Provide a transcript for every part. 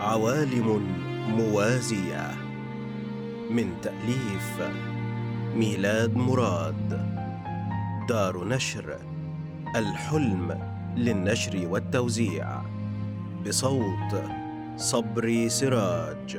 عوالم موازية من تأليف ميلاد مراد. دار نشر الحلم للنشر والتوزيع، بصوت صبري سراج.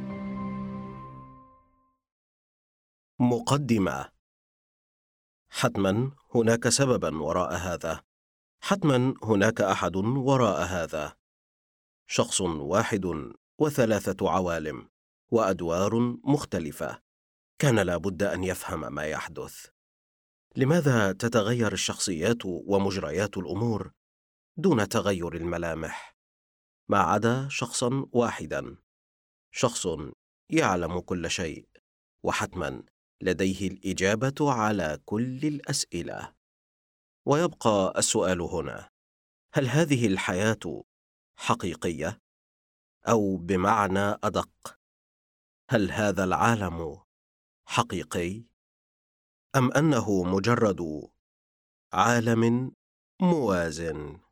مقدمة. حتما هناك سببا وراء هذا، حتما هناك أحد وراء هذا، شخص واحد وثلاثة عوالم وأدوار مختلفة. كان لابد أن يفهم ما يحدث. لماذا تتغير الشخصيات ومجريات الأمور دون تغير الملامح، ما عدا شخصا واحدا، شخص يعلم كل شيء وحتما لديه الإجابة على كل الأسئلة؟ ويبقى السؤال هنا: هل هذه الحياة حقيقية؟ أو بمعنى أدق، هل هذا العالم حقيقي؟ أم أنه مجرد عالم موازن؟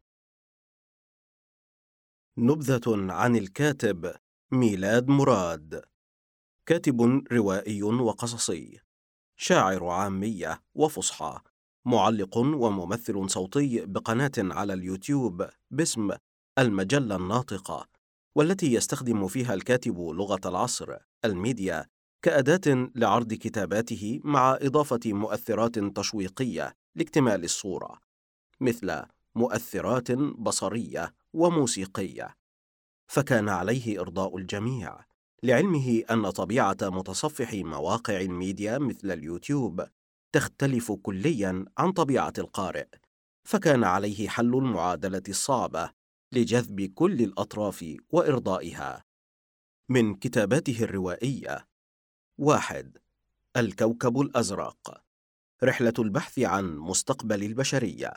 نبذة عن الكاتب ميلاد مراد. كاتب روائي وقصصي، شاعر عامية وفصحى، معلق وممثل صوتي بقناة على اليوتيوب باسم المجلة الناطقة، والتي يستخدم فيها الكاتب لغة العصر الميديا كأداة لعرض كتاباته، مع إضافة مؤثرات تشويقية لاكتمال الصورة، مثل مؤثرات بصرية وموسيقية. فكان عليه إرضاء الجميع، لعلمه أن طبيعة متصفح مواقع الميديا مثل اليوتيوب تختلف كلياً عن طبيعة القارئ، فكان عليه حل المعادلة الصعبة لجذب كل الأطراف وإرضائها. من كتاباته الروائية: 1. الكوكب الأزرق، رحلة البحث عن مستقبل البشرية.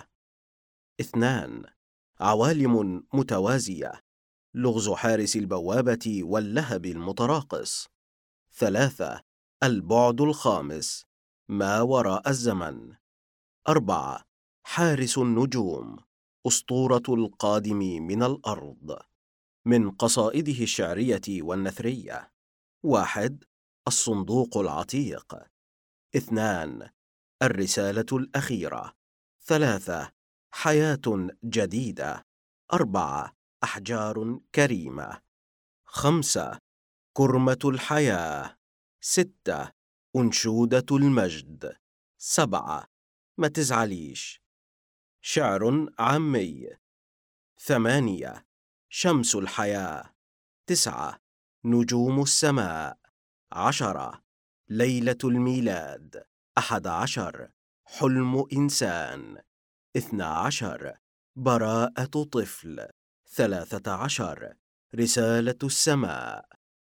2. عوالم متوازية، لغز حارس البوابة واللهب المتراقص. 3. البعد الخامس، ما وراء الزمن. 4. حارس النجوم، أسطورة القادم من الأرض. من قصائده الشعرية والنثرية: 1. الصندوق العتيق. 2. الرسالة الأخيرة. 3. حياة جديدة. 4. أحجار كريمة. 5. كرمة الحياة. 6. أنشودة المجد. 7. ما تزعليش، شعر عامي. 8. شمس الحياة. 9. نجوم السماء. 10. ليلة الميلاد. 11. حلم إنسان. 12. براءة طفل. 13. رسالة السماء.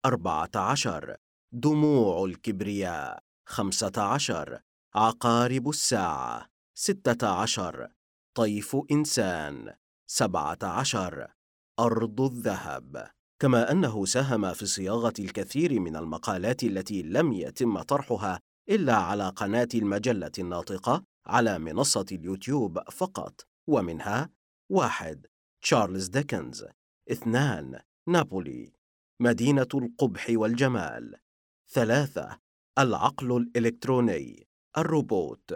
14. دموع الكبرياء. 15. عقارب الساعة. 16. طيف إنسان. 17. أرض الذهب. كما أنه ساهم في صياغة الكثير من المقالات التي لم يتم طرحها إلا على قناة المجلة الناطقة على منصة اليوتيوب فقط، ومنها: 1. تشارلز ديكنز. 2. نابولي، مدينة القبح والجمال. 3. العقل الإلكتروني، الروبوت.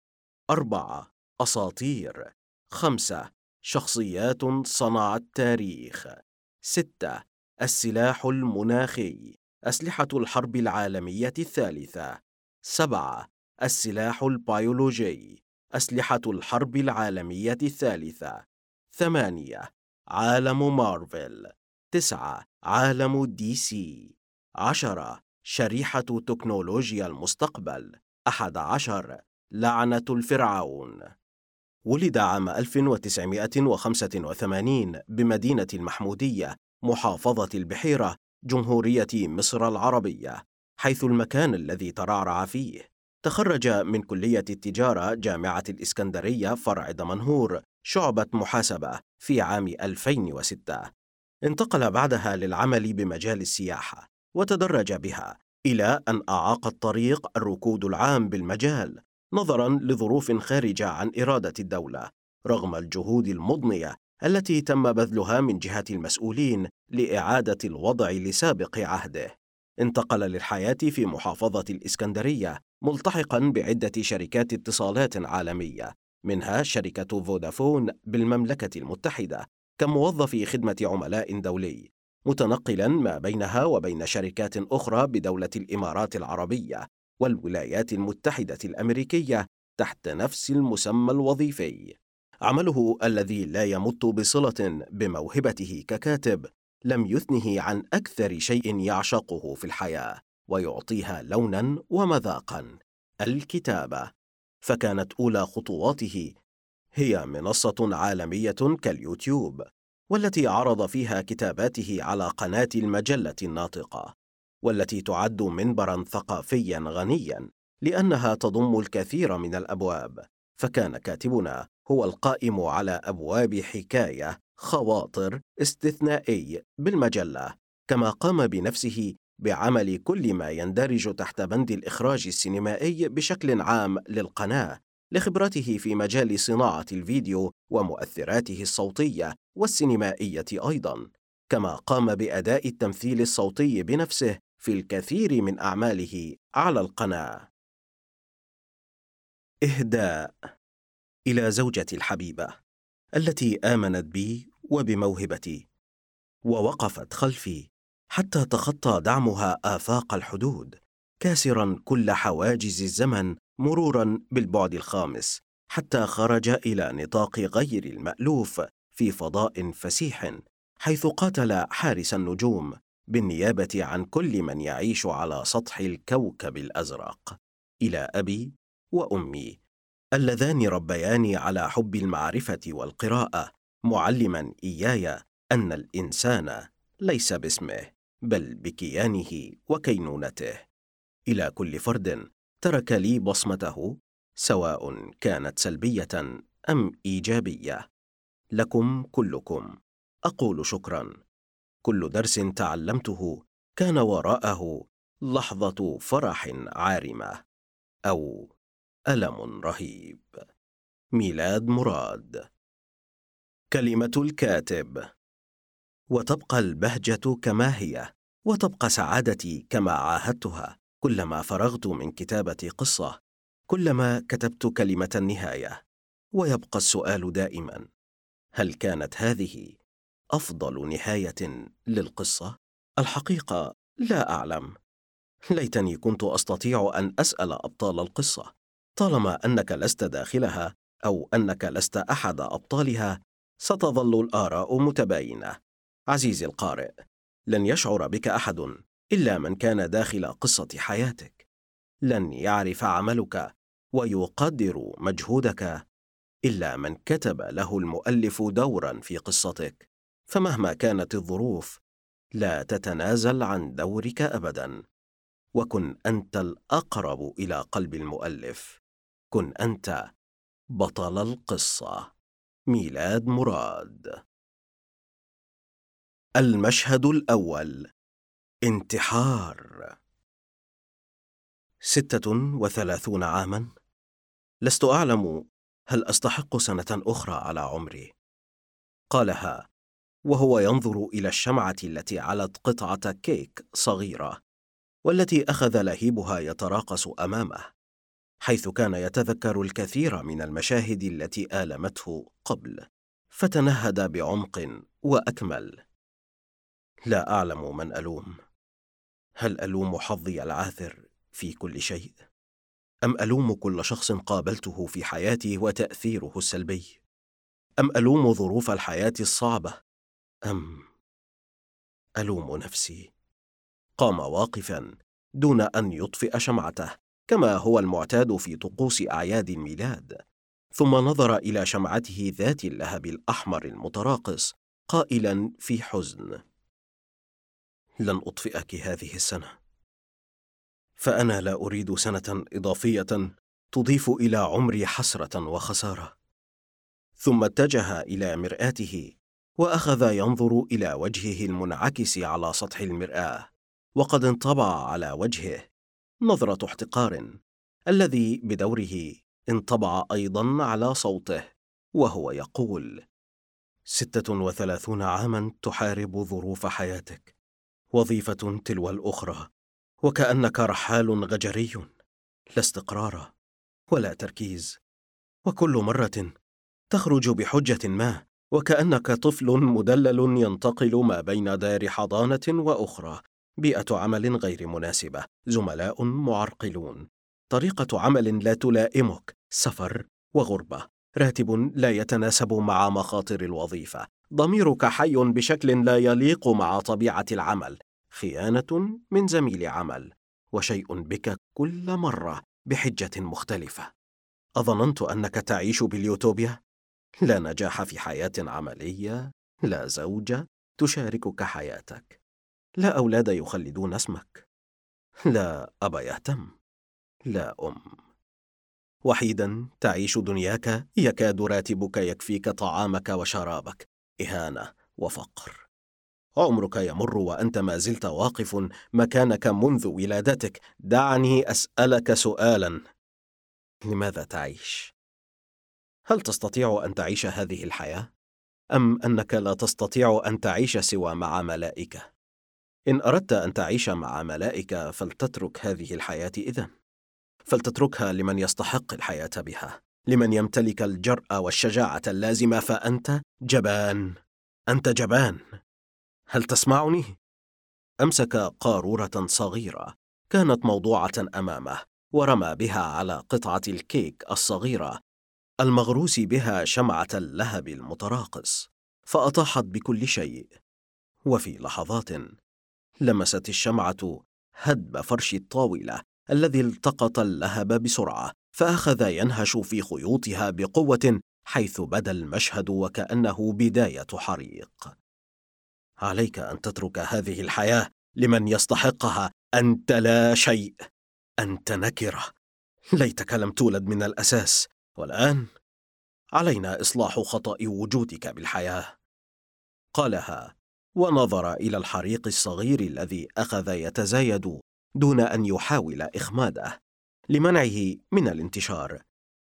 4. أساطير. 5. شخصيات صنعت تاريخ. 6. السلاح المناخي، أسلحة الحرب العالمية الثالثة. 7. السلاح البيولوجي، أسلحة الحرب العالمية الثالثة. 8. عالم مارفل. 9. عالم دي سي. 10. شريحة تكنولوجيا المستقبل. 11. لعنة الفرعون. ولد عام 1985 بمدينة المحمودية، محافظة البحيرة، جمهورية مصر العربية، حيث المكان الذي ترعرع فيه. تخرج من كلية التجارة جامعة الإسكندرية فرع دمنهور، شعبة محاسبة، في عام 2006. انتقل بعدها للعمل بمجال السياحة، وتدرج بها إلى أن أعاق الطريق الركود العام بالمجال، نظراً لظروف خارجة عن إرادة الدولة، رغم الجهود المضنية التي تم بذلها من جهة المسؤولين لإعادة الوضع لسابق عهده. انتقل للحياة في محافظة الإسكندرية ملتحقاً بعدة شركات اتصالات عالمية، منها شركة فودافون بالمملكة المتحدة، كموظف خدمة عملاء دولي، متنقلاً ما بينها وبين شركات أخرى بدولة الإمارات العربية والولايات المتحدة الأمريكية تحت نفس المسمى الوظيفي. عمله الذي لا يمت بصلة بموهبته ككاتب لم يثنه عن أكثر شيء يعشقه في الحياة ويعطيها لوناً ومذاقاً: الكتابة. فكانت أولى خطواته هي منصة عالمية كاليوتيوب، والتي عرض فيها كتاباته على قناة المجلة الناطقة، والتي تعد منبراً ثقافياً غنياً لأنها تضم الكثير من الأبواب. فكان كاتبنا هو القائم على أبواب حكاية خواطر استثنائي بالمجلة، كما قام بنفسه بعمل كل ما يندرج تحت بند الإخراج السينمائي بشكل عام للقناة، لخبرته في مجال صناعة الفيديو ومؤثراته الصوتية والسينمائية أيضاً، كما قام بأداء التمثيل الصوتي بنفسه في الكثير من أعماله على القناة. إهداء إلى زوجتي الحبيبة التي آمنت بي وبموهبتي ووقفت خلفي حتى تخطى دعمها آفاق الحدود، كاسراً كل حواجز الزمن مروراً بالبعد الخامس، حتى خرج إلى نطاق غير المألوف في فضاء فسيح، حيث قاتل حارس النجوم بالنيابة عن كل من يعيش على سطح الكوكب الأزرق. إلى أبي وأمي اللذان ربياني على حب المعرفة والقراءة، معلماً إياي أن الإنسان ليس باسمه بل بكيانه وكينونته. إلى كل فرد ترك لي بصمته، سواء كانت سلبية أم إيجابية. لكم كلكم أقول شكراً. كل درس تعلمته كان وراءه لحظة فرح عارمة أو ألم رهيب. ميلاد مراد. كلمة الكاتب: وتبقى البهجة كما هي، وتبقى سعادتي كما عاهدتها. كلما فرغت من كتابة قصة، كلما كتبت كلمة النهاية، ويبقى السؤال دائما: هل كانت هذه أفضل نهاية للقصة؟ الحقيقة لا أعلم. ليتني كنت أستطيع أن أسأل أبطال القصة. طالما أنك لست داخلها أو أنك لست أحد أبطالها، ستظل الآراء متباينة. عزيزي القارئ، لن يشعر بك أحد إلا من كان داخل قصة حياتك. لن يعرف عملك ويقدر مجهودك إلا من كتب له المؤلف دورا في قصتك. فمهما كانت الظروف، لا تتنازل عن دورك أبدا، وكن أنت الأقرب إلى قلب المؤلف. كن أنت بطل القصة. ميلاد مراد. المشهد الأول: انتحار. 36 عاماً. لست أعلم هل أستحق سنة أخرى على عمري، قالها وهو ينظر إلى الشمعة التي علت قطعة كيك صغيرة، والتي أخذ لهيبها يتراقص أمامه، حيث كان يتذكر الكثير من المشاهد التي آلمته قبل. فتنهد بعمق وأكمل: لا أعلم من ألوم. هل ألوم حظي العاثر في كل شيء؟ أم ألوم كل شخص قابلته في حياتي وتأثيره السلبي؟ أم ألوم ظروف الحياة الصعبة؟ أم ألوم نفسي؟ قام واقفاً دون أن يطفئ شمعته، كما هو المعتاد في طقوس أعياد الميلاد، ثم نظر إلى شمعته ذات اللهب الأحمر المتراقص، قائلاً في حزن: لن أطفئك هذه السنة، فأنا لا أريد سنة إضافية تضيف إلى عمري حسرة وخسارة. ثم اتجه إلى مرآته وأخذ ينظر إلى وجهه المنعكس على سطح المرآة، وقد انطبع على وجهه نظرة احتقار، الذي بدوره انطبع أيضا على صوته وهو يقول: 36 عاما تحارب ظروف حياتك، وظيفة تلو الأخرى، وكأنك رحال غجري، لا استقرار ولا تركيز، وكل مرة تخرج بحجة ما، وكأنك طفل مدلل ينتقل ما بين دار حضانة وأخرى، بيئة عمل غير مناسبة، زملاء معرقلون، طريقة عمل لا تلائمك، سفر وغربة، راتب لا يتناسب مع مخاطر الوظيفة، ضميرك حي بشكل لا يليق مع طبيعة العمل، خيانة من زميل عمل، وشيء بك كل مرة بحجة مختلفة. أظننت أنك تعيش باليوتوبيا؟ لا نجاح في حياة عملية، لا زوجة تشاركك حياتك، لا أولاد يخلدون اسمك، لا أب يهتم، لا أم. وحيدا تعيش دنياك، يكاد راتبك يكفيك طعامك وشرابك، إهانة وفقر. عمرك يمر وأنت ما زلت واقف مكانك منذ ولادتك. دعني أسألك سؤالا: لماذا تعيش؟ هل تستطيع أن تعيش هذه الحياة؟ أم أنك لا تستطيع أن تعيش سوى مع ملائكة؟ إن أردت أن تعيش مع ملائكة فلتترك هذه الحياة إذن، فلتتركها لمن يستحق الحياة بها، لمن يمتلك الجرأة والشجاعة اللازمة، فأنت جبان، أنت جبان. هل تسمعني؟ أمسك قارورة صغيرة كانت موضوعة أمامه، ورمى بها على قطعة الكيك الصغيرة المغروس بها شمعة اللهب المتراقص، فأطاحت بكل شيء. وفي لحظات لمست الشمعة هدب فرش الطاولة الذي التقط اللهب بسرعة، فأخذ ينهش في خيوطها بقوة، حيث بدا المشهد وكأنه بداية حريق. عليك أن تترك هذه الحياة لمن يستحقها. أنت لا شيء، أنت نكرة، ليتك لم تولد من الأساس. والآن علينا إصلاح خطأ وجودك بالحياة. قالها ونظر إلى الحريق الصغير الذي أخذ يتزايد دون أن يحاول إخماده لمنعه من الانتشار،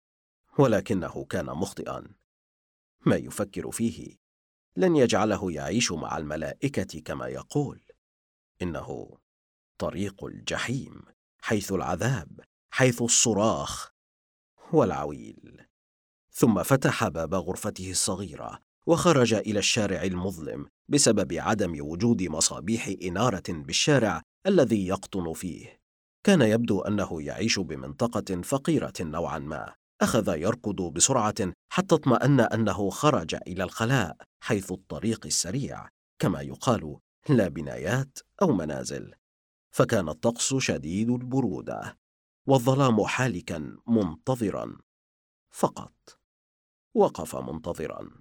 ولكنه كان مخطئا. ما يفكر فيه لن يجعله يعيش مع الملائكة كما يقول، إنه طريق الجحيم، حيث العذاب، حيث الصراخ والعويل. ثم فتح باب غرفته الصغيرة وخرج إلى الشارع المظلم بسبب عدم وجود مصابيح إنارة بالشارع الذي يقطن فيه. كان يبدو أنه يعيش بمنطقة فقيرة نوعا ما. أخذ يركض بسرعة حتى اطمأن أنه خرج إلى الخلاء، حيث الطريق السريع، كما يقال، لا بنايات أو منازل. فكان الطقس شديد البرودة والظلام حالكا منتظرا فقط. وقف منتظرا.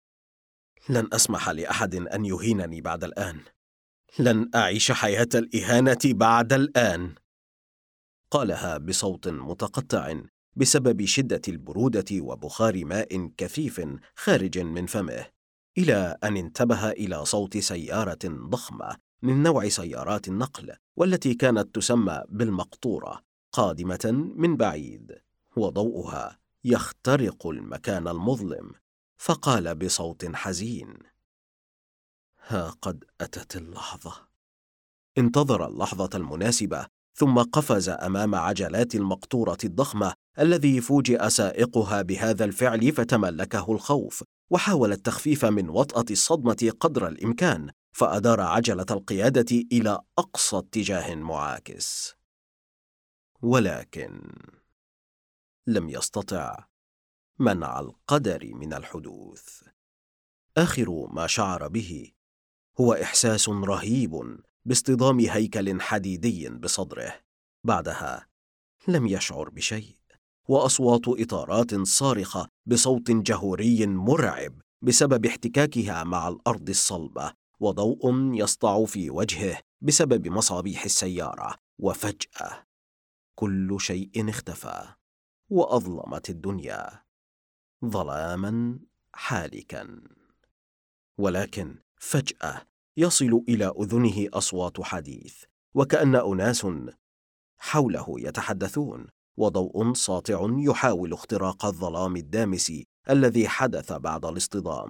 لن أسمح لأحد أن يهينني بعد الآن، لن أعيش حياة الإهانة بعد الآن، قالها بصوت متقطع بسبب شدة البرودة وبخار ماء كثيف خارج من فمه، إلى أن انتبه إلى صوت سيارة ضخمة من نوع سيارات النقل، والتي كانت تسمى بالمقطورة، قادمة من بعيد، وضوءها يخترق المكان المظلم. فقال بصوت حزين: ها قد أتت اللحظة. انتظر اللحظة المناسبة، ثم قفز أمام عجلات المقطورة الضخمة الذي فوجئ سائقها بهذا الفعل، فتملكه الخوف، وحاول التخفيف من وطأة الصدمة قدر الإمكان، فأدار عجلة القيادة إلى أقصى اتجاه معاكس، ولكن لم يستطع منع القدر من الحدوث. آخر ما شعر به هو إحساس رهيب باصطدام هيكل حديدي بصدره. بعدها لم يشعر بشيء، وأصوات إطارات صارخة بصوت جهوري مرعب بسبب احتكاكها مع الأرض الصلبة، وضوء يسطع في وجهه بسبب مصابيح السيارة. وفجأة كل شيء اختفى، وأظلمت الدنيا ظلاما حالكا. ولكن فجأة يصل إلى أذنه أصوات حديث، وكأن أناس حوله يتحدثون، وضوء ساطع يحاول اختراق الظلام الدامس الذي حدث بعد الاصطدام.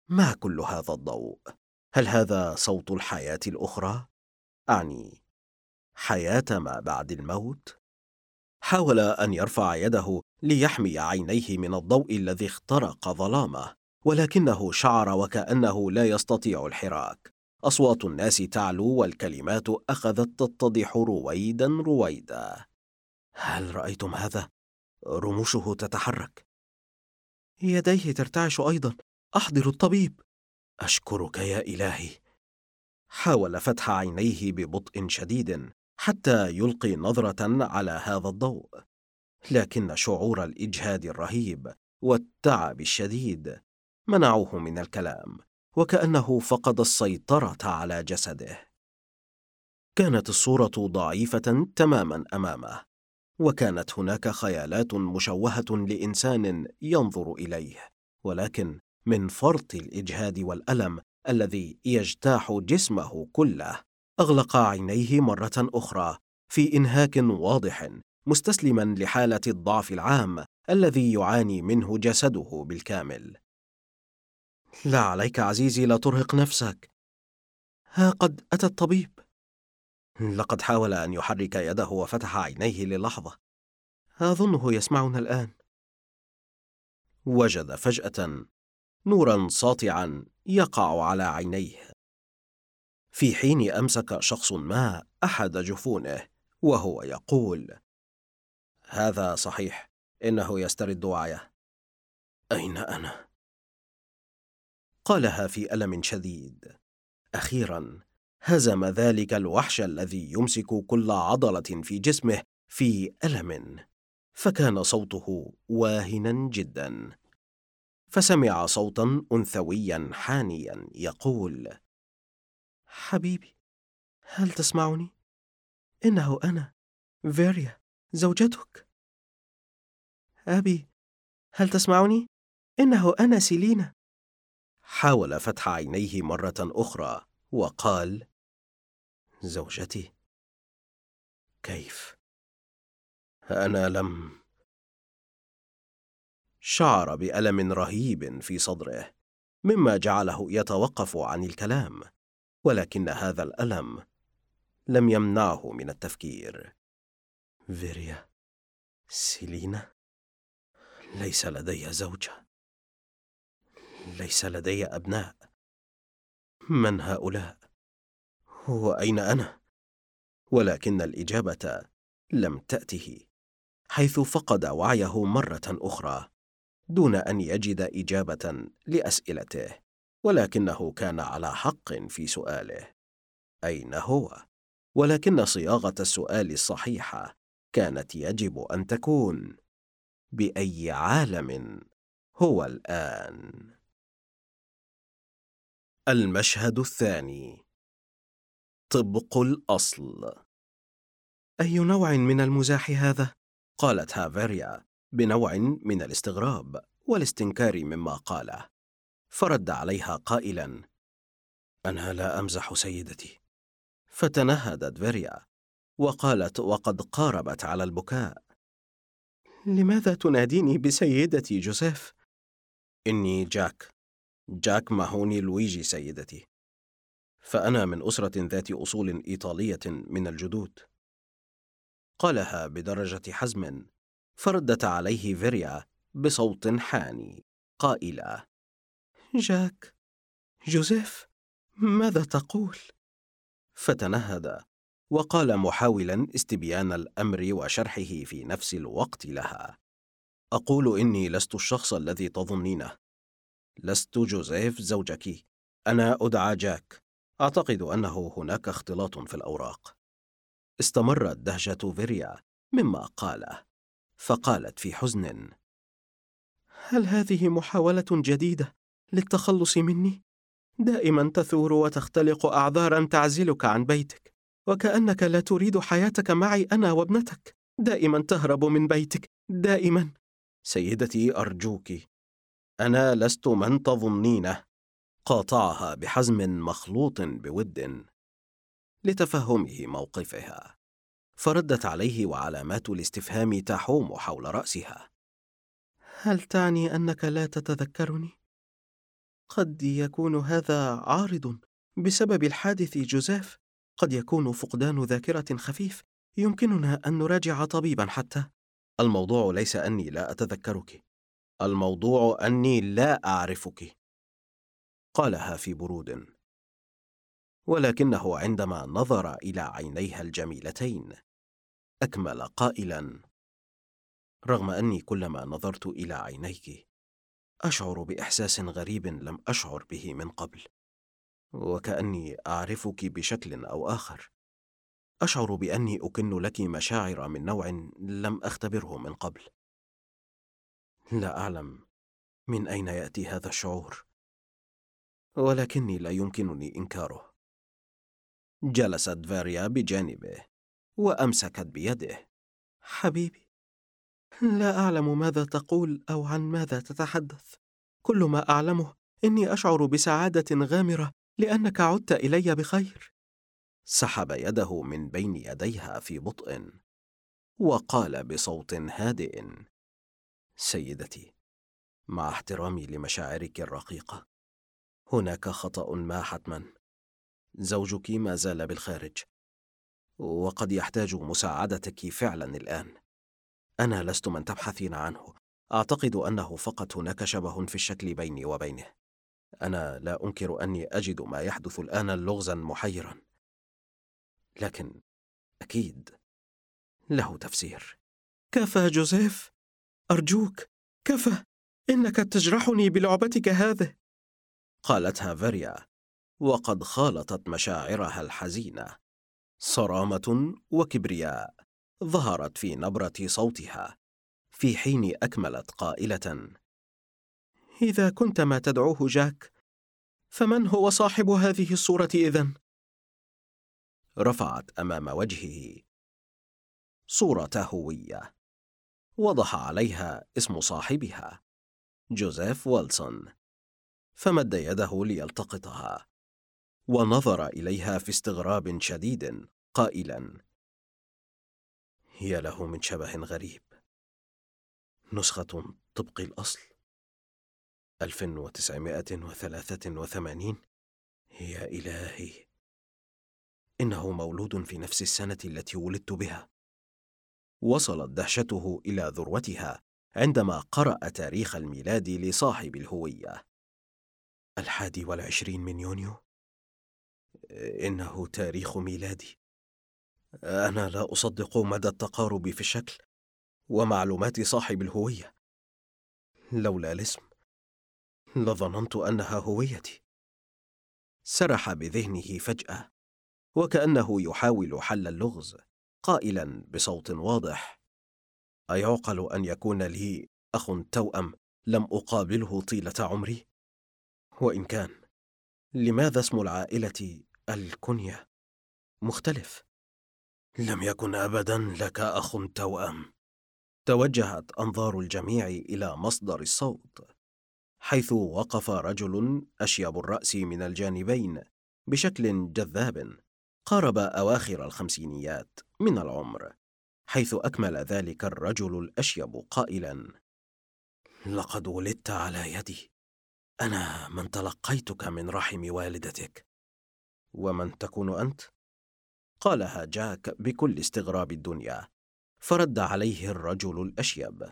ما كل هذا الضوء؟ هل هذا صوت الحياة الأخرى؟ أعني حياة ما بعد الموت؟ حاول أن يرفع يده ليحمي عينيه من الضوء الذي اخترق ظلامه، ولكنه شعر وكأنه لا يستطيع الحراك. أصوات الناس تعلو والكلمات أخذت تتضح رويدا رويدا. هل رأيتم هذا؟ رموشه تتحرك. يديه ترتعش أيضا. أحضر الطبيب. أشكرك يا إلهي. حاول فتح عينيه ببطء شديد حتى يلقي نظرة على هذا الضوء، لكن شعور الإجهاد الرهيب والتعب الشديد منعوه من الكلام، وكأنه فقد السيطرة على جسده. كانت الصورة ضعيفة تماما أمامه، وكانت هناك خيالات مشوهة لإنسان ينظر إليه، ولكن من فرط الإجهاد والألم الذي يجتاح جسمه كله أغلق عينيه مرة أخرى في إنهاك واضح، مستسلما لحالة الضعف العام الذي يعاني منه جسده بالكامل. لا عليك عزيزي، لا ترهق نفسك. ها قد أتى الطبيب. لقد حاول أن يحرك يده وفتح عينيه للحظة. أظنه يسمعنا الآن. وجد فجأة نورا ساطعا يقع على عينيه، في حين أمسك شخص ما أحد جفونه وهو يقول: هذا صحيح، إنه يسترد وعيه. أين أنا؟ قالها في ألم شديد. أخيرا هزم ذلك الوحش الذي يمسك كل عضلة في جسمه في ألم، فكان صوته واهنا جدا، فسمع صوتا أنثويا حانيا يقول: حبيبي، هل تسمعني؟ إنه أنا، فيريا، زوجتك. أبي، هل تسمعني؟ إنه أنا، سيلينا. حاول فتح عينيه مرة أخرى وقال: زوجتي؟ كيف؟ أنا لم. شعر بألم رهيب في صدره مما جعله يتوقف عن الكلام، ولكن هذا الألم لم يمنعه من التفكير. فيريا، سيلينا، ليس لدي زوجة، ليس لدي أبناء. من هؤلاء؟ وأين أنا؟ ولكن الإجابة لم تأته، حيث فقد وعيه مرة أخرى دون أن يجد إجابة لأسئلته، ولكنه كان على حق في سؤاله: أين هو؟ ولكن صياغة السؤال الصحيحة كانت يجب أن تكون: بأي عالم هو الآن؟ المشهد الثاني: طبق الأصل. أي نوع من المزاح هذا؟ قالتها فيريا بنوع من الاستغراب والاستنكار مما قاله، فرد عليها قائلا: أنا لا أمزح سيدتي. فتنهدت فيريا وقالت وقد قاربت على البكاء: لماذا تناديني بسيدتي جوزيف؟ إني جاك، جاك ماهوني لويجي سيدتي، فأنا من أسرة ذات أصول إيطالية من الجدود. قالها بدرجة حزم، فردت عليه فيريا بصوت حاني قائلة: جاك، جوزيف، ماذا تقول؟ فتنهد وقال محاولا استبيان الأمر وشرحه في نفس الوقت لها: أقول إني لست الشخص الذي تظنينه، لست جوزيف زوجك، أنا أدعى جاك. أعتقد أنه هناك اختلاط في الأوراق. استمرت دهشة فيريا مما قاله، فقالت في حزن: هل هذه محاولة جديدة للتخلص مني؟ دائما تثور وتختلق أعذارا تعزلك عن بيتك، وكأنك لا تريد حياتك معي أنا وابنتك. دائما تهرب من بيتك، دائما. سيدتي أرجوك، أنا لست من تظنينه. قاطعها بحزم مخلوط بود لتفهمه موقفها، فردت عليه وعلامات الاستفهام تحوم حول رأسها: هل تعني أنك لا تتذكرني؟ قد يكون هذا عارض بسبب الحادث جوزيف. قد يكون فقدان ذاكرة خفيف. يمكننا أن نراجع طبيبا حتى. الموضوع ليس أني لا أتذكرك، الموضوع أني لا أعرفك، قالها في برود، ولكنه عندما نظر إلى عينيها الجميلتين أكمل قائلا: رغم أني كلما نظرت إلى عينيك أشعر بإحساس غريب لم أشعر به من قبل، وكأني أعرفك بشكل أو آخر. أشعر بأني أكن لك مشاعر من نوع لم أختبره من قبل. لا أعلم من أين يأتي هذا الشعور، ولكني لا يمكنني إنكاره. جلست فاريا بجانبه وأمسكت بيده. حبيبي، لا أعلم ماذا تقول أو عن ماذا تتحدث. كل ما أعلمه إني أشعر بسعادة غامرة لأنك عدت إلي بخير. سحب يده من بين يديها في بطء وقال بصوت هادئ: سيدتي، مع احترامي لمشاعرك الرقيقة، هناك خطأ ما حتما. زوجك ما زال بالخارج، وقد يحتاج مساعدتك فعلا الآن. أنا لست من تبحثين عنه. أعتقد أنه فقط هناك شبه في الشكل بيني وبينه. أنا لا أنكر أني أجد ما يحدث الآن لغزا محيرا، لكن أكيد له تفسير. كفى جوزيف، أرجوك كفى، إنك تجرحني بلعبتك هذه، قالتها فاريا وقد خالطت مشاعرها الحزينة. صرامة وكبرياء ظهرت في نبرة صوتها في حين أكملت قائلة: إذا كنت ما تدعوه جاك، فمن هو صاحب هذه الصورة إذن؟ رفعت أمام وجهه صورة هوية وضح عليها اسم صاحبها، جوزيف ويلسون، فمد يده ليلتقطها ونظر إليها في استغراب شديد قائلا: هي له من شبه غريب، نسخة طبق الأصل، 1983. يا إلهي، إنه مولود في نفس السنة التي ولدت بها. وصلت دهشته إلى ذروتها عندما قرأ تاريخ الميلاد لصاحب الهوية: 21 من يونيو. إنه تاريخ ميلادي. أنا لا أصدق مدى التقارب في الشكل ومعلومات صاحب الهوية. لولا الاسم لظننت أنها هويتي. سرح بذهنه فجأة وكأنه يحاول حل اللغز، قائلا بصوت واضح: أيعقل أن يكون لي أخ توأم لم أقابله طيلة عمري؟ وإن كان، لماذا اسم العائلة الكنية مختلف؟ لم يكن أبدا لك أخ توأم. توجهت أنظار الجميع إلى مصدر الصوت، حيث وقف رجل أشيب الرأس من الجانبين بشكل جذاب، قارب أواخر الخمسينيات من العمر، حيث أكمل ذلك الرجل الأشيب قائلا: لقد ولدت على يدي. أنا من تلقيتك من رحم والدتك. ومن تكون أنت؟ قالها جاك بكل استغراب الدنيا، فرد عليه الرجل الأشيب: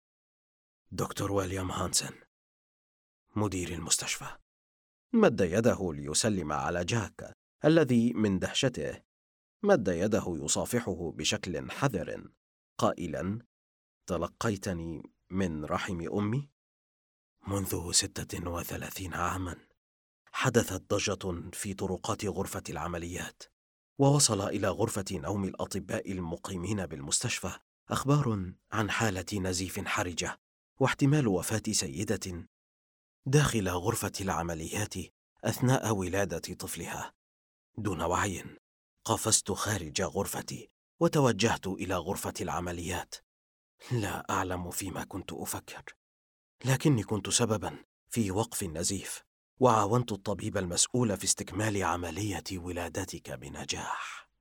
دكتور ويليام هانسن، مدير المستشفى. مد يده ليسلم على جاك الذي من دهشته مد يده يصافحه بشكل حذر، قائلا: تلقيتني من رحم أمي؟ منذ 36 عاما حدثت ضجة في طرقات غرفة العمليات، ووصل إلى غرفة نوم الأطباء المقيمين بالمستشفى أخبار عن حالة نزيف حرجة واحتمال وفاة سيدة داخل غرفة العمليات أثناء ولادة طفلها. دون وعي قفزت خارج غرفتي وتوجهت إلى غرفة العمليات. لا أعلم فيما كنت أفكر، لكني كنت سببا في وقف النزيف، وعاونت الطبيب المسؤول في استكمال عملية ولادتك بنجاح.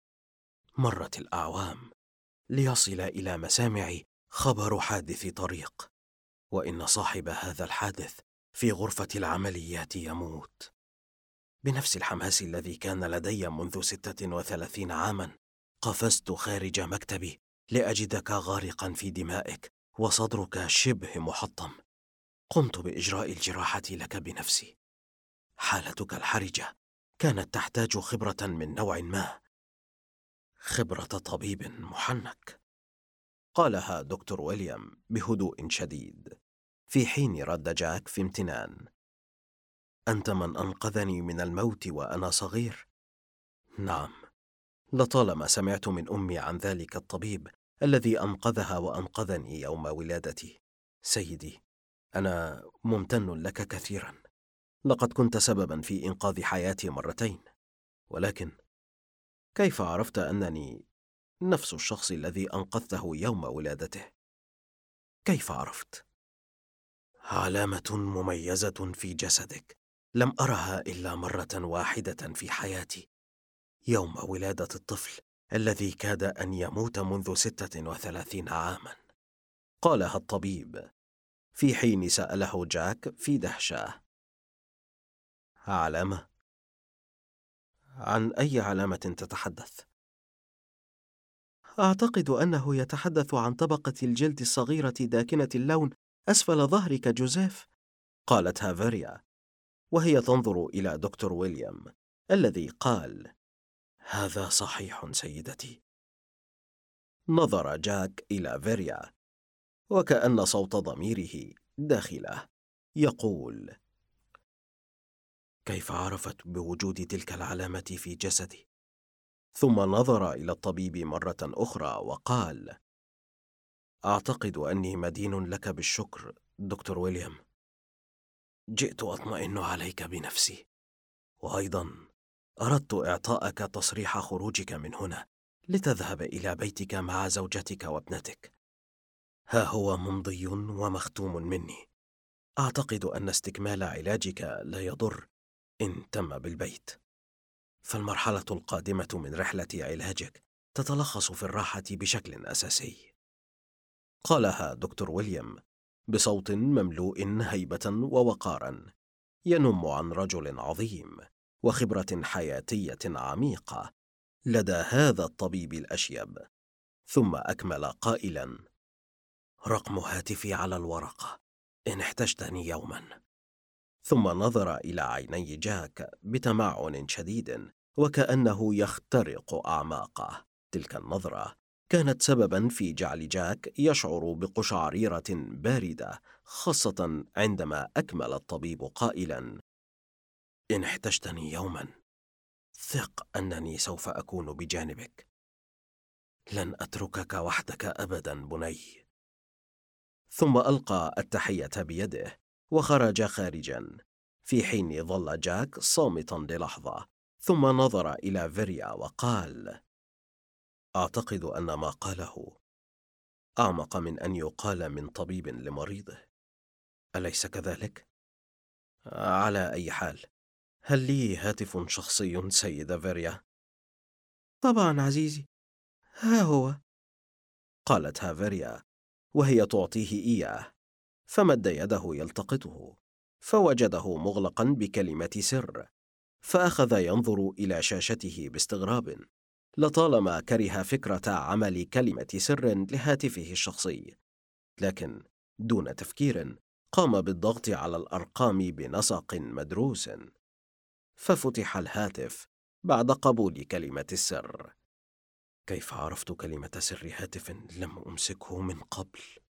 مرت الأعوام ليصل إلى مسامعي خبر حادث طريق، وإن صاحب هذا الحادث في غرفة العمليات يموت. بنفس الحماس الذي كان لدي منذ 36 عاماً قفزت خارج مكتبي لأجدك غارقاً في دمائك وصدرك شبه محطم. قمت بإجراء الجراحة لك بنفسي. حالتك الحرجة كانت تحتاج خبرة من نوع ما، خبرة طبيب محنك. قالها دكتور ويليام بهدوء شديد، في حين رد جاك في امتنان: أنت من أنقذني من الموت وأنا صغير؟ نعم، لطالما سمعت من أمي عن ذلك الطبيب الذي أنقذها وأنقذني يوم ولادتي. سيدي، أنا ممتن لك كثيرا. لقد كنت سببا في إنقاذ حياتي مرتين. ولكن كيف عرفت أنني نفس الشخص الذي أنقذته يوم ولادته؟ كيف عرفت؟ علامة مميزة في جسدك لم أرها إلا مرة واحدة في حياتي، يوم ولادة الطفل الذي كاد أن يموت منذ 36 عاما. قالها الطبيب في حين سأله جاك في دهشة: علامة؟ عن أي علامة تتحدث؟ أعتقد أنه يتحدث عن طبقة الجلد الصغيرة داكنة اللون أسفل ظهرك جوزيف، قالت هافيريا وهي تنظر إلى دكتور ويليام الذي قال: هذا صحيح سيدتي. نظر جاك إلى فيريا وكأن صوت ضميره داخله يقول: كيف عرفت بوجود تلك العلامة في جسدي؟ ثم نظر إلى الطبيب مرة أخرى وقال: أعتقد أني مدين لك بالشكر دكتور ويليام. جئت أطمئن عليك بنفسي، وأيضا أردت إعطائك تصريح خروجك من هنا لتذهب إلى بيتك مع زوجتك وابنتك. ها هو ممضي ومختوم مني. أعتقد أن استكمال علاجك لا يضر إن تم بالبيت، فالمرحلة القادمة من رحلة علاجك تتلخص في الراحة بشكل أساسي. قالها دكتور ويليام بصوت مملوء هيبة ووقارا، ينم عن رجل عظيم وخبرة حياتية عميقة لدى هذا الطبيب الأشيب. ثم أكمل قائلا: رقم هاتفي على الورقة إن احتجتني يوما. ثم نظر إلى عيني جاك بتمعن شديد وكأنه يخترق أعماقه. تلك النظرة كانت سببا في جعل جاك يشعر بقشعريرة باردة، خاصة عندما أكمل الطبيب قائلا: إن احتجتني يوما ثق أنني سوف أكون بجانبك. لن أتركك وحدك أبدا بني. ثم ألقى التحية بيده وخرج خارجا، في حين ظل جاك صامتا للحظة، ثم نظر إلى فيريا وقال: أعتقد أن ما قاله أعمق من أن يقال من طبيب لمريضه، أليس كذلك؟ على أي حال، هل لي هاتف شخصي سيدة فيريا؟ طبعا عزيزي، ها هو، قالتها فيريا وهي تعطيه إياه، فمد يده يلتقطه فوجده مغلقا بكلمة سر، فأخذ ينظر إلى شاشته باستغراب. لطالما كره فكرة عمل كلمة سر لهاتفه الشخصي، لكن دون تفكير قام بالضغط على الأرقام بنسق مدروس، ففتح الهاتف بعد قبول كلمة السر. كيف عرفت كلمة سر هاتف لم أمسكه من قبل؟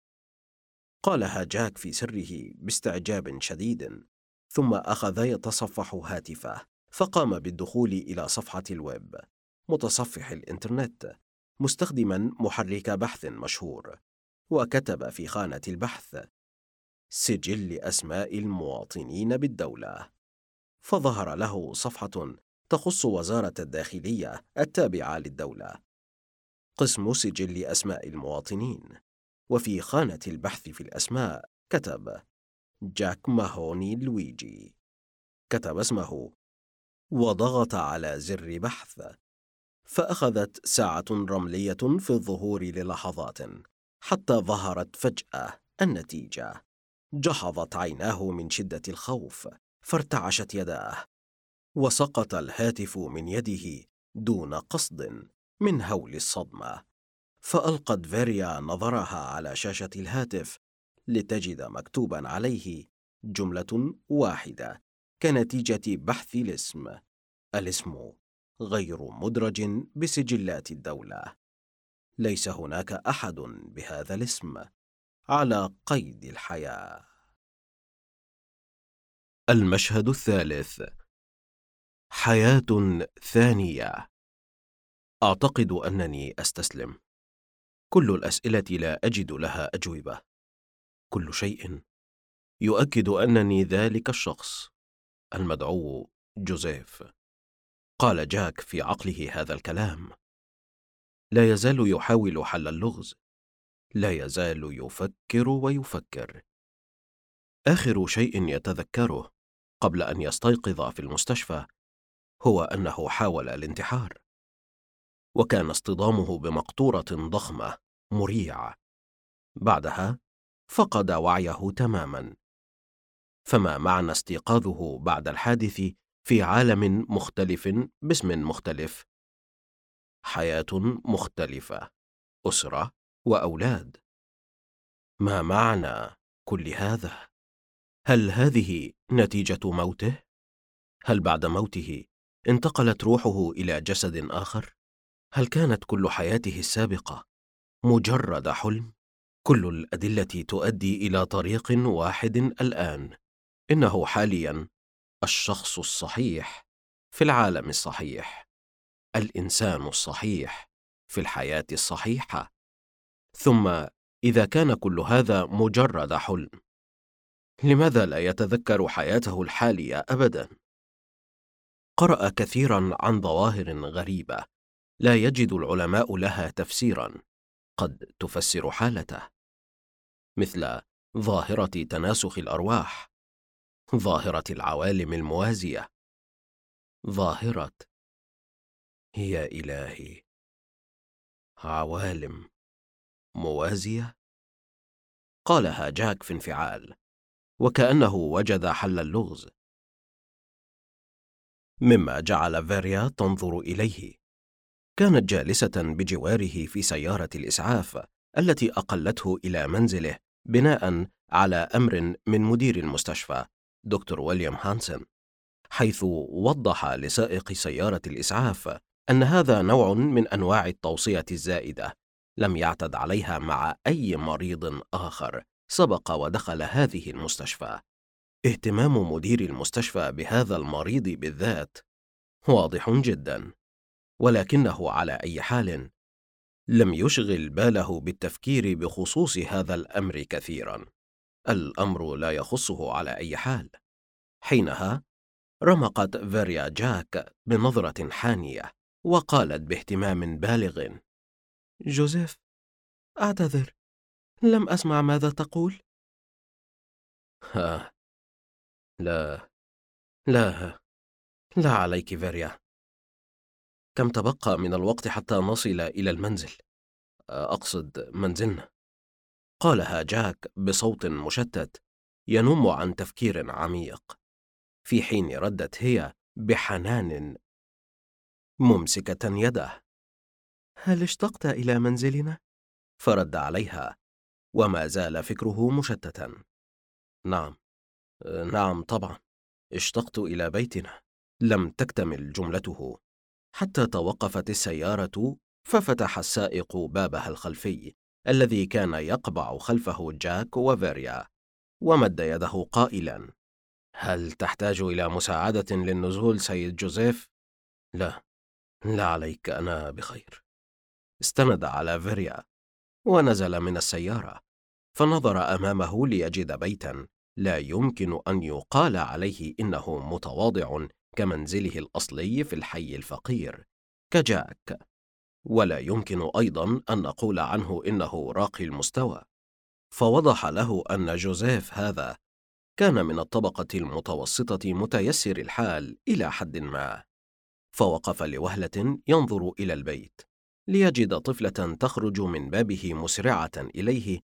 قالها جاك في سره باستعجاب شديد، ثم أخذ يتصفح هاتفه، فقام بالدخول إلى صفحة الويب، متصفح الإنترنت، مستخدما محرك بحث مشهور، وكتب في خانة البحث: سجل أسماء المواطنين بالدولة. فظهر له صفحة تخص وزارة الداخلية التابعة للدولة، قسم سجل أسماء المواطنين، وفي خانة البحث في الأسماء كتب جاك ماهوني لويجي. كتب اسمه وضغط على زر بحث، فأخذت ساعة رملية في الظهور للحظات حتى ظهرت فجأة النتيجة: جحظت عيناه من شدة الخوف، فارتعشت يداه، وسقط الهاتف من يده دون قصد من هول الصدمة. فألقت فيريا نظرها على شاشة الهاتف لتجد مكتوبا عليه جملة واحدة كنتيجة بحث الاسم: الاسم غير مدرج بسجلات الدولة. ليس هناك أحد بهذا الاسم على قيد الحياة. المشهد الثالث: حياة ثانية. أعتقد أنني أستسلم. كل الأسئلة لا أجد لها أجوبة. كل شيء يؤكد أنني ذلك الشخص المدعو جوزيف. قال جاك في عقله هذا الكلام. لا يزال يحاول حل اللغز. لا يزال يفكر ويفكر. آخر شيء يتذكره قبل أن يستيقظ في المستشفى هو أنه حاول الانتحار، وكان اصطدامه بمقطورة ضخمة مريع. بعدها فقد وعيه تماما. فما معنى استيقاظه بعد الحادث في عالم مختلف باسم مختلف؟ حياة مختلفة، أسرة وأولاد. ما معنى كل هذا؟ هل هذه نتيجة موته؟ هل بعد موته انتقلت روحه إلى جسد آخر؟ هل كانت كل حياته السابقة مجرد حلم؟ كل الأدلة تؤدي إلى طريق واحد الآن: إنه حالياً الشخص الصحيح في العالم الصحيح، الإنسان الصحيح في الحياة الصحيحة. ثم إذا كان كل هذا مجرد حلم، لماذا لا يتذكر حياته الحالية أبداً؟ قرأ كثيراً عن ظواهر غريبة لا يجد العلماء لها تفسيراً قد تفسر حالته، مثل ظاهرة تناسخ الأرواح، ظاهرة العوالم الموازية، ظاهرة، يا إلهي، عوالم موازية؟ قالها جاك في انفعال، وكأنه وجد حل اللغز، مما جعل فيريا تنظر إليه. كانت جالسة بجواره في سيارة الإسعاف التي أقلته إلى منزله بناء على أمر من مدير المستشفى دكتور ويليام هانسن، حيث وضح لسائق سيارة الإسعاف أن هذا نوع من أنواع التوصية الزائدة لم يعتد عليها مع أي مريض آخر سبق ودخل هذه المستشفى. اهتمام مدير المستشفى بهذا المريض بالذات واضح جدا، ولكنه على أي حال لم يشغل باله بالتفكير بخصوص هذا الأمر كثيرا. الأمر لا يخصه على أي حال. حينها رمقت فيريا جاك بنظرة حانية وقالت باهتمام بالغ: جوزيف، أعتذر، لم أسمع ماذا تقول. ها، لا لا لا عليك فيريا. كم تبقى من الوقت حتى نصل إلى المنزل؟ أقصد منزلنا. قالها جاك بصوت مشتت ينم عن تفكير عميق، في حين ردت هي بحنان ممسكة يده: هل اشتقت إلى منزلنا؟ فرد عليها وما زال فكره مشتتا: نعم، نعم طبعا، اشتقت إلى بيتنا. لم تكتمل جملته حتى توقفت السيارة، ففتح السائق بابها الخلفي الذي كان يقبع خلفه جاك وفيريا، ومد يده قائلا: هل تحتاج إلى مساعدة للنزول سيد جوزيف؟ لا، لا عليك، أنا بخير. استند على فيريا ونزل من السيارة، فنظر أمامه ليجد بيتا لا يمكن أن يقال عليه إنه متواضع كمنزله الأصلي في الحي الفقير كجاك، ولا يمكن أيضا أن نقول عنه إنه راقي المستوى. فوضح له أن جوزيف هذا كان من الطبقة المتوسطة متيسر الحال إلى حد ما. فوقف لوهلة ينظر إلى البيت ليجد طفلة تخرج من بابه مسرعة إليه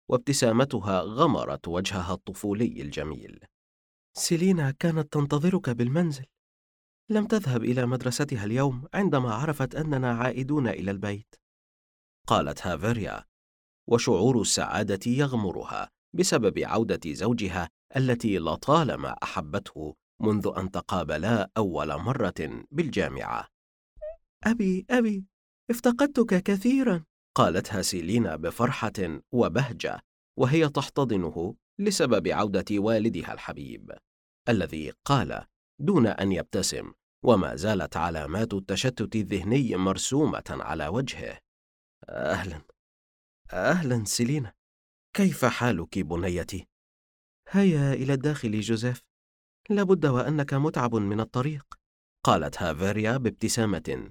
وابتسامتها غمرت وجهها الطفولي الجميل. سيلينا كانت تنتظرك بالمنزل. لم تذهب إلى مدرستها اليوم عندما عرفت أننا عائدون إلى البيت. قالتها فيريا، وشعور السعادة يغمرها بسبب عودة زوجها التي لطالما أحبته منذ أن تقابلا أول مرة بالجامعة. أبي، افتقدتك كثيرا، قالتها سيلينا بفرحة وبهجة وهي تحتضنه لسبب عودة والدها الحبيب، الذي قال دون أن يبتسم، وما زالت علامات التشتت الذهني مرسومة على وجهه. أهلا سيلينا، كيف حالك بنيتي؟ هيا إلى الداخل جوزيف، لابد وأنك متعب من الطريق. قالتها فيريا بابتسامة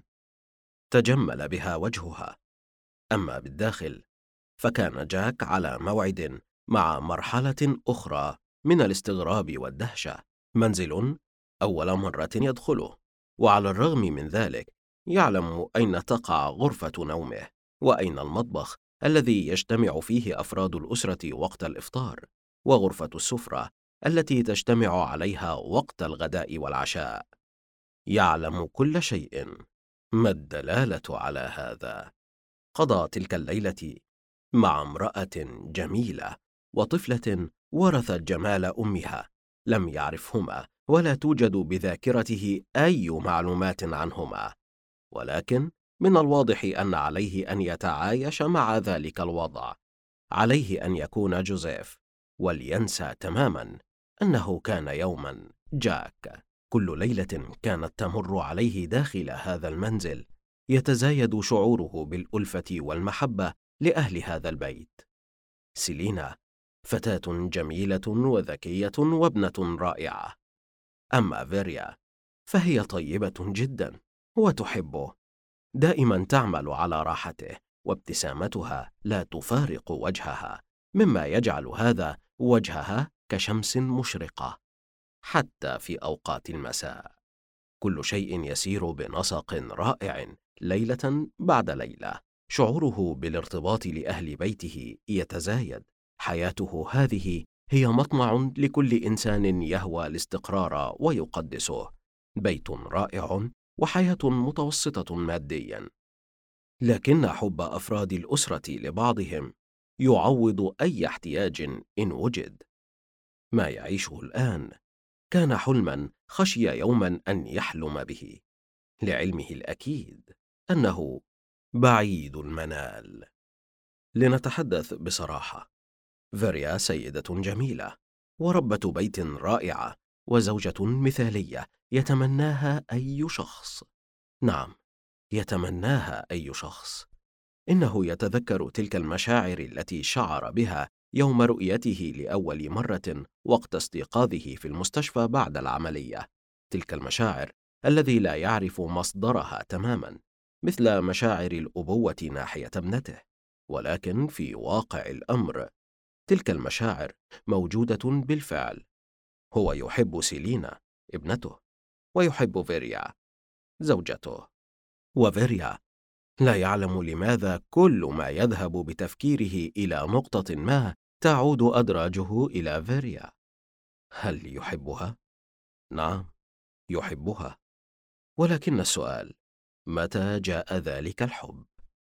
تجمل بها وجهها. أما بالداخل فكان جاك على موعد مع مرحلة أخرى من الاستغراب والدهشة. منزل أول مرة يدخله، وعلى الرغم من ذلك يعلم أين تقع غرفة نومه، وأين المطبخ الذي يجتمع فيه أفراد الأسرة وقت الإفطار، وغرفة السفرة التي تجتمع عليها وقت الغداء والعشاء. يعلم كل شيء. ما الدلالة على هذا؟ قضى تلك الليلة مع امرأة جميلة وطفلة ورثت جمال أمها، لم يعرفهما ولا توجد بذاكرته أي معلومات عنهما، ولكن من الواضح أن عليه أن يتعايش مع ذلك الوضع. عليه أن يكون جوزيف، ولينسى تماما أنه كان يوما جاك. كل ليلة كانت تمر عليه داخل هذا المنزل يتزايد شعوره بالألفة والمحبة لأهل هذا البيت. سيلينا فتاة جميلة وذكية وابنة رائعة، أما فيريا فهي طيبة جدا وتحبه، دائما تعمل على راحته، وابتسامتها لا تفارق وجهها، مما يجعل هذا وجهها كشمس مشرقة حتى في أوقات المساء. كل شيء يسير بنسق رائع ليلة بعد ليلة. شعوره بالارتباط لأهل بيته يتزايد. حياته هذه هي مطمع لكل إنسان يهوى الاستقرار ويقدسه. بيت رائع وحياة متوسطة ماديا، لكن حب أفراد الأسرة لبعضهم يعوض أي احتياج إن وجد. ما يعيشه الآن كان حلما خشي يوما أن يحلم به، لعلمه الأكيد أنه بعيد المنال. لنتحدث بصراحة، فيريا سيدة جميلة وربة بيت رائعة وزوجة مثالية يتمناها أي شخص. نعم، يتمناها أي شخص. إنه يتذكر تلك المشاعر التي شعر بها يوم رؤيته لأول مرة وقت استيقاظه في المستشفى بعد العملية. تلك المشاعر الذي لا يعرف مصدرها تماما، مثل مشاعر الأبوة ناحية ابنته، ولكن في واقع الأمر تلك المشاعر موجودة بالفعل. هو يحب سيلينا ابنته، ويحب فيريا زوجته، وفيريا لا يعلم لماذا كل ما يذهب بتفكيره إلى نقطة ما تعود أدراجه إلى فيريا. هل يحبها؟ نعم، يحبها، ولكن السؤال متى جاء ذلك الحب؟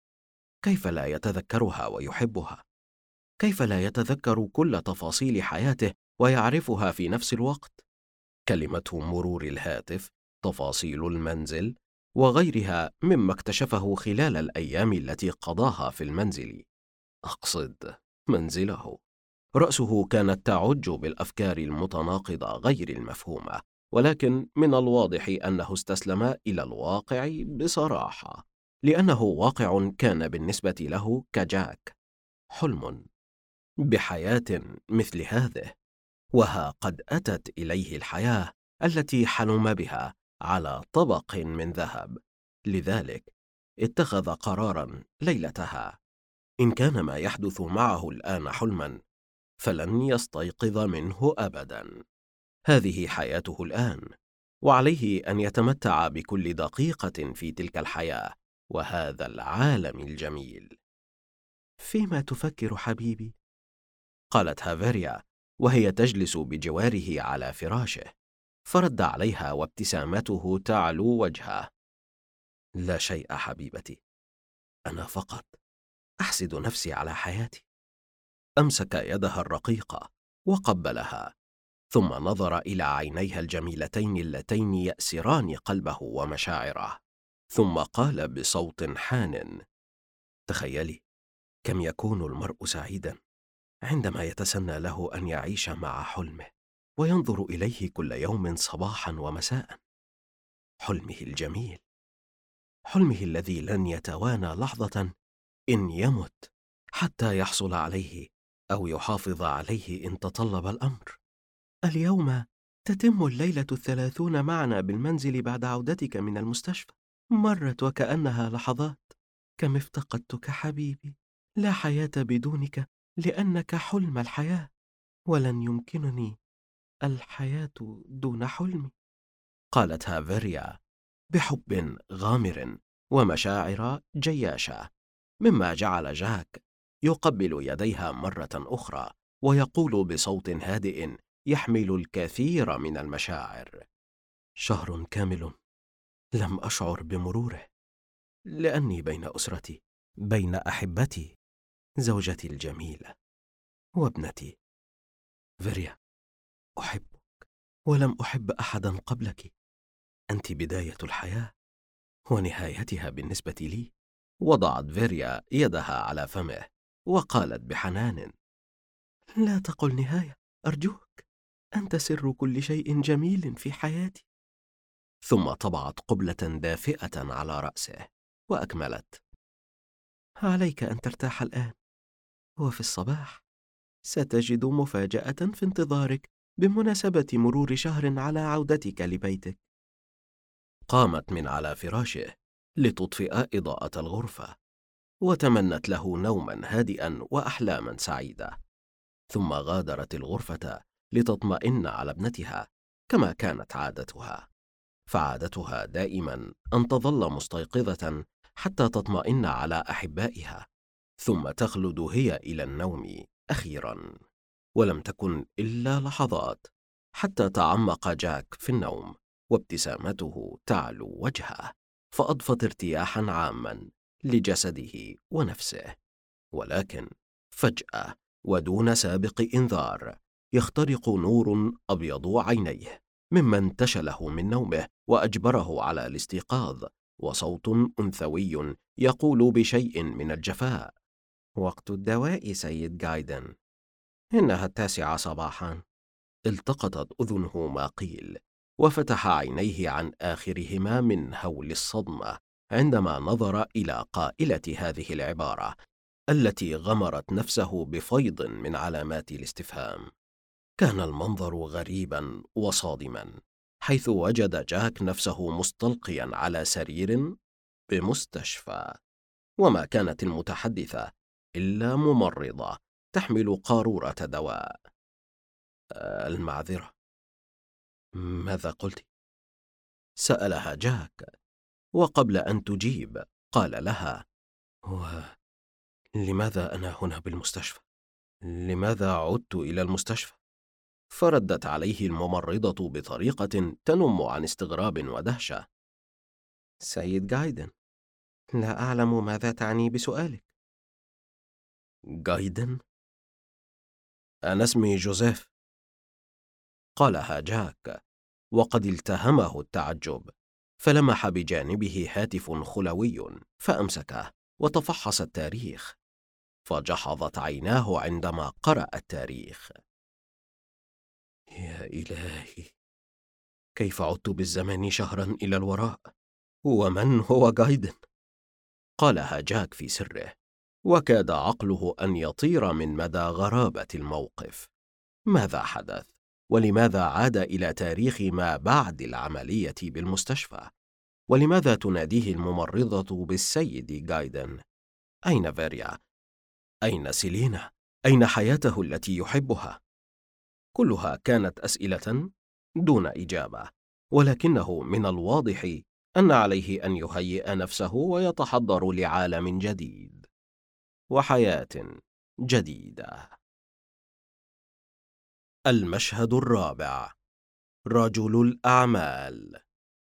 كيف لا يتذكرها ويحبها؟ كيف لا يتذكر كل تفاصيل حياته ويعرفها في نفس الوقت؟ كلمة مرور الهاتف، تفاصيل المنزل، وغيرها مما اكتشفه خلال الأيام التي قضاها في المنزل. أقصد منزله. رأسه كانت تعج بالأفكار المتناقضة غير المفهومة، ولكن من الواضح أنه استسلم إلى الواقع بصراحة، لأنه واقع كان بالنسبة له كجاك حلم بحياة مثل هذه، وها قد أتت إليه الحياة التي حلم بها على طبق من ذهب. لذلك اتخذ قراراً ليلتها: إن كان ما يحدث معه الآن حلماً فلن يستيقظ منه أبداً. هذه حياته الآن، وعليه أن يتمتع بكل دقيقة في تلك الحياة وهذا العالم الجميل. فيما تفكر حبيبي؟ قالتها فيريا وهي تجلس بجواره على فراشه، فرد عليها وابتسامته تعلو وجهه. لا شيء حبيبتي، أنا فقط أحسد نفسي على حياتي. أمسك يدها الرقيقة وقبلها، ثم نظر إلى عينيها الجميلتين اللتين يأسران قلبه ومشاعره، ثم قال بصوت حان: تخيلي كم يكون المرء سعيدا عندما يتسنى له أن يعيش مع حلمه وينظر إليه كل يوم صباحا ومساء. حلمه الجميل، حلمه الذي لن يتوانى لحظة إن يمت حتى يحصل عليه أو يحافظ عليه إن تطلب الأمر. اليوم تتم الليلة 30 معنا بالمنزل بعد عودتك من المستشفى. مرت وكأنها لحظات. كم افتقدتك حبيبي. لا حياة بدونك، لأنك حلم الحياة، ولن يمكنني الحياة دون حلمي. قالتها فيريا بحب غامر ومشاعر جياشة، مما جعل جاك يقبل يديها مرة أخرى ويقول بصوت هادئ يحمل الكثير من المشاعر: شهر كامل لم أشعر بمروره، لأني بين أسرتي، بين أحبتي، زوجتي الجميلة وابنتي. فيريا، أحبك ولم أحب أحدا قبلك. أنت بداية الحياة ونهايتها بالنسبة لي. وضعت فيريا يدها على فمه وقالت بحنان: لا تقل نهاية أرجوك، أنت سر كل شيء جميل في حياتي. ثم طبعت قبلة دافئة على رأسه وأكملت: عليك أن ترتاح الآن، وفي الصباح ستجد مفاجأة في انتظارك بمناسبة مرور شهر على عودتك لبيتك. قامت من على فراشه لتطفئ إضاءة الغرفة، وتمنت له نوما هادئا وأحلاما سعيدة، ثم غادرت الغرفة لتطمئن على ابنتها كما كانت عادتها. فعادتها دائما أن تظل مستيقظة حتى تطمئن على أحبائها، ثم تخلد هي إلى النوم أخيرا. ولم تكن إلا لحظات حتى تعمق جاك في النوم وابتسامته تعلو وجهه، فأضفت ارتياحا عاما لجسده ونفسه. ولكن فجأة ودون سابق إنذار يخترق نور أبيض عينيه مما انتشله من نومه وأجبره على الاستيقاظ، وصوت أنثوي يقول بشيء من الجفاء: وقت الدواء سيد جايدن، إنها 9 صباحا. التقطت أذنه ما قيل، وفتح عينيه عن آخرهما من هول الصدمة عندما نظر إلى قائلة هذه العبارة التي غمرت نفسه بفيض من علامات الاستفهام. كان المنظر غريبا وصادما، حيث وجد جاك نفسه مستلقيا على سرير بمستشفى، وما كانت المتحدثة إلا ممرضة تحمل قارورة دواء. المعذرة، ماذا قلت؟ سألها جاك، وقبل أن تجيب قال لها: لماذا أنا هنا بالمستشفى؟ لماذا عدت إلى المستشفى؟ فردت عليه الممرضة بطريقة تنم عن استغراب ودهشة: سيد جايدن، لا أعلم ماذا تعني بسؤالك. جايدن؟ أنا اسمي جوزيف، قالها جاك، وقد التهمه التعجب، فلمح بجانبه هاتف خلوي فأمسكه وتفحص التاريخ، فجحظت عيناه عندما قرأ التاريخ. يا إلهي، كيف عدت بالزمن شهرا إلى الوراء؟ ومن هو جايدن؟ قالها جاك في سره، وكاد عقله أن يطير من مدى غرابة الموقف. ماذا حدث؟ ولماذا عاد إلى تاريخ ما بعد العملية بالمستشفى؟ ولماذا تناديه الممرضة بالسيد جايدن؟ أين فيريا؟ أين سيلينا؟ أين حياته التي يحبها؟ كلها كانت أسئلة دون إجابة، ولكنه من الواضح أن عليه أن يهيئ نفسه ويتحضر لعالم جديد وحياة جديدة. المشهد الرابع: رجل الأعمال.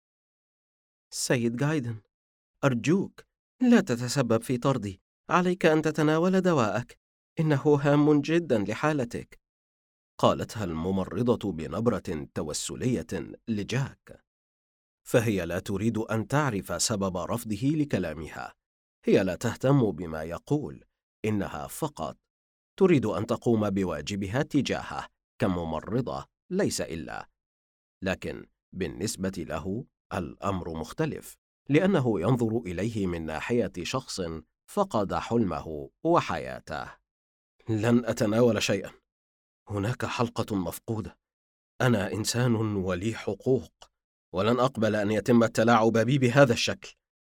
سيد جايدن، أرجوك لا تتسبب في طردي. عليك أن تتناول دواءك، إنه هام جدا لحالتك. قالتها الممرضة بنبرة توسلية لجاك، فهي لا تريد أن تعرف سبب رفضه لكلامها. هي لا تهتم بما يقول، إنها فقط تريد أن تقوم بواجبها تجاهه كممرضة، ليس إلا. لكن بالنسبة له الأمر مختلف، لأنه ينظر إليه من ناحية شخص فقد حلمه وحياته. لن أتناول شيئا، هناك حلقة مفقودة. أنا إنسان ولي حقوق، ولن أقبل أن يتم التلاعب بي بهذا الشكل.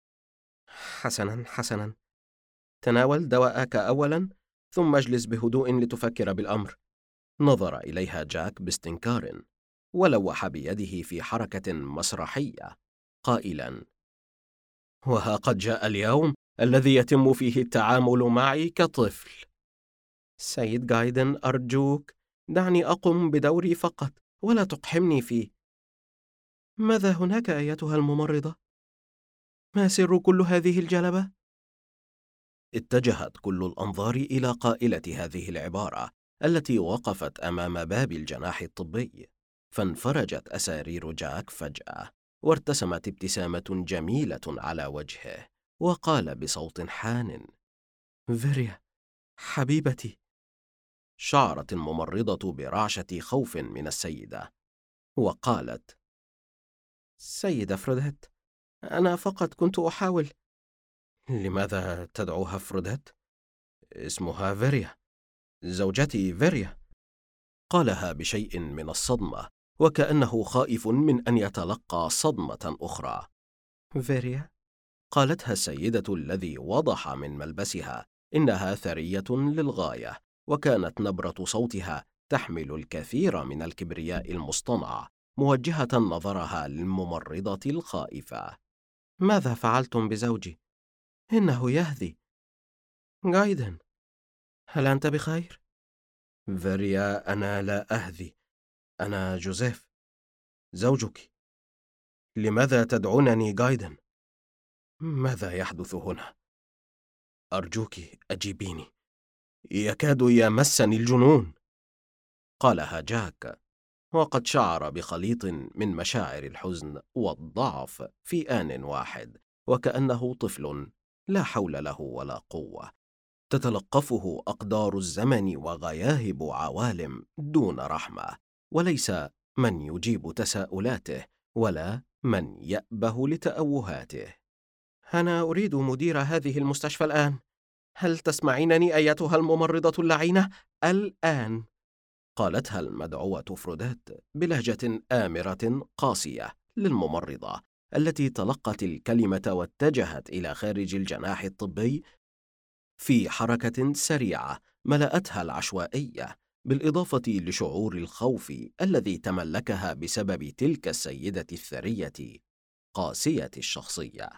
حسنا حسنا، تناول دواءك أولا، ثم اجلس بهدوء لتفكر بالأمر. نظر إليها جاك باستنكار، ولوح بيده في حركة مسرحية قائلا: وها قد جاء اليوم الذي يتم فيه التعامل معي كطفل. سيد جايدن، أرجوك دعني أقم بدوري فقط، ولا تقحمني فيه. ماذا هناك أيتها الممرضة؟ ما سر كل هذه الجلبة؟ اتجهت كل الأنظار إلى قائلة هذه العبارة التي وقفت أمام باب الجناح الطبي، فانفرجت أسارير جاك فجأة، وارتسمت ابتسامة جميلة على وجهه، وقال بصوت حان: فيريا حبيبتي. شعرت الممرضة برعشة خوف من السيدة، وقالت: سيدة فروديت، أنا فقط كنت أحاول. لماذا تدعوها فروديت؟ اسمها فيريا، زوجتي فيريا. قالها بشيء من الصدمة، وكأنه خائف من أن يتلقى صدمة أخرى. فيريا؟ قالتها السيدة الذي وضح من ملبسها إنها ثرية للغاية، وكانت نبرة صوتها تحمل الكثير من الكبرياء المصطنع، موجهة نظرها للممرضة الخائفة. ماذا فعلتم بزوجي؟ إنه يهذي. جايدن، هل أنت بخير؟ فيريا، أنا لا أهذي، أنا جوزيف زوجك. لماذا تدعونني جايدن؟ ماذا يحدث هنا؟ أرجوك أجيبيني، يكاد يمسني الجنون. قالها جاك، وقد شعر بخليط من مشاعر الحزن والضعف في آن واحد، وكأنه طفل لا حول له ولا قوة، تتلقفه أقدار الزمن وغياهب عوالم دون رحمة، وليس من يجيب تساؤلاته ولا من يأبه لتأوهاته. أنا أريد مدير هذه المستشفى الآن. هل تسمعينني أيتها الممرضة اللعينة؟ الآن. قالتها المدعوة فروديت بلهجة آمرة قاسية للممرضة التي تلقت الكلمة واتجهت إلى خارج الجناح الطبي في حركة سريعة ملأتها العشوائية، بالإضافة لشعور الخوف الذي تملكها بسبب تلك السيدة الثرية قاسية الشخصية.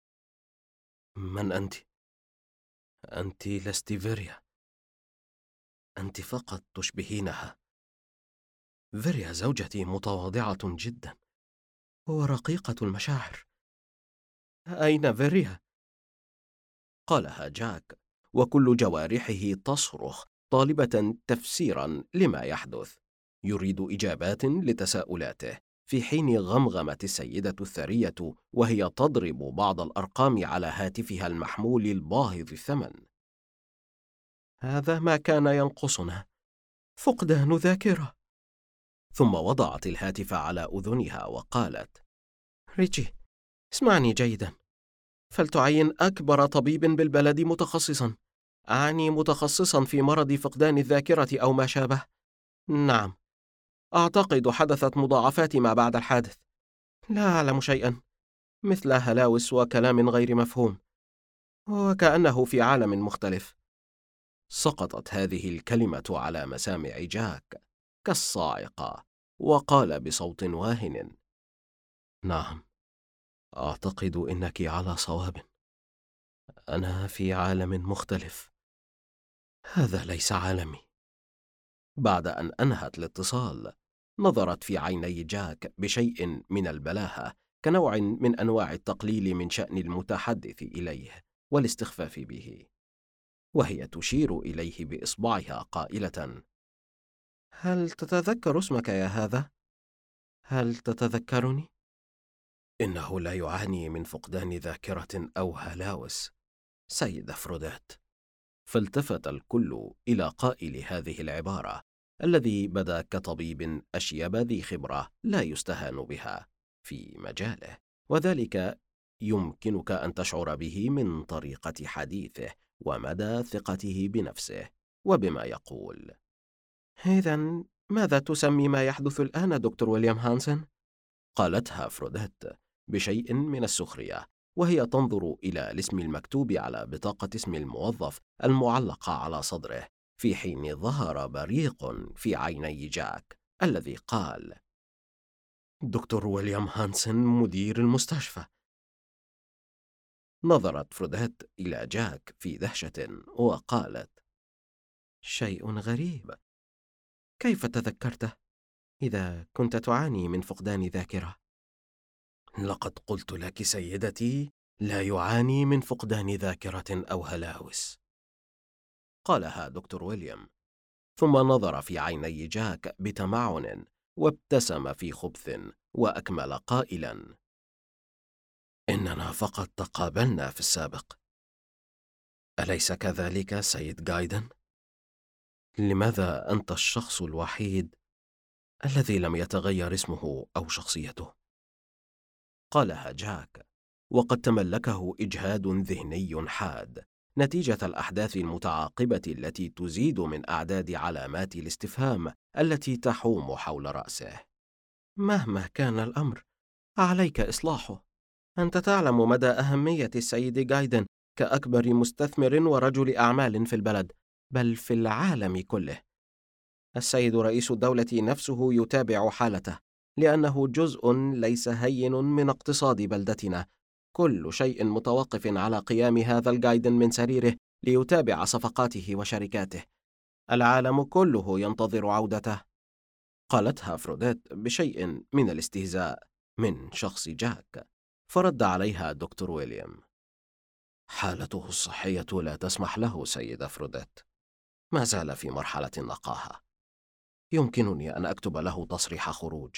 من أنت؟ أنت لست فيريا، أنت فقط تشبهينها. فيريا زوجتي متواضعة جدا ورقيقة المشاعر. أين فيريا؟ قالها جاك، وكل جوارحه تصرخ طالبة تفسيرا لما يحدث. يريد إجابات لتساؤلاته، في حين غمغمت السيدة الثرية وهي تضرب بعض الأرقام على هاتفها المحمول الباهظ الثمن. هذا ما كان ينقصنا، فقدان ذاكرة. ثم وضعت الهاتف على أذنها وقالت: ريتشي، اسمعني جيدا. فلتعين أكبر طبيب بالبلد متخصصا، أعني متخصصا في مرض فقدان الذاكرة أو ما شابه. نعم، أعتقد حدثت مضاعفات ما بعد الحادث. لا أعلم شيئا، مثل هلاوس وكلام غير مفهوم، وكأنه في عالم مختلف. سقطت هذه الكلمة على مسامع جاك كالصاعقة، وقال بصوت واهن: نعم، أعتقد إنك على صواب. أنا في عالم مختلف، هذا ليس عالمي. بعد أن أنهت الاتصال، نظرت في عيني جاك بشيء من البلاهة، كنوع من أنواع التقليل من شأن المتحدث إليه والاستخفاف به، وهي تشير إليه بإصبعها قائلة: هل تتذكر اسمك يا هذا؟ هل تتذكرني؟ إنه لا يعاني من فقدان ذاكرة أو هلاوس، سيد أفروديت. فالتفت الكل إلى قائل هذه العبارة، الذي بدا كطبيب أشيب ذي خبرة لا يستهان بها في مجاله، وذلك يمكنك أن تشعر به من طريقة حديثه ومدى ثقته بنفسه وبما يقول. إذن ماذا تسمي ما يحدث الآن دكتور ويليام هانسن؟ قالتها فروديت بشيء من السخرية، وهي تنظر إلى الاسم المكتوب على بطاقة اسم الموظف المعلقة على صدره، في حين ظهر بريق في عيني جاك الذي قال: دكتور ويليام هانسن مدير المستشفى. نظرت فروديت إلى جاك في دهشة وقالت: شيء غريب، كيف تذكرته إذا كنت تعاني من فقدان ذاكرة؟ لقد قلت لك سيدتي، لا يعاني من فقدان ذاكرة أو هلاوس، قالها دكتور ويليام، ثم نظر في عيني جاك بتمعن وابتسم في خبث وأكمل قائلا: إننا فقط تقابلنا في السابق، أليس كذلك سيد جايدن؟ لماذا أنت الشخص الوحيد الذي لم يتغير اسمه أو شخصيته؟ قالها جاك وقد تملكه إجهاد ذهني حاد نتيجة الأحداث المتعاقبة التي تزيد من أعداد علامات الاستفهام التي تحوم حول رأسه. مهما كان الأمر عليك إصلاحه. أنت تعلم مدى أهمية السيد جايدن كأكبر مستثمر ورجل أعمال في البلد، بل في العالم كله. السيد رئيس الدولة نفسه يتابع حالته، لأنه جزء ليس هين من اقتصاد بلدتنا. كل شيء متوقف على قيام هذا الجايدن من سريره ليتابع صفقاته وشركاته. العالم كله ينتظر عودته. قالتها فروديت بشيء من الاستهزاء من شخص جاك، فرد عليها دكتور ويليام: حالته الصحية لا تسمح له سيد أفروديت، ما زال في مرحلة النقاهة. يمكنني أن أكتب له تصريح خروج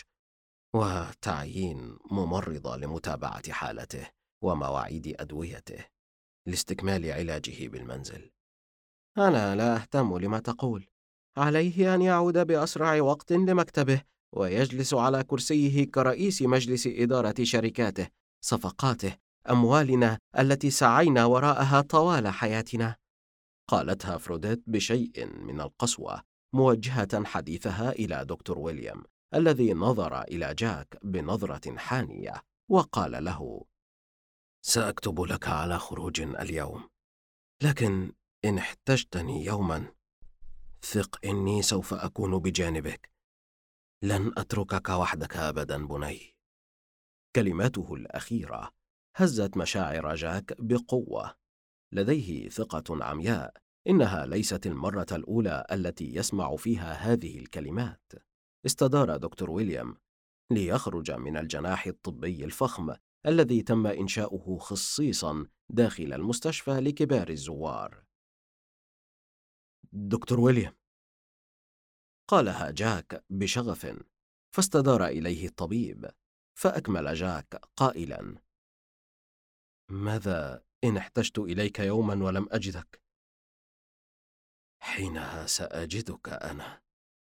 وتعيين ممرضة لمتابعة حالته ومواعيد أدويته لاستكمال علاجه بالمنزل. أنا لا أهتم لما تقول. عليه أن يعود بأسرع وقت لمكتبه ويجلس على كرسيه كرئيس مجلس إدارة شركاته، صفقاته، أموالنا التي سعينا وراءها طوال حياتنا. قالتها فروديت بشيء من القسوة، موجهة حديثها إلى دكتور ويليام الذي نظر إلى جاك بنظرة حانية وقال له: سأكتب لك على خروج اليوم، لكن إن احتجتني يوما ثق إني سوف أكون بجانبك، لن أتركك وحدك أبدا بني. كلماته الأخيرة هزت مشاعر جاك بقوة. لديه ثقة عمياء إنها ليست المرة الأولى التي يسمع فيها هذه الكلمات. استدار دكتور ويليام ليخرج من الجناح الطبي الفخم الذي تم إنشاؤه خصيصا داخل المستشفى لكبار الزوار. دكتور ويليام، قالها جاك بشغف، فاستدار إليه الطبيب، فأكمل جاك قائلا: ماذا إن احتجت إليك يوما ولم أجدك؟ حينها سأجدك أنا.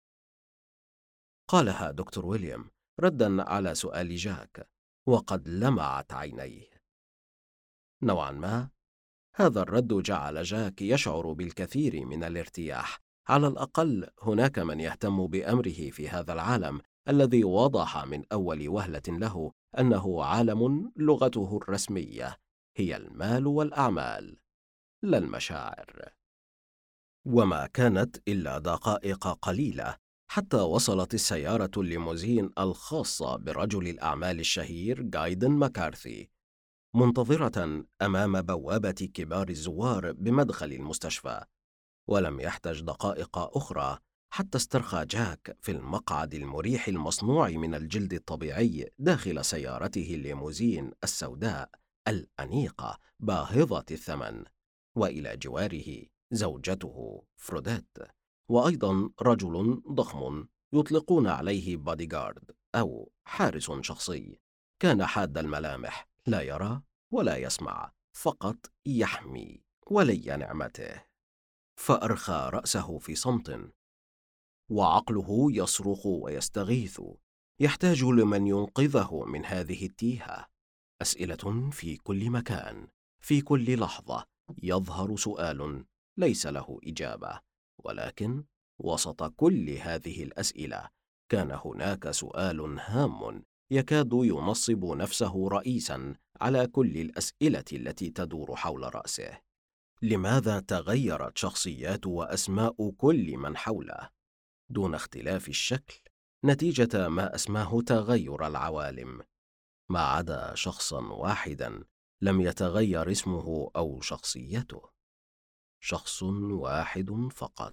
قالها دكتور ويليام ردا على سؤال جاك، وقد لمعت عينيه. نوعا ما هذا الرد جعل جاك يشعر بالكثير من الارتياح. على الأقل هناك من يهتم بأمره في هذا العالم الذي وضح من أول وهلة له أنه عالم لغته الرسمية هي المال والأعمال، لا المشاعر. وما كانت إلا دقائق قليلة حتى وصلت السيارة الليموزين الخاصة برجل الأعمال الشهير جايدن ماكارثي، منتظرة أمام بوابة كبار الزوار بمدخل المستشفى. ولم يحتج دقائق أخرى حتى استرخى جاك في المقعد المريح المصنوع من الجلد الطبيعي داخل سيارته الليموزين السوداء الأنيقة باهظة الثمن، وإلى جواره زوجته فروديت، وأيضا رجل ضخم يطلقون عليه باديغارد أو حارس شخصي، كان حاد الملامح، لا يرى ولا يسمع، فقط يحمي ولي نعمته. فأرخى رأسه في صمت، وعقله يصرخ ويستغيث، يحتاج لمن ينقذه من هذه التيهة. أسئلة في كل مكان، في كل لحظة يظهر سؤال ليس له إجابة، ولكن وسط كل هذه الأسئلة كان هناك سؤال هام يكاد ينصب نفسه رئيسا على كل الأسئلة التي تدور حول رأسه: لماذا تغيرت شخصيات وأسماء كل من حوله دون اختلاف الشكل نتيجة ما أسماه تغير العوالم، ما عدا شخصا واحدا لم يتغير اسمه أو شخصيته؟ شخص واحد فقط: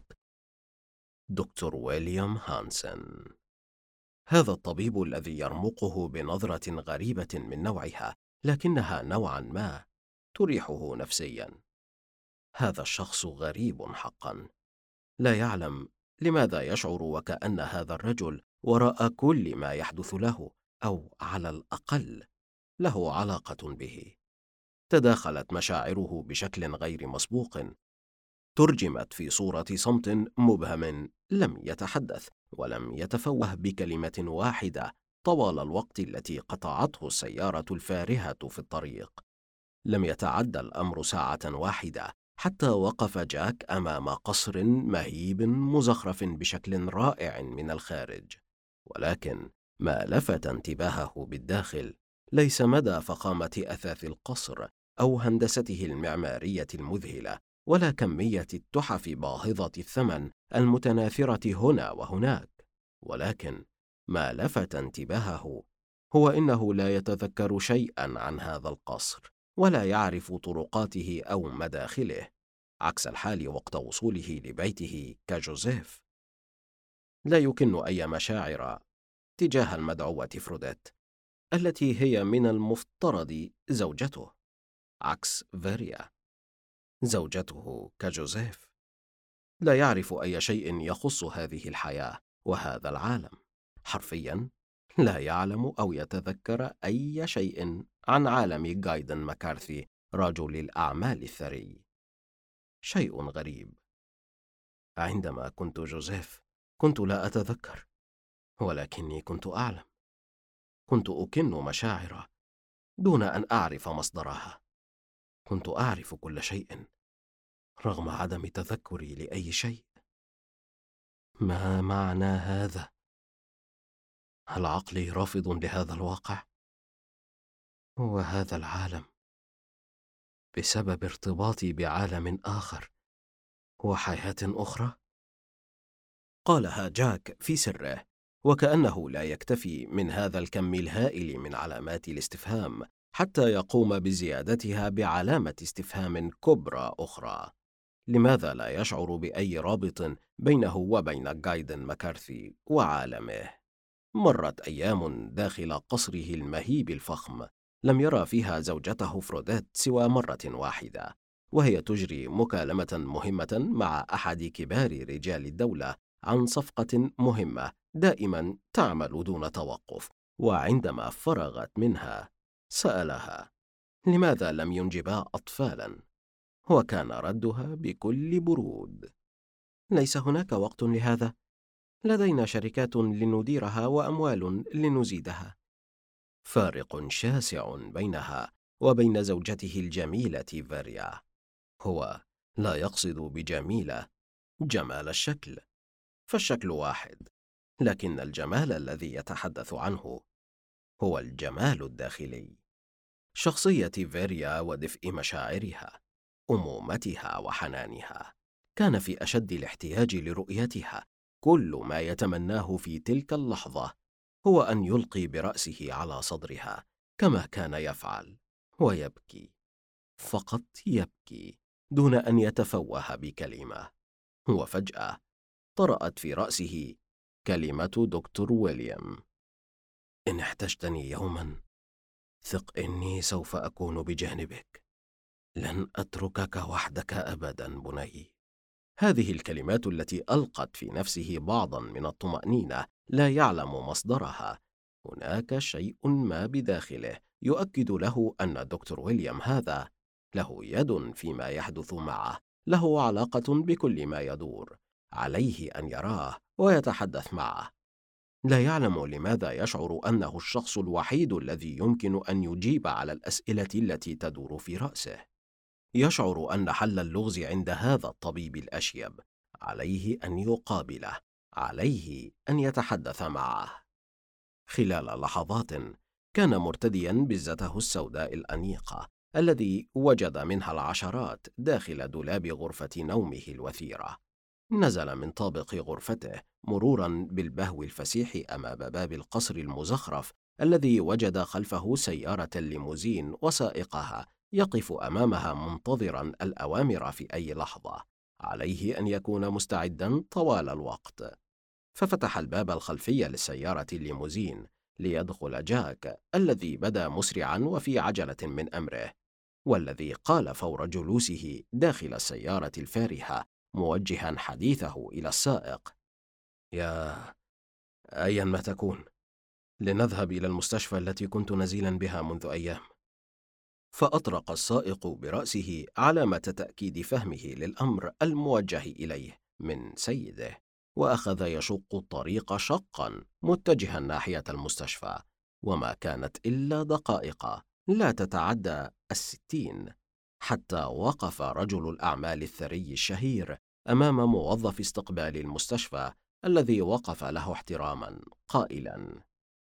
دكتور ويليام هانسن. هذا الطبيب الذي يرمقه بنظرة غريبة من نوعها، لكنها نوعا ما تريحه نفسيا. هذا الشخص غريب حقا، لا يعلم لماذا يشعر وكأن هذا الرجل وراء كل ما يحدث له، أو على الأقل له علاقة به. تداخلت مشاعره بشكل غير مسبوق، ترجمت في صورة صمت مبهم لم يتحدث ولم يتفوه بكلمة واحدة طوال الوقت التي قطعته السيارة الفارهة في الطريق. لم يتعدى الأمر ساعة واحدة حتى وقف جاك أمام قصر مهيب مزخرف بشكل رائع من الخارج، ولكن ما لفت انتباهه بالداخل ليس مدى فخامة أثاث القصر أو هندسته المعمارية المذهلة، ولا كمية التحف باهظة الثمن المتناثرة هنا وهناك، ولكن ما لفت انتباهه هو إنه لا يتذكر شيئا عن هذا القصر، ولا يعرف طرقاته أو مداخله، عكس الحال وقت وصوله لبيته كجوزيف. لا يكن أي مشاعر تجاه المدعوة فروديت التي هي من المفترض زوجته، عكس فيريا زوجته كجوزيف. لا يعرف أي شيء يخص هذه الحياة وهذا العالم، حرفياً لا يعلم أو يتذكر أي شيء عن عالم غايدن ماكارثي رجل الأعمال الثري. شيء غريب. عندما كنت جوزيف كنت لا أتذكر، ولكني كنت أعلم، كنت أكن مشاعر دون أن أعرف مصدرها، كنت أعرف كل شيء رغم عدم تذكري لأي شيء. ما معنى هذا؟ هل عقلي رافض لهذا الواقع وهذا العالم بسبب ارتباطي بعالم آخر وحياة أخرى؟ قالها جاك في سره، وكأنه لا يكتفي من هذا الكم الهائل من علامات الاستفهام حتى يقوم بزيادتها بعلامة استفهام كبرى أخرى: لماذا لا يشعر بأي رابط بينه وبين غايدن ماكارثي وعالمه؟ مرت أيام داخل قصره المهيب الفخم، لم يرى فيها زوجته فروديت سوى مرة واحدة، وهي تجري مكالمة مهمة مع أحد كبار رجال الدولة عن صفقة مهمة دائما تعمل دون توقف. وعندما فرغت منها سألها لماذا لم ينجبا أطفالا، وكان ردها بكل برود: ليس هناك وقت لهذا، لدينا شركات لنديرها وأموال لنزيدها. فارق شاسع بينها وبين زوجته الجميلة فيريا. هو لا يقصد بجميلة جمال الشكل، فالشكل واحد، لكن الجمال الذي يتحدث عنه هو الجمال الداخلي. شخصية فيريا ودفء مشاعرها، أمومتها وحنانها، كان في أشد الاحتياج لرؤيتها. كل ما يتمناه في تلك اللحظة هو أن يلقي برأسه على صدرها كما كان يفعل، ويبكي، فقط يبكي دون أن يتفوه بكلمة. وفجأة طرأت في رأسه كلمة دكتور ويليام: إن احتجتني يوما ثق إني سوف أكون بجانبك، لن أتركك وحدك أبدا بني. هذه الكلمات التي ألقت في نفسه بعضا من الطمأنينة لا يعلم مصدرها. هناك شيء ما بداخله يؤكد له أن دكتور ويليام هذا له يد فيما يحدث معه، له علاقة بكل ما يدور، عليه أن يراه ويتحدث معه. لا يعلم لماذا يشعر أنه الشخص الوحيد الذي يمكن أن يجيب على الأسئلة التي تدور في رأسه. يشعر أن حل اللغز عند هذا الطبيب الأشيب، عليه أن يقابله، عليه أن يتحدث معه. خلال لحظات كان مرتديا بزته السوداء الأنيقة الذي وجد منها العشرات داخل دولاب غرفة نومه الوثيرة. نزل من طابق غرفته مرورا بالبهو الفسيح أمام باب القصر المزخرف الذي وجد خلفه سيارة الليموزين وسائقها يقف أمامها منتظرا الأوامر في أي لحظة. عليه أن يكون مستعدا طوال الوقت. ففتح الباب الخلفي للسيارة الليموزين ليدخل جاك الذي بدا مسرعا وفي عجلة من أمره، والذي قال فور جلوسه داخل السيارة الفارهة موجها حديثه إلى السائق: يا أيا ما تكون، لنذهب إلى المستشفى التي كنت نزيلا بها منذ أيام. فأطرق السائق برأسه علامة تأكيد فهمه للأمر الموجه إليه من سيده، وأخذ يشق الطريق شقا متجها ناحية المستشفى، وما كانت إلا دقائق لا تتعدى 60 حتى وقف رجل الأعمال الثري الشهير أمام موظف استقبال المستشفى الذي وقف له احتراما قائلا: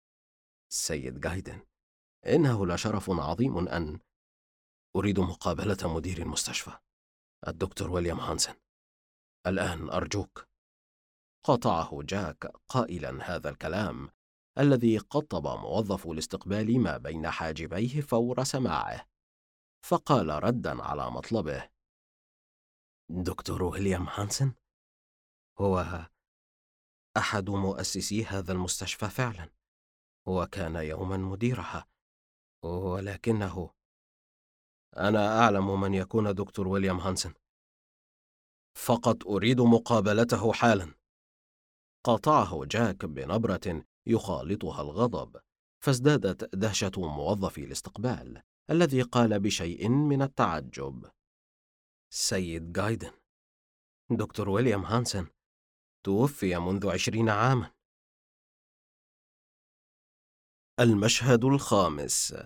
السيد جايدن، إنه لشرف عظيم أن أريد مقابلة مدير المستشفى الدكتور ويليام هانسن الآن أرجوك. قاطعه جاك قائلا هذا الكلام الذي قطب موظف الاستقبال ما بين حاجبيه فور سماعه، فقال ردا على مطلبه: دكتور ويليام هانسن هو أحد مؤسسي هذا المستشفى فعلا، وكان يوما مديرها، ولكنه أنا أعلم من يكون دكتور ويليام هانسن، فقط أريد مقابلته حالا. قاطعه جاك بنبرة يخالطها الغضب، فازدادت دهشة موظف الاستقبال الذي قال بشيء من التعجب: سيد جايدن، دكتور ويليام هانسن توفي منذ 20 عاما. المشهد الخامس: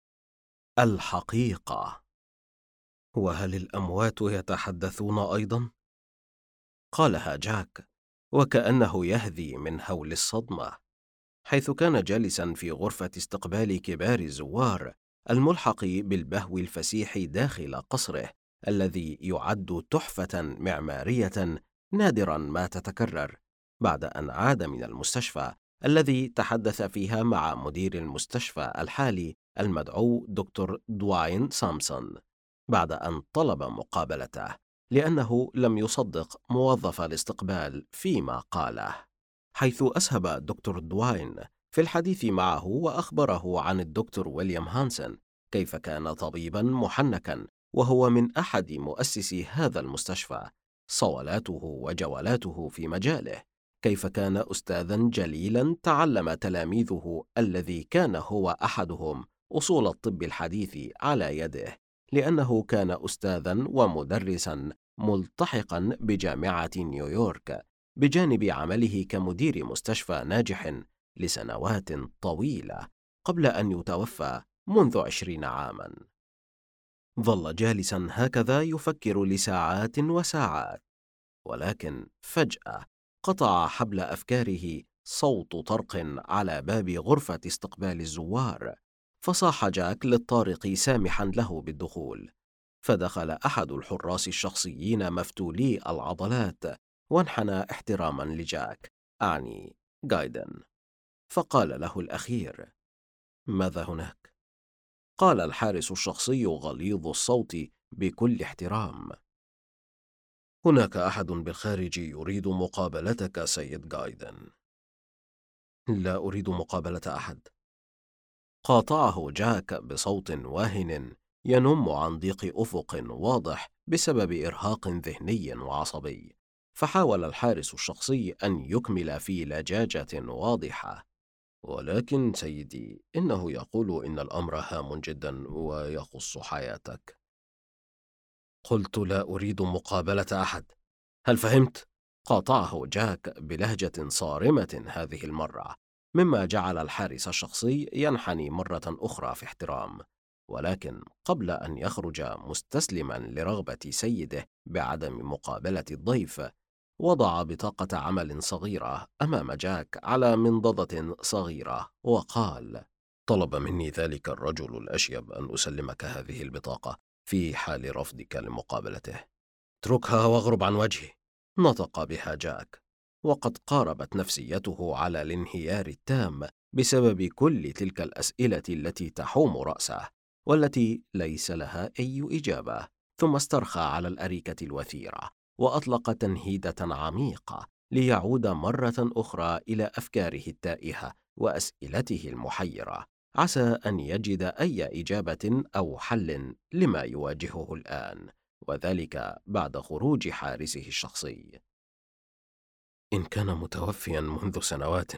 الحقيقة. وهل الأموات يتحدثون أيضا؟ قالها جاك وكأنه يهذي من هول الصدمة، حيث كان جالسا في غرفة استقبال كبار الزوار الملحق بالبهو الفسيح داخل قصره الذي يعد تحفة معمارية نادرا ما تتكرر، بعد أن عاد من المستشفى الذي تحدث فيها مع مدير المستشفى الحالي المدعو دكتور دواين سامسون، بعد أن طلب مقابلته لأنه لم يصدق موظف الاستقبال فيما قاله، حيث أسهب دكتور دواين في الحديث معه وأخبره عن الدكتور ويليام هانسن كيف كان طبيبا محنكا وهو من أحد مؤسسي هذا المستشفى، صولاته وجولاته في مجاله، كيف كان أستاذا جليلا تعلم تلاميذه الذي كان هو أحدهم أصول الطب الحديث على يده، لأنه كان أستاذا ومدرسا ملتحقا بجامعة نيويورك بجانب عمله كمدير مستشفى ناجح لسنوات طويلة قبل أن يتوفى منذ 20 عاما. ظل جالسا هكذا يفكر لساعات وساعات، ولكن فجأة قطع حبل أفكاره صوت طرق على باب غرفة استقبال الزوار، فصاح جاك للطارق سامحا له بالدخول، فدخل أحد الحراس الشخصيين مفتولي العضلات وانحنى احتراما لجاك، أعني جايدن، فقال له الأخير: ماذا هناك؟ قال الحارس الشخصي غليظ الصوت بكل احترام: هناك أحد بالخارج يريد مقابلتك سيد جايدن. لا أريد مقابلة أحد. قاطعه جاك بصوت واهن ينم عن ضيق أفق واضح بسبب إرهاق ذهني وعصبي، فحاول الحارس الشخصي أن يكمل في لجاجة واضحة: ولكن سيدي، إنه يقول إن الأمر هام جدا ويخص حياتك. قلت لا أريد مقابلة أحد، هل فهمت؟ قاطعه جاك بلهجة صارمة هذه المرة، مما جعل الحارس الشخصي ينحني مرة أخرى في احترام، ولكن قبل أن يخرج مستسلما لرغبة سيده بعدم مقابلة الضيف، وضع بطاقة عمل صغيرة أمام جاك على منضدة صغيرة وقال: طلب مني ذلك الرجل الأشيب أن أسلمك هذه البطاقة في حال رفضك لمقابلته. اتركها واغرب عن وجهي. نطق بها جاك، وقد قاربت نفسيته على الانهيار التام بسبب كل تلك الأسئلة التي تحوم رأسه والتي ليس لها أي إجابة. ثم استرخى على الأريكة الوثيرة وأطلق تنهيدة عميقة ليعود مرة أخرى إلى أفكاره التائهة وأسئلته المحيرة، عسى أن يجد أي إجابة أو حل لما يواجهه الآن، وذلك بعد خروج حارسه الشخصي. إن كان متوفيا منذ سنوات،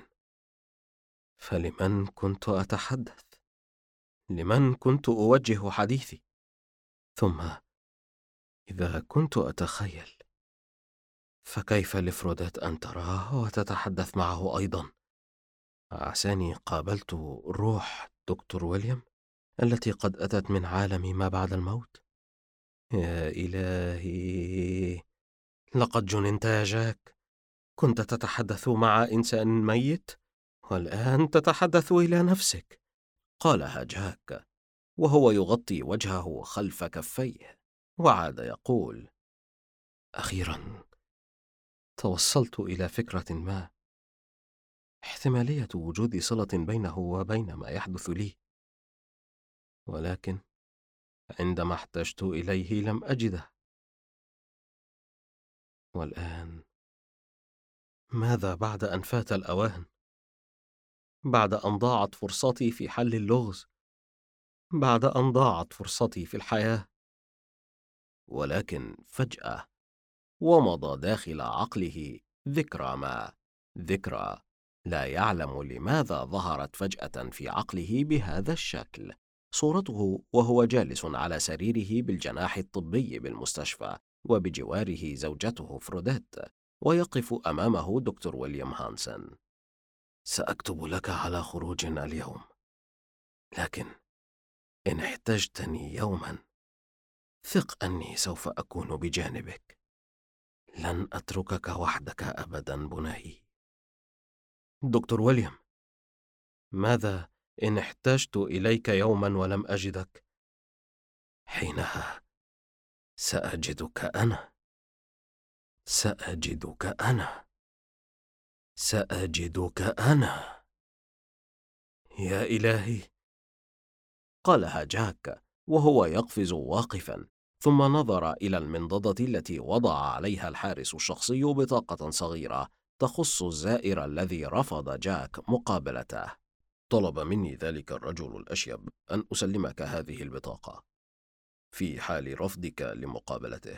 فلمن كنت أتحدث؟ لمن كنت أوجه حديثي؟ ثم إذا كنت أتخيل، فكيف لفروديت أن تراه وتتحدث معه أيضا؟ عساني قابلت روح دكتور ويليام التي قد أتت من عالم ما بعد الموت. يا إلهي، لقد جننت يا جاك. كنت تتحدث مع إنسان ميت، والآن تتحدث إلى نفسك. قالها جاك وهو يغطي وجهه خلف كفيه، وعاد يقول: أخيرا توصلت إلى فكرة ما، احتمالية وجود صلة بينه وبين ما يحدث لي، ولكن عندما احتجت إليه لم أجده. والآن ماذا بعد أن فات الأوان؟ بعد أن ضاعت فرصتي في حل اللغز، بعد أن ضاعت فرصتي في الحياة. ولكن فجأة ومضى داخل عقله ذكرى لا يعلم لماذا ظهرت فجأة في عقله بهذا الشكل: صورته وهو جالس على سريره بالجناح الطبي بالمستشفى، وبجواره زوجته فروديت، ويقف أمامه دكتور ويليام هانسن. سأكتب لك على خروج اليوم، لكن إن احتجتني يوما ثق أني سوف أكون بجانبك. لن أتركك وحدك أبدا بني. دكتور ويليام، ماذا إن احتجت إليك يوما ولم أجدك؟ حينها سأجدك أنا، سأجدك أنا، سأجدك أنا. يا إلهي، قالها جاك وهو يقفز واقفا، ثم نظر إلى المنضدة التي وضع عليها الحارس الشخصي بطاقة صغيرة تخص الزائر الذي رفض جاك مقابلته. طلب مني ذلك الرجل الأشيب أن أسلمك هذه البطاقة في حال رفضك لمقابلته.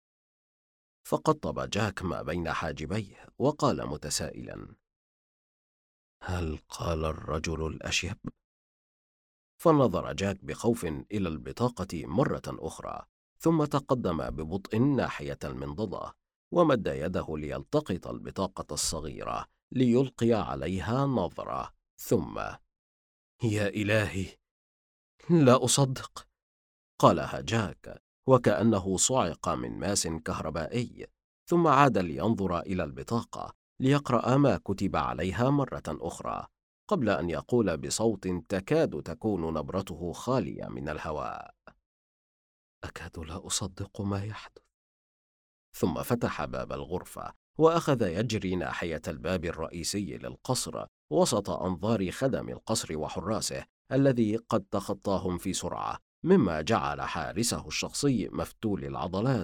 فقطب جاك ما بين حاجبيه وقال متسائلا: هل قال الرجل الأشيب؟ فنظر جاك بخوف إلى البطاقة مرة أخرى، ثم تقدم ببطء ناحية المنضدة ومد يده ليلتقط البطاقة الصغيرة ليلقي عليها نظرة، ثم: يا إلهي، لا أصدق، قالها جاك وكأنه صعق من ماس كهربائي، ثم عاد لينظر إلى البطاقة ليقرأ ما كتب عليها مرة أخرى قبل أن يقول بصوت تكاد تكون نبرته خالية من الهواء: أكاد لا أصدق ما يحدث. ثم فتح باب الغرفة وأخذ يجري ناحية الباب الرئيسي للقصر وسط أنظار خدم القصر وحراسه الذي قد تخطاهم في سرعة، مما جعل حارسه الشخصي مفتول العضلات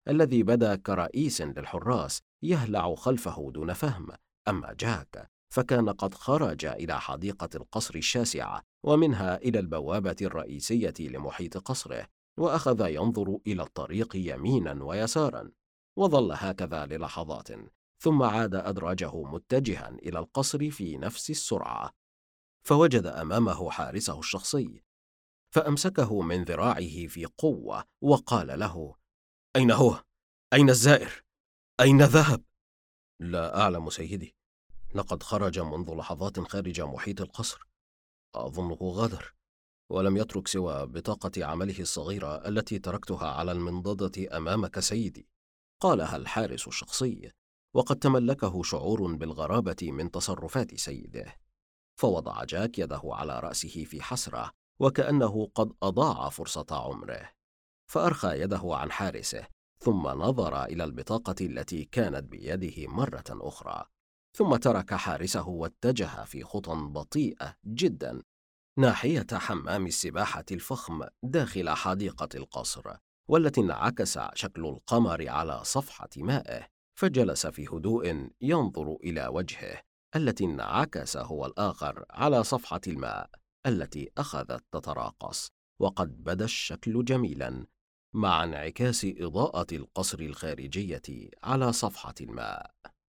الذي بدا كرئيس للحراس يهلع خلفه دون فهم. أما جاك فكان قد خرج إلى حديقة القصر الشاسعة، ومنها إلى البوابة الرئيسية لمحيط قصره، وأخذ ينظر إلى الطريق يمينا ويسارا، وظل هكذا للحظات، ثم عاد أدراجه متجها إلى القصر في نفس السرعة، فوجد أمامه حارسه الشخصي، فأمسكه من ذراعه في قوة وقال له: أين هو؟ أين الزائر؟ أين ذهب؟ لا أعلم سيدي، لقد خرج منذ لحظات خارج محيط القصر، أظنه غادر، ولم يترك سوى بطاقة عمله الصغيرة التي تركتها على المنضدة أمامك سيدي، قالها الحارس الشخصي، وقد تملكه شعور بالغرابة من تصرفات سيده. فوضع جاك يده على رأسه في حسرة، وكأنه قد أضاع فرصة عمره، فأرخى يده عن حارسه، ثم نظر إلى البطاقة التي كانت بيده مرة أخرى، ثم ترك حارسه واتجه في خطى بطيئة جدا ناحية حمام السباحة الفخم داخل حديقة القصر، والتي انعكس شكل القمر على صفحة مائه، فجلس في هدوء ينظر إلى وجهه التي انعكس هو الآخر على صفحة الماء التي أخذت تتراقص، وقد بدا الشكل جميلا مع انعكاس إضاءة القصر الخارجية على صفحة الماء.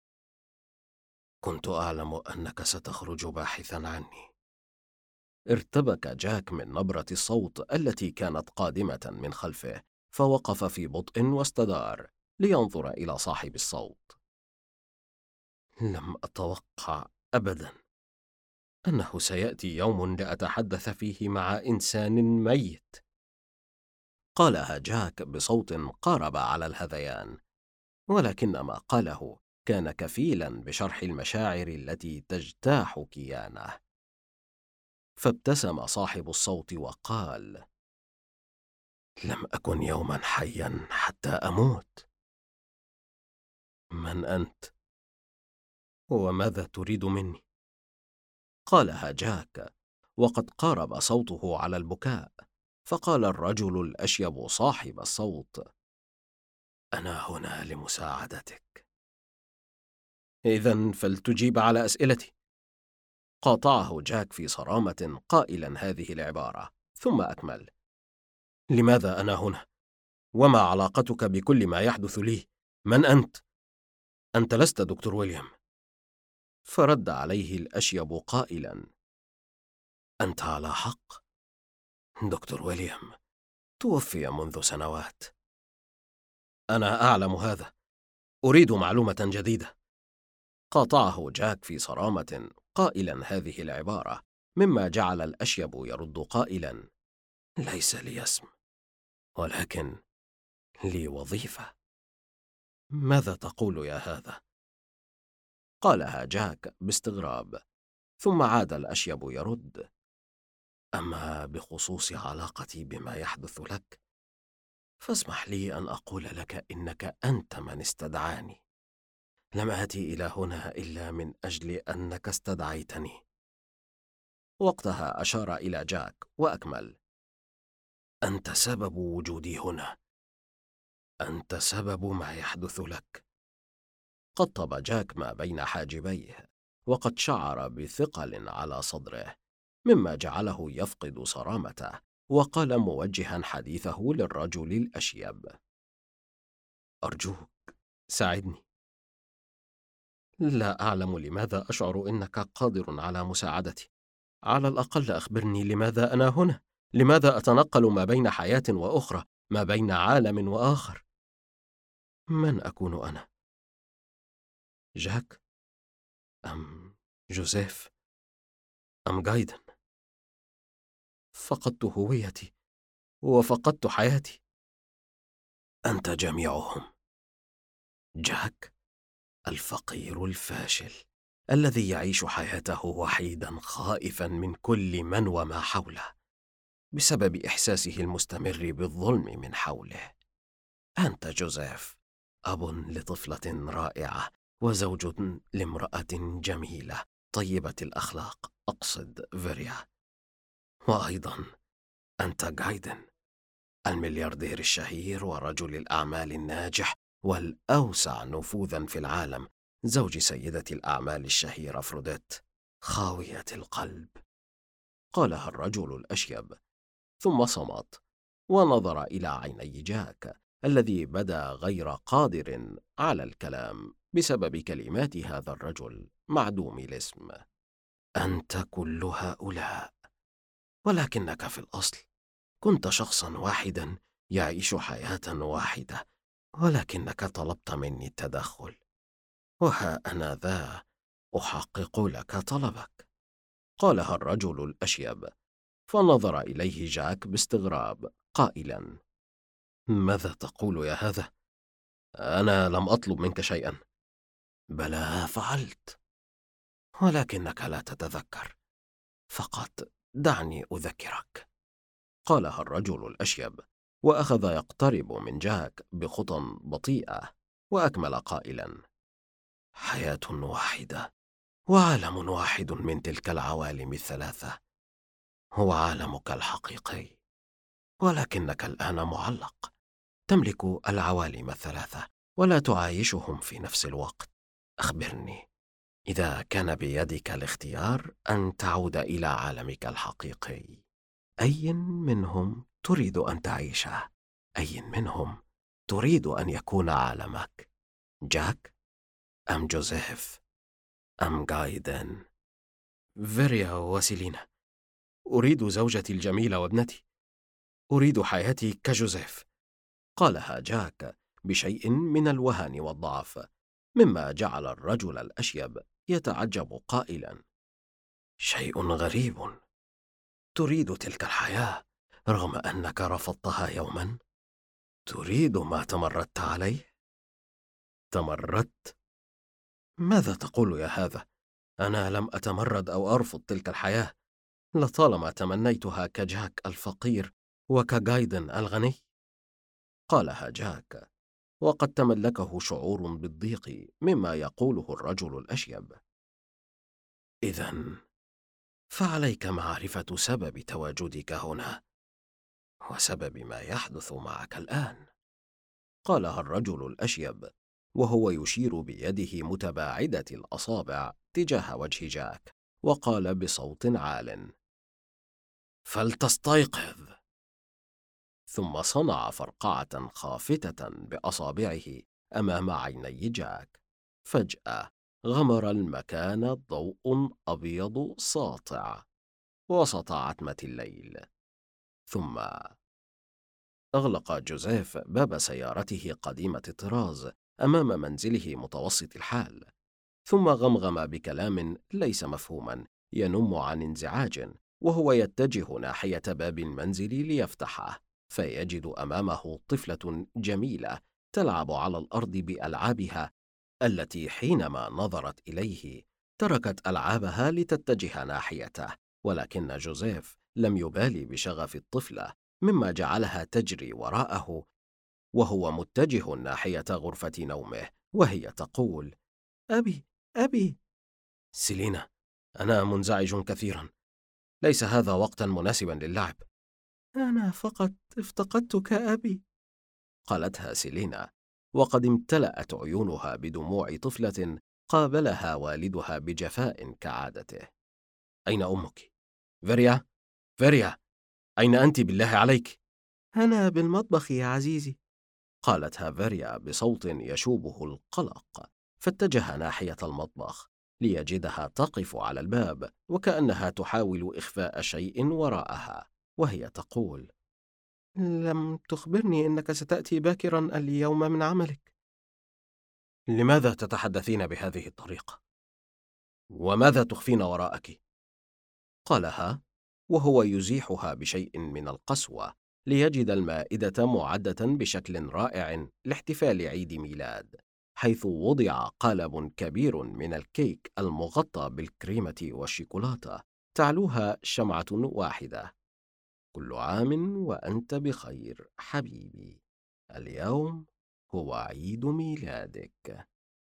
كنت أعلم أنك ستخرج باحثا عني. ارتبك جاك من نبرة الصوت التي كانت قادمة من خلفه، فوقف في بطء واستدار لينظر إلى صاحب الصوت. لم أتوقع أبدا أنه سيأتي يوم لأتحدث فيه مع إنسان ميت، قالها جاك بصوت قارب على الهذيان، ولكن ما قاله كان كفيلا بشرح المشاعر التي تجتاح كيانه. فابتسم صاحب الصوت وقال: لم أكن يوما حيا حتى أموت. من أنت؟ وماذا تريد مني؟ قالها جاك وقد قارب صوته على البكاء، فقال الرجل الأشيب صاحب الصوت: أنا هنا لمساعدتك. إذن فلتجيب على أسئلتي، قاطعه جاك في صرامة قائلا هذه العبارة، ثم أكمل: لماذا أنا هنا؟ وما علاقتك بكل ما يحدث لي؟ من أنت؟ أنت لست دكتور ويليام. فرد عليه الأشيب قائلا: أنت على حق، دكتور ويليام توفي منذ سنوات. أنا أعلم هذا، أريد معلومة جديدة، قاطعه جاك في صرامة قائلا هذه العبارة، مما جعل الأشيب يرد قائلا: ليس لي اسم، ولكن لي وظيفة. ماذا تقول يا هذا؟ قالها جاك باستغراب، ثم عاد الأشيب يرد: أما بخصوص علاقتي بما يحدث لك، فاسمح لي أن أقول لك إنك أنت من استدعاني. لم آتي إلى هنا إلا من أجل أنك استدعيتني. وقتها أشار إلى جاك وأكمل: أنت سبب وجودي هنا، أنت سبب ما يحدث لك. قطب جاك ما بين حاجبيه، وقد شعر بثقل على صدره، مما جعله يفقد صرامته، وقال موجها حديثه للرجل الأشيب: أرجوك ساعدني. لا أعلم لماذا أشعر إنك قادر على مساعدتي. على الأقل أخبرني لماذا أنا هنا؟ لماذا أتنقل ما بين حياة وأخرى، ما بين عالم وآخر؟ من أكون أنا؟ جاك؟ أم جوزيف؟ أم غايدن؟ فقدت هويتي وفقدت حياتي. أنت جميعهم. جاك الفقير الفاشل الذي يعيش حياته وحيدا خائفا من كل من وما حوله بسبب إحساسه المستمر بالظلم من حوله. أنت جوزيف، أب لطفلة رائعة وزوج لامرأة جميلة طيبة الأخلاق، أقصد فيريا. وأيضا أنت غايدن، الملياردير الشهير ورجل الأعمال الناجح والأوسع نفوذا في العالم، زوج سيدة الأعمال الشهيرة أفروديت، خاوية القلب. قالها الرجل الأشيب، ثم صمت ونظر إلى عيني جاك الذي بدا غير قادر على الكلام بسبب كلمات هذا الرجل معدوم الاسم. أنت كل هؤلاء، ولكنك في الأصل كنت شخصا واحدا يعيش حياة واحدة، ولكنك طلبت مني التدخل، وها أنا ذا أحقق لك طلبك. قالها الرجل الأشيب، فنظر إليه جاك باستغراب قائلا: ماذا تقول يا هذا؟ أنا لم أطلب منك شيئا. بلى فعلت، ولكنك لا تتذكر. فقط دعني أذكرك. قالها الرجل الأشيب، وأخذ يقترب من جاك بخطى بطيئة، وأكمل قائلا: حياة واحدة وعالم واحد من تلك العوالم الثلاثة هو عالمك الحقيقي، ولكنك الآن معلق، تملك العوالم الثلاثة ولا تعايشهم في نفس الوقت. أخبرني، إذا كان بيدك الاختيار أن تعود إلى عالمك الحقيقي، أي منهم تريد أن تعيشه؟ أي منهم تريد أن يكون عالمك؟ جاك أم جوزيف أم غايدن؟ فيريا وسيلينا، أريد زوجتي الجميلة وابنتي، أريد حياتي كجوزيف. قالها جاك بشيء من الوهن والضعف، مما جعل الرجل الأشيب يتعجب قائلا: شيء غريب، تريد تلك الحياة رغم أنك رفضتها يوما؟ تريد ما تمردت عليه؟ تمردت؟ ماذا تقول يا هذا؟ أنا لم أتمرد أو أرفض تلك الحياة، لطالما تمنيتها كجاك الفقير وكغايدن الغني. قالها جاك وقد تملكه شعور بالضيق مما يقوله الرجل الأشيب. إذن فعليك معرفة سبب تواجدك هنا وسبب ما يحدث معك الآن. قالها الرجل الأشيب وهو يشير بيده متباعدة الأصابع تجاه وجه جاك، وقال بصوت عال: فلتستيقظ. ثم صنع فرقعة خافتة بأصابعه أمام عيني جاك. فجأة غمر المكان ضوء أبيض ساطع وسط عتمة الليل، ثم أغلق جوزيف باب سيارته قديمة الطراز أمام منزله متوسط الحال، ثم غمغم بكلام ليس مفهوما ينم عن انزعاج، وهو يتجه ناحية باب المنزل ليفتحه، فيجد أمامه طفلة جميلة تلعب على الأرض بألعابها، التي حينما نظرت إليه تركت ألعابها لتتجه ناحيته، ولكن جوزيف لم يبالي بشغف الطفلة، مما جعلها تجري وراءه وهو متجه ناحية غرفة نومه، وهي تقول: أبي، أبي. سيلينا، أنا منزعج كثيرا، ليس هذا وقتا مناسبا للعب. أنا فقط افتقدتك أبي، قالتها سيلينا، وقد امتلأت عيونها بدموع طفلة قابلها والدها بجفاء كعادته. أين أمك؟ فيريا، فيريا، أين أنت بالله عليك؟ أنا بالمطبخ يا عزيزي، قالتها فيريا بصوت يشوبه القلق، فاتجه ناحية المطبخ ليجدها تقف على الباب وكأنها تحاول إخفاء شيء وراءها، وهي تقول: لم تخبرني إنك ستأتي باكرا اليوم من عملك. لماذا تتحدثين بهذه الطريقة؟ وماذا تخفين وراءك؟ قالها وهو يزيحها بشيء من القسوة ليجد المائدة معدة بشكل رائع لاحتفال عيد ميلاد، حيث وضع قالب كبير من الكيك المغطى بالكريمة والشوكولاتة، تعلوها شمعة واحدة. كل عام وأنت بخير حبيبي، اليوم هو عيد ميلادك.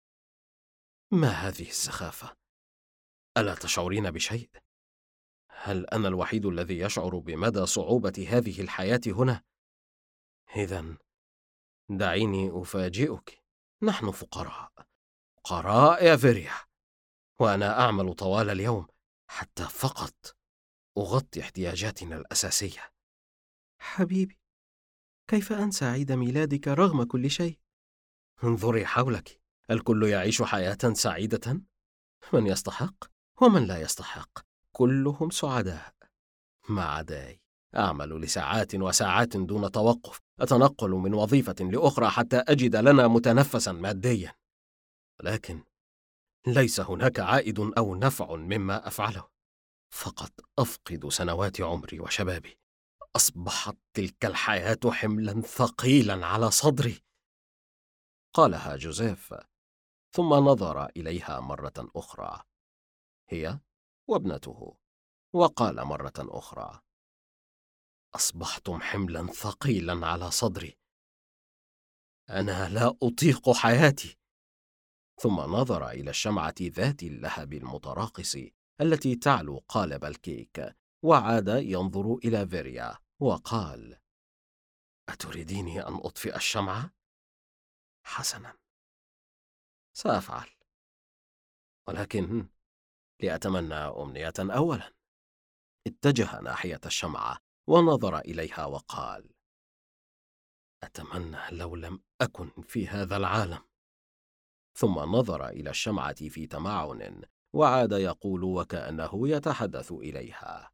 ما هذه السخافة؟ ألا تشعرين بشيء؟ هل أنا الوحيد الذي يشعر بمدى صعوبة هذه الحياة هنا؟ إذن دعيني أفاجئك، نحن فقراء، فقراء يا فيريا، وأنا أعمل طوال اليوم حتى فقط أغطي احتياجاتنا الأساسية. حبيبي، كيف أنسى عيد ميلادك رغم كل شيء؟ انظري حولك، الكل يعيش حياة سعيدة، من يستحق ومن لا يستحق، كلهم سعداء ما عداي. أعمل لساعات وساعات دون توقف، أتنقل من وظيفة لأخرى حتى أجد لنا متنفسا ماديا، لكن ليس هناك عائد أو نفع مما أفعله، فقط أفقد سنوات عمري وشبابي. أصبحت تلك الحياة حملا ثقيلا على صدري. قالها جوزيف، ثم نظر إليها مرة أخرى، هي وابنته، وقال مرة أخرى: أصبحتم حملا ثقيلا على صدري، أنا لا أطيق حياتي. ثم نظر إلى الشمعة ذات اللهب المتراقص التي تعلو قالب الكيك، وعاد ينظر إلى فيريا وقال: أتريديني أن أطفئ الشمعة؟ حسنا، سأفعل، ولكن لأتمنى أمنية أولا. اتجه ناحية الشمعة ونظر إليها وقال: أتمنى لو لم أكن في هذا العالم. ثم نظر إلى الشمعة في تمعن، وعاد يقول وكأنه يتحدث إليها: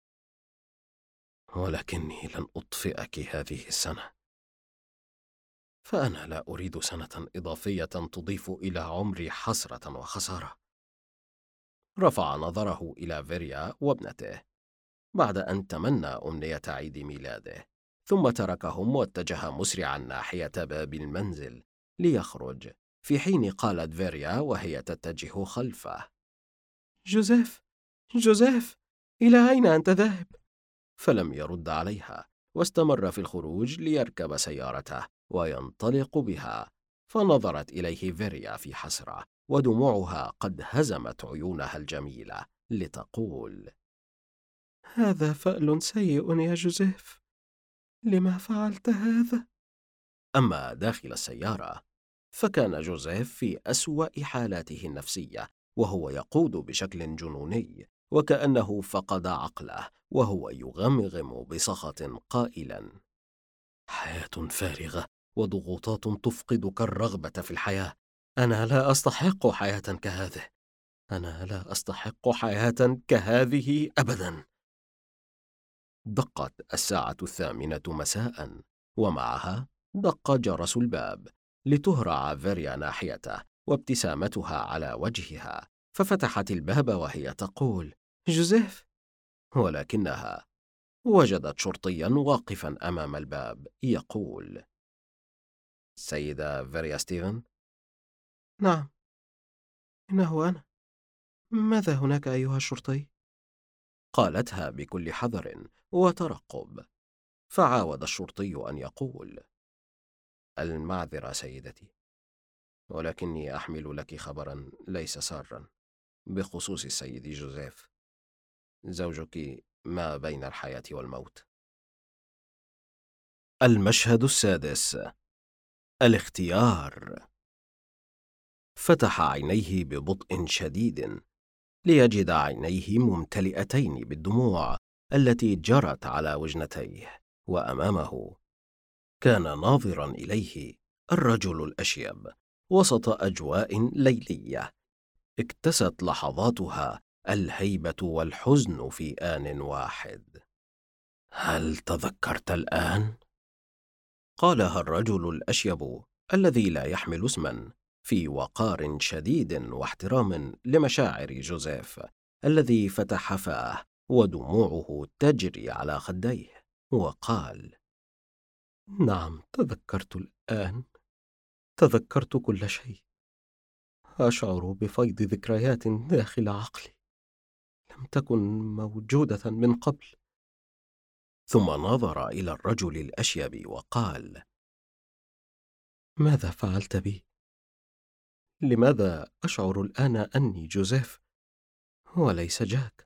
ولكني لن أطفئك هذه السنة، فأنا لا أريد سنة إضافية تضيف إلى عمري حسرة وخسارة. رفع نظره إلى فيريا وابنته بعد أن تمنى أمنية عيد ميلاده، ثم تركهم واتجه مسرعا ناحية باب المنزل ليخرج، في حين قالت فيريا وهي تتجه خلفه: جوزيف، جوزيف، إلى أين أنت ذاهب؟ فلم يرد عليها، واستمر في الخروج ليركب سيارته وينطلق بها. فنظرت إليه فيريا في حسرة، ودموعها قد هزمت عيونها الجميلة، لتقول: هذا فأل سيء يا جوزيف، لما فعلت هذا؟ أما داخل السيارة، فكان جوزيف في أسوأ حالاته النفسية، وهو يقود بشكل جنوني وكأنه فقد عقله، وهو يغمغم بسخط قائلا: حياة فارغة وضغوطات تفقدك الرغبة في الحياة. أنا لا أستحق حياة كهذه، أنا لا أستحق حياة كهذه أبدا. دقت الساعة 8 مساء، ومعها دق جرس الباب لتهرع فيريا ناحيته وابتسامتها على وجهها، ففتحت الباب وهي تقول: جوزيف. ولكنها وجدت شرطيا واقفا أمام الباب يقول: سيدة فيريا ستيفن؟ نعم، إنه أنا. ماذا هناك أيها الشرطي؟ قالتها بكل حذر وترقب. فعاود الشرطي أن يقول: المعذرة سيدتي، ولكني أحمل لك خبرا ليس سارا بخصوص السيد جوزيف، زوجك ما بين الحياة والموت. المشهد 6: الاختيار. فتح عينيه ببطء شديد ليجد عينيه ممتلئتين بالدموع التي جرت على وجنتيه، وأمامه كان ناظرا إليه الرجل الأشيب وسط أجواء ليلية اكتست لحظاتها الهيبة والحزن في آن واحد. هل تذكرت الآن؟ قالها الرجل الأشيب الذي لا يحمل اسما، في وقار شديد واحترام لمشاعر جوزيف الذي فتح فاه ودموعه تجري على خديه، وقال: نعم، تذكرت الآن، تذكرت كل شيء. أشعر بفيض ذكريات داخل عقلي لم تكن موجودة من قبل. ثم نظر إلى الرجل الأشيب وقال: ماذا فعلت بي؟ لماذا أشعر الآن أني جوزيف وليس جاك،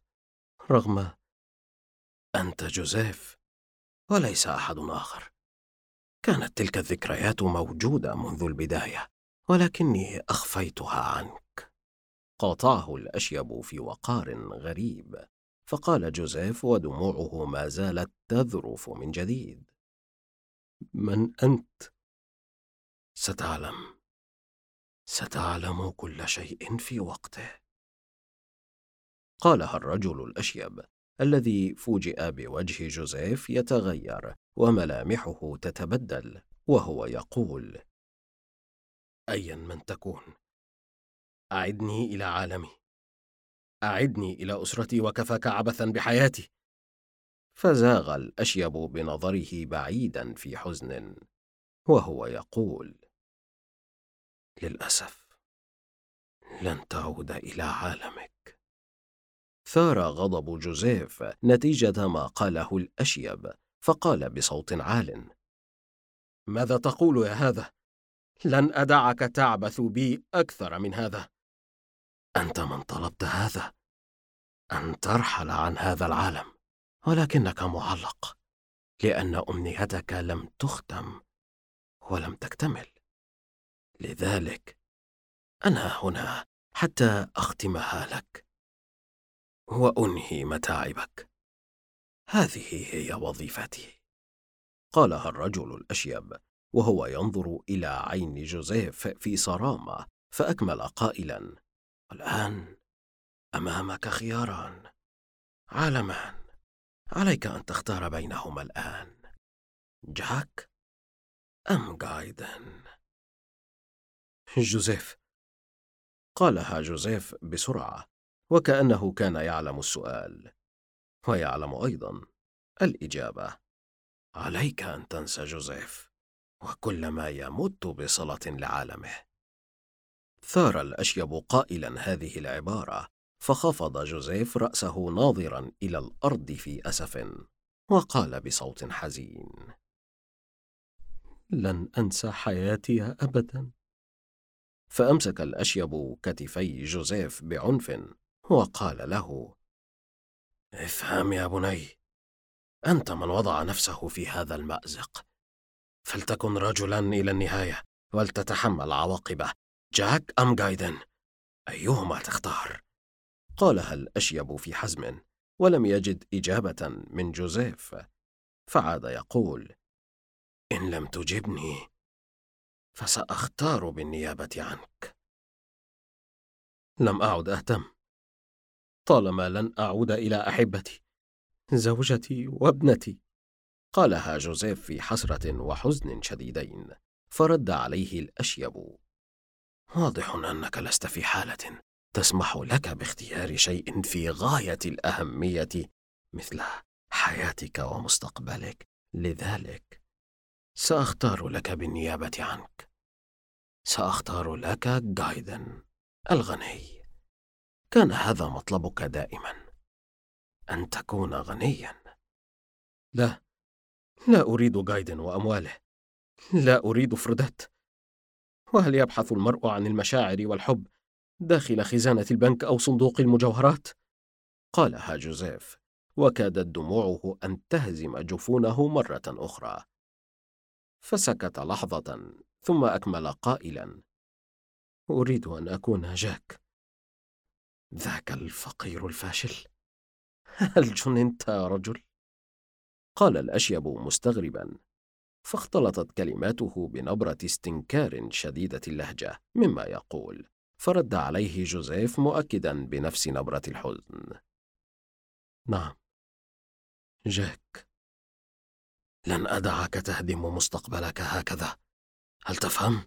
رغم أنت جوزيف وليس أحد آخر؟ كانت تلك الذكريات موجودة منذ البداية، ولكني أخفيتها عنك. قاطعه الأشيب في وقار غريب، فقال جوزيف ودموعه ما زالت تذرف من جديد: من أنت؟ ستعلم كل شيء في وقته. قالها الرجل الأشيب الذي فوجئ بوجه جوزيف يتغير وملامحه تتبدل، وهو يقول: أيا من تكون، أعدني إلى عالمي، أعدني إلى أسرتي، وكفاك عبثا بحياتي. فزاغ الأشيب بنظره بعيدا في حزن، وهو يقول: للأسف لن تعود إلى عالمك. ثار غضب جوزيف نتيجة ما قاله الأشيب، فقال بصوت عال: ماذا تقول يا هذا؟ لن أدعك تعبث بي أكثر من هذا. أنت من طلبت هذا، أن ترحل عن هذا العالم، ولكنك معلق، لأن أمنيتك لم تختم ولم تكتمل. لذلك أنا هنا حتى أختمها لك وأنهي متاعبك. هذه هي وظيفتي. قالها الرجل الأشيب وهو ينظر إلى عين جوزيف في صرامة، فأكمل قائلا: الآن أمامك خياران، عالمان، عليك أن تختار بينهما الآن، جاك أم غايدن. جوزيف. قالها جوزيف بسرعة، وكأنه كان يعلم السؤال ويعلم أيضا الإجابة. عليك أن تنسى جوزيف وكل ما يمت بصلة لعالمه. ثار الأشيب قائلا هذه العبارة، فخفض جوزيف رأسه ناظرا إلى الأرض في أسف، وقال بصوت حزين: لن أنسى حياتي أبدا. فأمسك الأشيب كتفي جوزيف بعنف وقال له: افهم يا بني، أنت من وضع نفسه في هذا المأزق، فلتكن رجلا إلى النهاية ولتتحمل عواقبه. جاك أم غايدن، أيهما تختار؟ قالها الأشيب في حزم، ولم يجد إجابة من جوزيف، فعاد يقول: إن لم تجبني فسأختار بالنيابة عنك. لم أعد أهتم، طالما لن أعود إلى أحبتي، زوجتي وابنتي. قالها جوزيف في حسرة وحزن شديدين، فرد عليه الأشيب: واضح أنك لست في حالة تسمح لك باختيار شيء في غاية الأهمية مثل حياتك ومستقبلك، لذلك سأختار لك بالنيابة عنك. سأختار لك غايدن الغني. كان هذا مطلبك دائما، أن تكون غنيا. لا، لا أريد غايدن وأمواله، لا أريد فروديت. وهل يبحث المرء عن المشاعر والحب داخل خزانة البنك أو صندوق المجوهرات؟ قالها جوزيف، وكادت دموعه أن تهزم جفونه مرة أخرى. فسكت لحظة ثم أكمل قائلا: أريد أن أكون جاك. ذاك الفقير الفاشل؟ هل جننت يا رجل؟ قال الأشيب مستغربا، فاختلطت كلماته بنبرة استنكار شديدة اللهجة مما يقول، فرد عليه جوزيف مؤكدا بنفس نبرة الحزن: نعم، جاك. لن أدعك تهدم مستقبلك هكذا، هل تفهم؟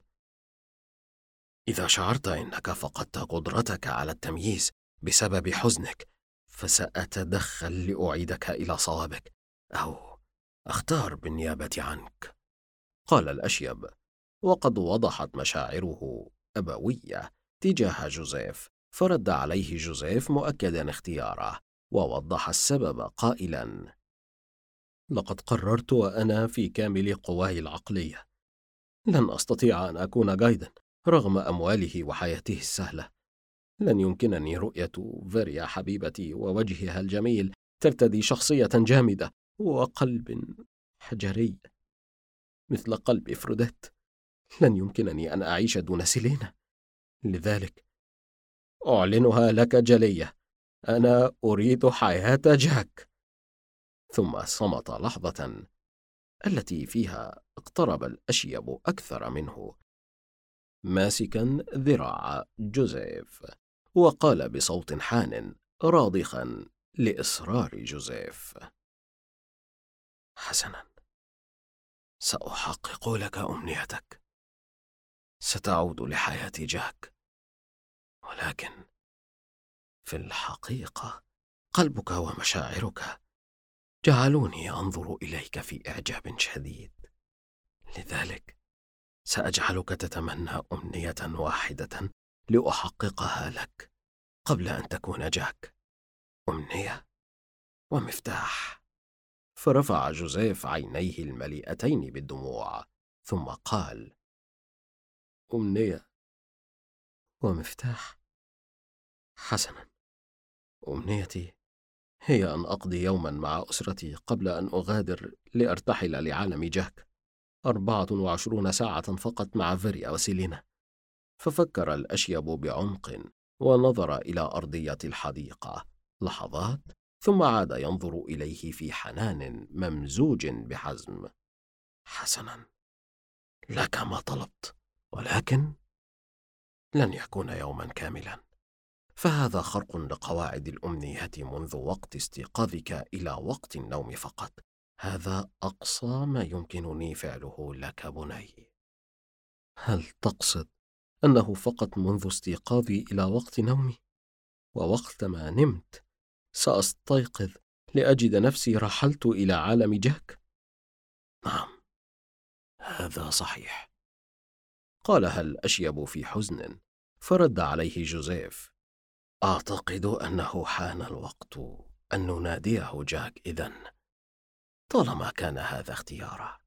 إذا شعرت أنك فقدت قدرتك على التمييز بسبب حزنك، فسأتدخل لأعيدك إلى صوابك، أو أختار بالنيابة عنك. قال الأشيب، وقد وضحت مشاعره أبوية تجاه جوزيف، فرد عليه جوزيف مؤكدا اختياره، ووضح السبب قائلا: لقد قررت وأنا في كامل قواي العقلية، لن أستطيع أن أكون غايدن رغم أمواله وحياته السهلة. لن يمكنني رؤية فيريا حبيبتي ووجهها الجميل ترتدي شخصية جامدة وقلب حجري. مثل قلب إفروديت. لن يمكنني أن أعيش دون سيلينا، لذلك أعلنها لك جلية: أنا أريد حياة جاك. ثم صمت لحظة التي فيها اقترب الأشيب أكثر منه، ماسكا ذراع جوزيف، وقال بصوت حان راضخا لإصرار جوزيف: حسنا، سأحقق لك أمنيتك، ستعود لحياة جاك، ولكن في الحقيقة قلبك ومشاعرك جعلوني أنظر إليك في إعجاب شديد، لذلك سأجعلك تتمنى أمنية واحدة لأحققها لك قبل أن تكون جاك، أمنية ومفتاح. فرفع جوزيف عينيه المليئتين بالدموع ثم قال: أمنية ومفتاح؟ حسنا، أمنيتي هي أن أقضي يوما مع أسرتي قبل أن أغادر لأرتحل لعالم جاك، 24 ساعة فقط مع فيريا وسيلينا. ففكر الأشيب بعمق ونظر إلى أرضية الحديقة لحظات، ثم عاد ينظر إليه في حنان ممزوج بحزم. حسنا، لك ما طلبت، ولكن لن يكون يوما كاملا، فهذا خرق لقواعد الأمنيات منذ وقت استيقاظك إلى وقت النوم فقط. هذا أقصى ما يمكنني فعله لك بني. هل تقصد أنه فقط منذ استيقاظي إلى وقت نومي، ووقت ما نمت سأستيقظ لأجد نفسي رحلت إلى عالم جاك؟ نعم، هذا صحيح، قالها الأشيب في حزن. فرد عليه جوزيف: أعتقد أنه حان الوقت أن نناديه جاك إذن، طالما كان هذا اختياره.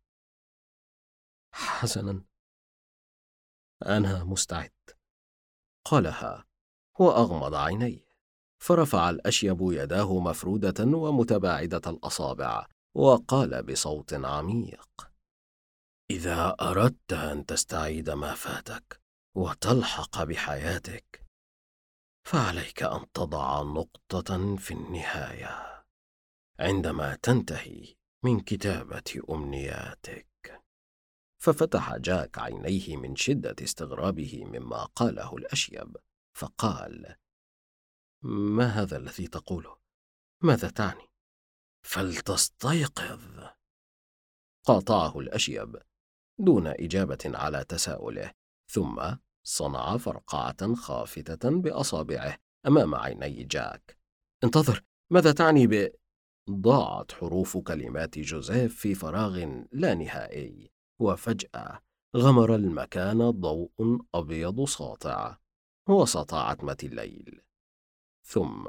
حسنا، أنا مستعد، قالها وأغمض عينيه. فرفع الأشيب يداه مفرودة ومتباعدة الأصابع وقال بصوت عميق: إذا أردت أن تستعيد ما فاتك وتلحق بحياتك، فعليك أن تضع نقطة في النهاية عندما تنتهي من كتابة أمنياتك. ففتح جاك عينيه من شدة استغرابه مما قاله الأشيب، فقال: ما هذا الذي تقوله؟ ماذا تعني؟ فلتستيقظ، قاطعه الأشيب دون إجابة على تساؤله، ثم صنع فرقعة خافتة بأصابعه أمام عيني جاك. انتظر، ماذا تعني ضاعت حروف كلمات جوزيف في فراغ لا نهائي، وفجأة غمر المكان ضوء أبيض ساطع وسط عتمة الليل. ثم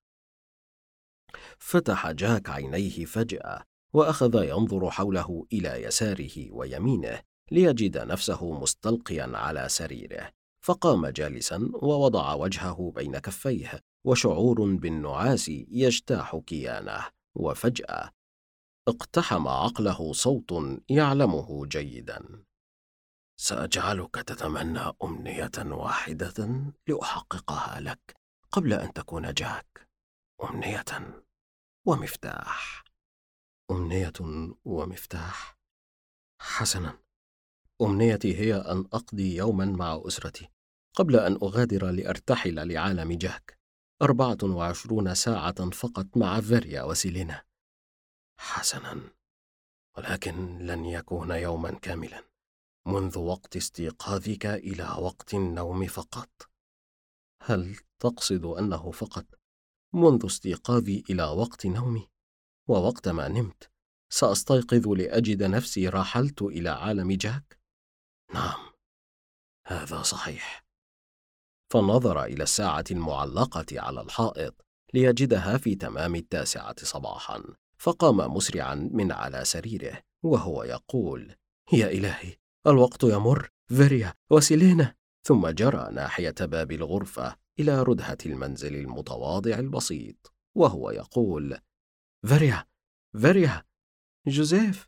فتح جاك عينيه فجأة وأخذ ينظر حوله إلى يساره ويمينه ليجد نفسه مستلقيا على سريره، فقام جالسا ووضع وجهه بين كفيه وشعور بالنعاس يجتاح كيانه. وفجأة اقتحم عقله صوت يعلمه جيدا: سأجعلك تتمنى أمنية واحدة لأحققها لك قبل أن تكون جاك، أمنية ومفتاح. أمنية ومفتاح؟ حسنا، أمنيتي هي أن أقضي يوما مع أسرتي قبل أن أغادر لأرتحل لعالم جاك، 24 ساعة فقط مع فيريا وسيلينا. حسنا، ولكن لن يكون يوما كاملا، منذ وقت استيقاظك إلى وقت النوم فقط. هل تقصد أنه فقط منذ استيقاظي إلى وقت نومي، ووقت ما نمت سأستيقظ لأجد نفسي رحلت إلى عالم جاك؟ نعم، هذا صحيح. فنظر إلى الساعة المعلقة على الحائط ليجدها في تمام 9 صباحا، فقام مسرعا من على سريره وهو يقول: يا إلهي، الوقت يمر، فيريا وسيلينا. ثم جرى ناحية باب الغرفة إلى ردهة المنزل المتواضع البسيط وهو يقول: فيريا، فيريا، جوزيف.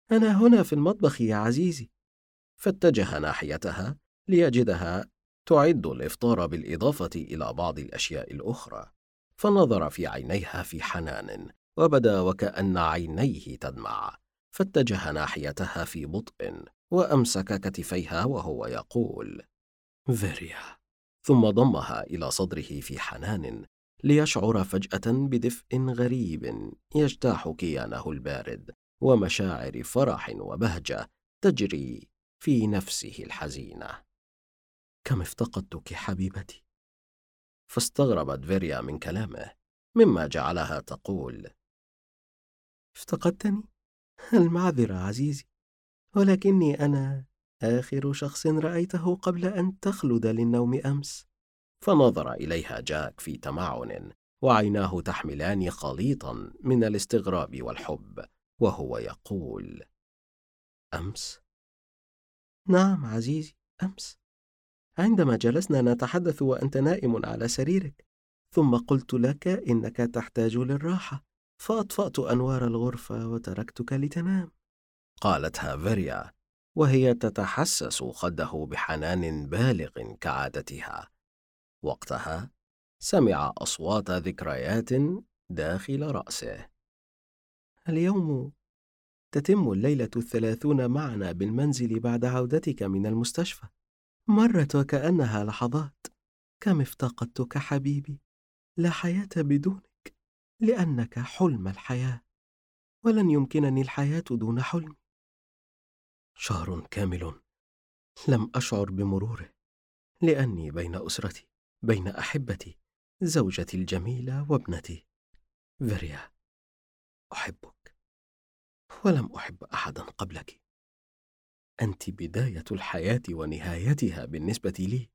أنا هنا في المطبخ يا عزيزي. فاتجه ناحيتها ليجدها تعد الإفطار بالإضافة إلى بعض الأشياء الأخرى، فنظر في عينيها في حنان، وبدا وكأن عينيه تدمع، فاتجه ناحيتها في بطء وأمسك كتفيها وهو يقول: فيريا، ثم ضمها إلى صدره في حنان ليشعر فجأة بدفء غريب يجتاح كيانه البارد، ومشاعر فرح وبهجة تجري في نفسه الحزينة. كم افتقدتك حبيبتي. فاستغربت فيريا من كلامه، مما جعلها تقول: افتقدتني؟ المعذرة عزيزي، ولكني أنا آخر شخص رأيته قبل أن تخلد للنوم أمس. فنظر إليها جاك في تمعن، وعيناه تحملان خليطا من الاستغراب والحب، وهو يقول: أمس؟ نعم عزيزي، أمس، عندما جلسنا نتحدث وأنت نائم على سريرك، ثم قلت لك إنك تحتاج للراحة، فأطفأت أنوار الغرفة وتركتك لتنام. قالتها فيريا وهي تتحسس خده بحنان بالغ كعادتها. وقتها سمع أصوات ذكريات داخل رأسه. اليوم تتم الليلة 30 معنا بالمنزل بعد عودتك من المستشفى. مرت وكأنها لحظات. كم افتقدتك حبيبي. لا حياة بدونك، لأنك حلم الحياة، ولن يمكنني الحياة دون حلمي. شهر كامل لم أشعر بمروره، لأني بين أسرتي، بين أحبتي، زوجتي الجميلة وابنتي. فيريا، أحبك، ولم أحب أحدا قبلك. أنت بداية الحياة ونهايتها بالنسبة لي.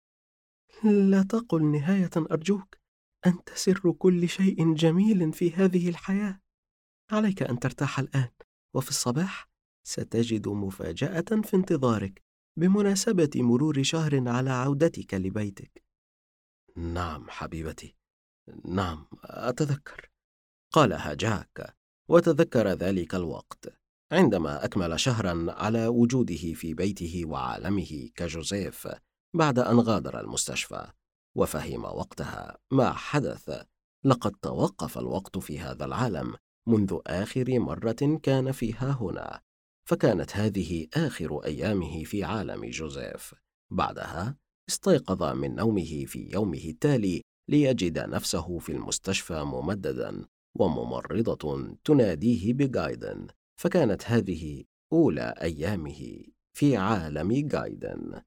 لا تقل نهاية أرجوك، أنت سر كل شيء جميل في هذه الحياة. عليك أن ترتاح الآن، وفي الصباح ستجد مفاجأة في انتظارك بمناسبة مرور شهر على عودتك لبيتك. نعم حبيبتي، نعم أتذكر، قالها جاك، وتذكر ذلك الوقت عندما أكمل شهرا على وجوده في بيته وعالمه كجوزيف بعد أن غادر المستشفى، وفهم وقتها ما حدث. لقد توقف الوقت في هذا العالم منذ آخر مرة كان فيها هنا، فكانت هذه آخر أيامه في عالم جوزيف. بعدها استيقظ من نومه في يومه التالي ليجد نفسه في المستشفى ممددا، وممرضة تناديه بغايدن، فكانت هذه أولى أيامه في عالم غايدن.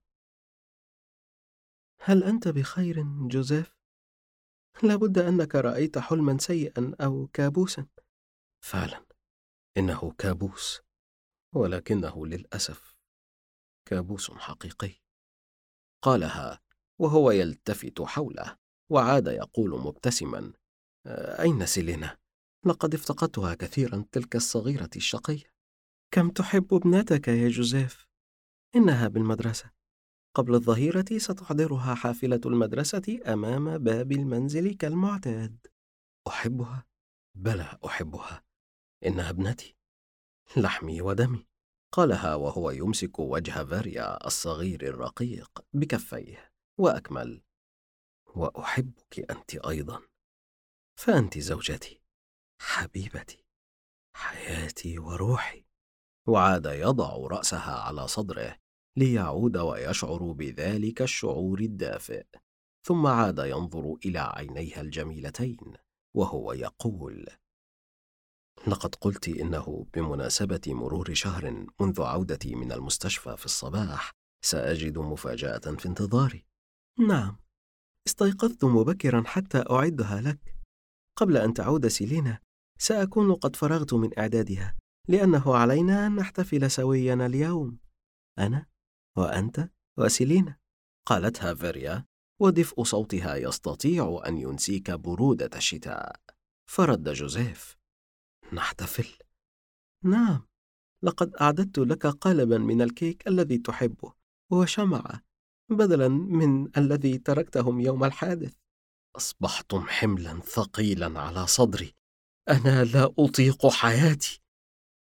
هل أنت بخير جوزيف؟ لابد أنك رأيت حلما سيئا أو كابوسا. فعلا، إنه كابوس، ولكنه للأسف كابوس حقيقي، قالها وهو يلتفت حوله، وعاد يقول مبتسما: أين سيلينا؟ لقد افتقدتها كثيرا، تلك الصغيرة الشقية. كم تحب ابنتك يا جوزيف. إنها بالمدرسة. قبل الظهيرة ستحضرها حافلة المدرسة أمام باب المنزل كالمعتاد. أحبها؟ بلى أحبها، إنها ابنتي، لحمي ودمي، قالها وهو يمسك وجه فاريا الصغير الرقيق بكفيه، وأكمل: وأحبك أنت أيضا، فأنت زوجتي، حبيبتي، حياتي وروحي. وعاد يضع رأسها على صدره ليعود ويشعر بذلك الشعور الدافئ، ثم عاد ينظر إلى عينيها الجميلتين وهو يقول: لقد قلت إنه بمناسبة مرور شهر منذ عودتي من المستشفى في الصباح سأجد مفاجأة في انتظاري. نعم، استيقظت مبكرا حتى أعدها لك. قبل أن تعود سيلينا سأكون قد فرغت من إعدادها، لأنه علينا أن نحتفل سويا اليوم، أنا وأنت وسيلينا، قالتها فيريا، ودفء صوتها يستطيع أن ينسيك برودة الشتاء. فرد جوزيف: نحتفل؟ نعم، لقد أعددت لك قالبا من الكيك الذي تحبه وشمعة بدلا من الذي تركتهم يوم الحادث. أصبحتم حملا ثقيلا على صدري، أنا لا أطيق حياتي.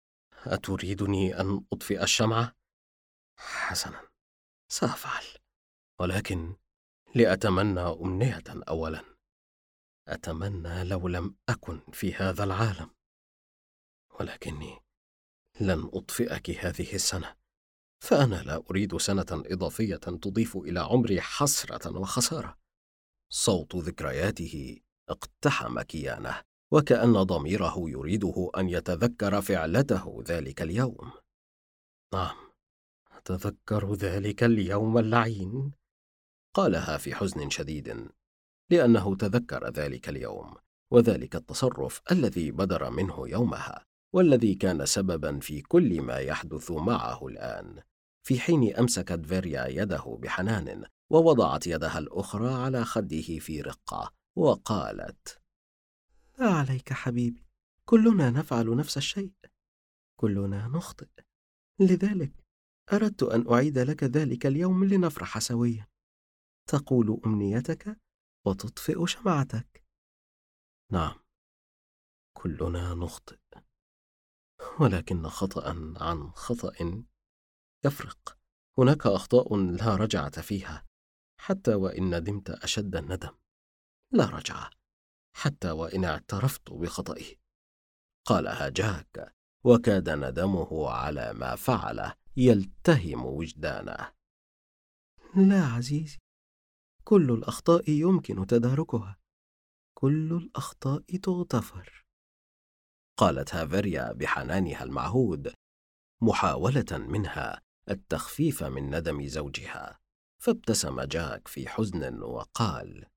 أتريدني أن أطفئ الشمعة؟ حسنا، سأفعل، ولكن لأتمنى أمنية أولا. أتمنى لو لم أكن في هذا العالم، ولكني لن أطفئك هذه السنة، فأنا لا أريد سنة إضافية تضيف إلى عمري حسرة وخسارة. صوت ذكرياته اقتحم كيانه، وكأن ضميره يريده أن يتذكر فعلته ذلك اليوم. نعم، أتذكر ذلك اليوم اللعين، قالها في حزن شديد، لأنه تذكر ذلك اليوم وذلك التصرف الذي بدر منه يومها، والذي كان سببا في كل ما يحدث معه الآن. في حين أمسكت فيريا يده بحنان ووضعت يدها الأخرى على خده في رقة وقالت: لا عليك حبيبي، كلنا نفعل نفس الشيء، كلنا نخطئ، لذلك أردت أن أعيد لك ذلك اليوم لنفرح سويا، تقول أمنيتك وتطفئ شمعتك. نعم، كلنا نخطئ، ولكن خطأ عن خطأ يفرق. هناك أخطاء لا رجعة فيها، حتى وإن ندمت أشد الندم، لا رجعة حتى وإن اعترفت بخطئي، قالها جاك، وكاد ندمه على ما فعله يلتهم وجدانه. لا عزيزي، كل الأخطاء يمكن تداركها، كل الأخطاء تغتفر، قالتها فيريا بحنانها المعهود، محاولة منها التخفيف من ندم زوجها. فابتسم جاك في حزن وقال: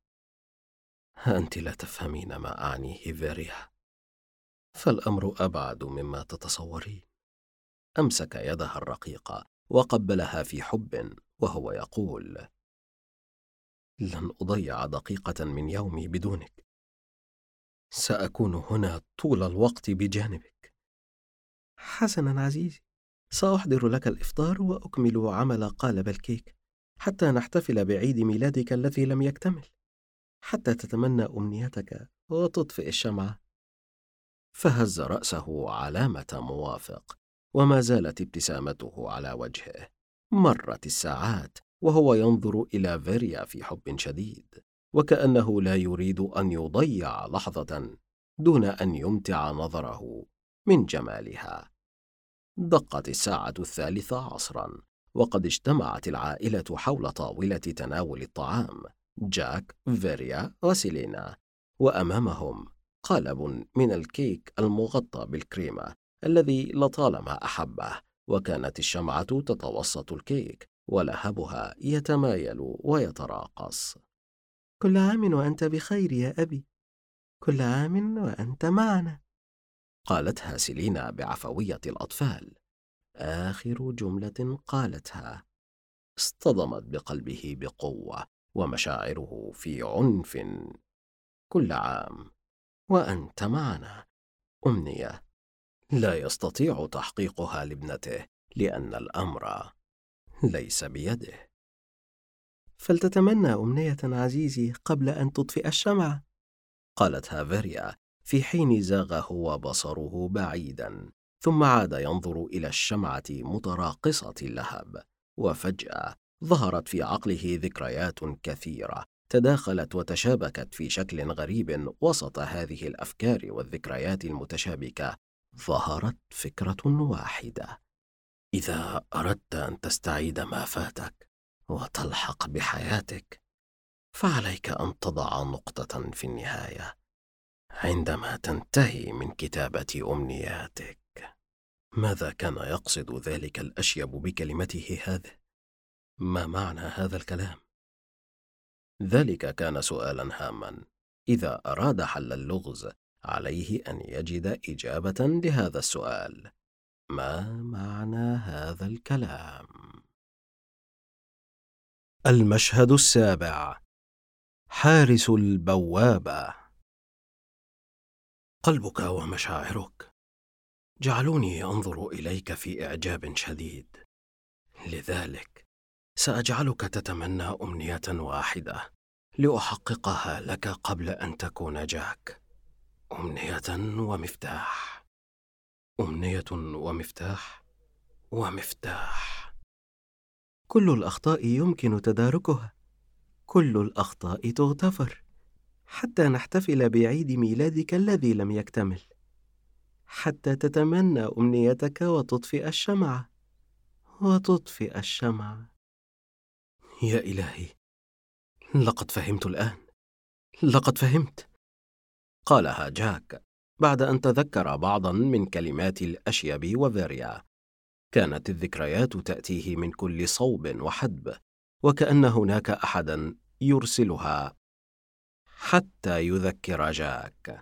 أنت لا تفهمين ما أعنيه فيريا، فالأمر أبعد مما تتصورين. أمسك يدها الرقيقة وقبلها في حب وهو يقول: لن أضيع دقيقة من يومي بدونك، سأكون هنا طول الوقت بجانبك. حسنا عزيزي، سأحضر لك الإفطار وأكمل عمل قالب الكيك حتى نحتفل بعيد ميلادك الذي لم يكتمل، حتى تتمنى أمنيتك وتطفئ الشمعة. فهز رأسه علامة موافق، وما زالت ابتسامته على وجهه. مرت الساعات وهو ينظر إلى فيريا في حب شديد، وكأنه لا يريد أن يضيع لحظة دون أن يمتع نظره من جمالها. دقت الساعة 3 عصرا، وقد اجتمعت العائلة حول طاولة تناول الطعام، جاك، فيريا وسيلينا، وأمامهم قالب من الكيك المغطى بالكريمة الذي لطالما أحبه، وكانت الشمعة تتوسط الكيك ولهبها يتمايل ويتراقص. كل عام وأنت بخير يا أبي، كل عام وأنت معنا، قالتها سيلينا بعفوية الأطفال. آخر جملة قالتها اصطدمت بقلبه بقوة، ومشاعره في عنف. كل عام وأنت معنا، أمنية لا يستطيع تحقيقها لابنته، لأن الأمر ليس بيده. فلتتمنى أمنية عزيزي قبل أن تطفئ الشمعة، قالتها فيريا في حين زاغ هو بصره بعيدا، ثم عاد ينظر إلى الشمعة متراقصة اللهب. وفجأة ظهرت في عقله ذكريات كثيرة تداخلت وتشابكت في شكل غريب. وسط هذه الأفكار والذكريات المتشابكة ظهرت فكرة واحدة: إذا أردت أن تستعيد ما فاتك وتلحق بحياتك، فعليك أن تضع نقطة في النهاية عندما تنتهي من كتابة أمنياتك. ماذا كان يقصد ذلك الأشيب بكلمته هذه؟ ما معنى هذا الكلام؟ ذلك كان سؤالا هاما. إذا أراد حل اللغز عليه أن يجد إجابة لهذا السؤال: ما معنى هذا الكلام؟ المشهد 7: حارس البوابة. قلبك ومشاعرك جعلوني أنظر إليك في إعجاب شديد، لذلك سأجعلك تتمنى أمنية واحدة لأحققها لك قبل أن تكون جاك، أمنية ومفتاح. أمنية ومفتاح ومفتاح. كل الأخطاء يمكن تداركها، كل الأخطاء تغتفر، حتى نحتفل بعيد ميلادك الذي لم يكتمل، حتى تتمنى أمنيتك وتطفئ الشمعة وتطفئ الشمعة. يا إلهي، لقد فهمت الآن، لقد فهمت، قالها جاك بعد أن تذكر بعضا من كلمات الأشيب وفيريا. كانت الذكريات تأتيه من كل صوب وحدب، وكأن هناك أحدا يرسلها حتى يذكر جاك.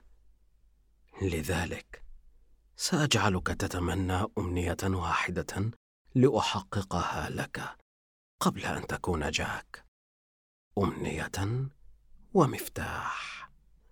لذلك سأجعلك تتمنى أمنية واحدة لأحققها لك قبل أن تكون جاك. أمنية ومفتاح.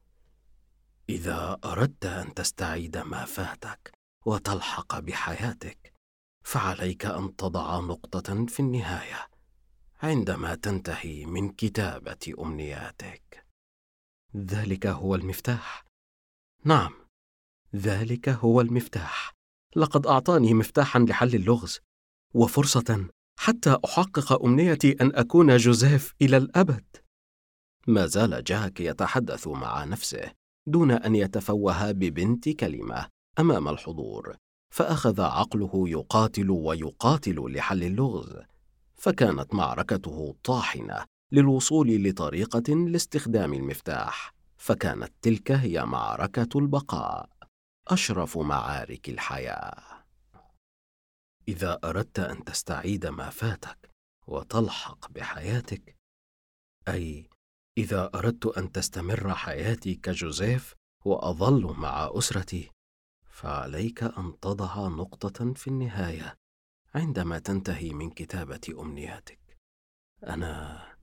إذا أردت أن تستعيد ما فاتك وتلحق بحياتك، فعليك أن تضع نقطة في النهاية عندما تنتهي من كتابة أمنياتك. ذلك هو المفتاح. نعم، ذلك هو المفتاح. لقد أعطاني مفتاحا لحل اللغز، وفرصة حتى أحقق أمنيتي أن أكون جوزيف إلى الأبد. ما زال جاك يتحدث مع نفسه دون أن يتفوه ببنت كلمة أمام الحضور، فأخذ عقله يقاتل ويقاتل لحل اللغز، فكانت معركته طاحنة للوصول لطريقة لاستخدام المفتاح، فكانت تلك هي معركة البقاء، أشرف معارك الحياة. إذا أردت أن تستعيد ما فاتك وتلحق بحياتك، أي إذا أردت أن تستمر حياتي كجوزيف وأظل مع أسرتي، فعليك أن تضع نقطة في النهاية عندما تنتهي من كتابة أمنياتك. أنا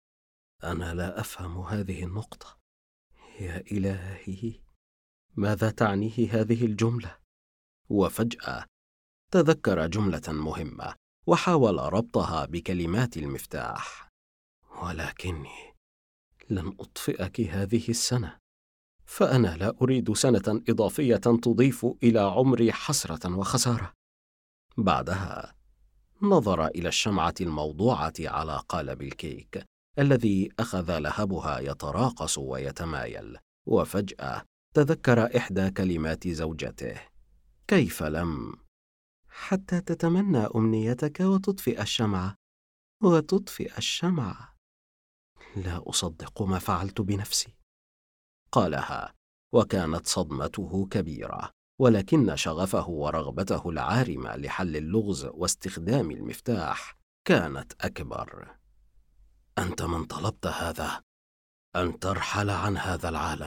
لا أفهم هذه النقطة. يا إلهي، ماذا تعنيه هذه الجملة؟ وفجأة تذكر جملة مهمة وحاول ربطها بكلمات المفتاح. ولكني لن أطفئك هذه السنة، فأنا لا أريد سنة إضافية تضيف إلى عمري حسرة وخسارة. بعدها نظر إلى الشمعة الموضوعة على قالب الكيك الذي أخذ لهبها يتراقص ويتمايل، وفجأة تذكر إحدى كلمات زوجته: كيف لم، حتى تتمنى أمنيتك وتطفئ الشمعة وتطفئ الشمعة. لا أصدق ما فعلت بنفسي، قالها، وكانت صدمته كبيرة، ولكن شغفه ورغبته العارمة لحل اللغز واستخدام المفتاح كانت أكبر. أنت من طلبت هذا، أن ترحل عن هذا العالم،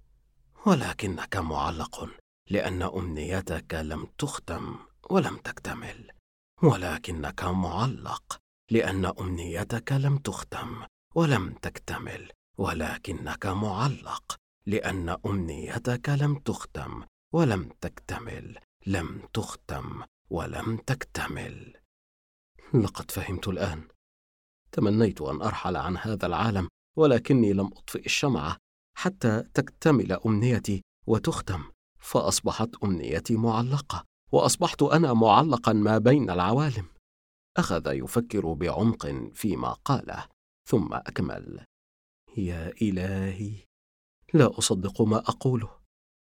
ولكنك معلق لأن أمنيتك لم تختم ولم تكتمل. ولكنك معلق لأن أمنيتك لم تختم ولم تكتمل. ولكنك معلق لأن أمنيتك لم تختم ولم تكتمل. لم تختم ولم تكتمل. لقد فهمت الآن. تمنيت أن أرحل عن هذا العالم، ولكني لم أطفئ الشمعة حتى تكتمل أمنيتي وتختم، فأصبحت أمنيتي معلقة، وأصبحت أنا معلقا ما بين العوالم. أخذ يفكر بعمق فيما قاله، ثم أكمل: يا إلهي، لا أصدق ما أقوله،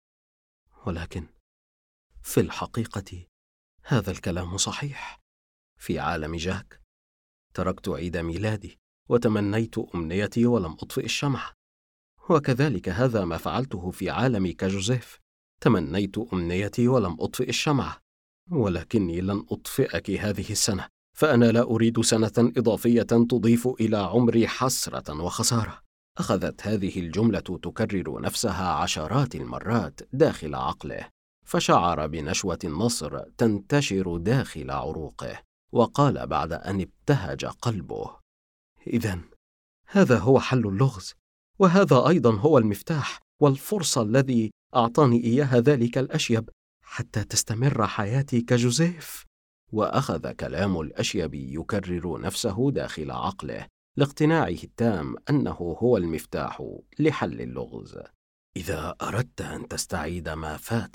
ولكن في الحقيقة هذا الكلام صحيح. في عالم جاك تركت عيد ميلادي وتمنيت أمنيتي ولم أطفئ الشمعة، وكذلك هذا ما فعلته في عالمي كجوزيف. تمنيت أمنيتي ولم أطفئ الشمعة، ولكني لن أطفئك هذه السنة، فأنا لا أريد سنة إضافية تضيف إلى عمري حسرة وخسارة. أخذت هذه الجملة تكرر نفسها عشرات المرات داخل عقله، فشعر بنشوة النصر تنتشر داخل عروقه، وقال بعد أن ابتهج قلبه: إذن هذا هو حل اللغز، وهذا أيضا هو المفتاح والفرصة الذي أعطاني إياها ذلك الأشيب حتى تستمر حياتي كجوزيف. وأخذ كلام الأشيب يكرر نفسه داخل عقله لاقتناعه التام أنه هو المفتاح لحل اللغز. إذا أردت أن تستعيد ما فاتك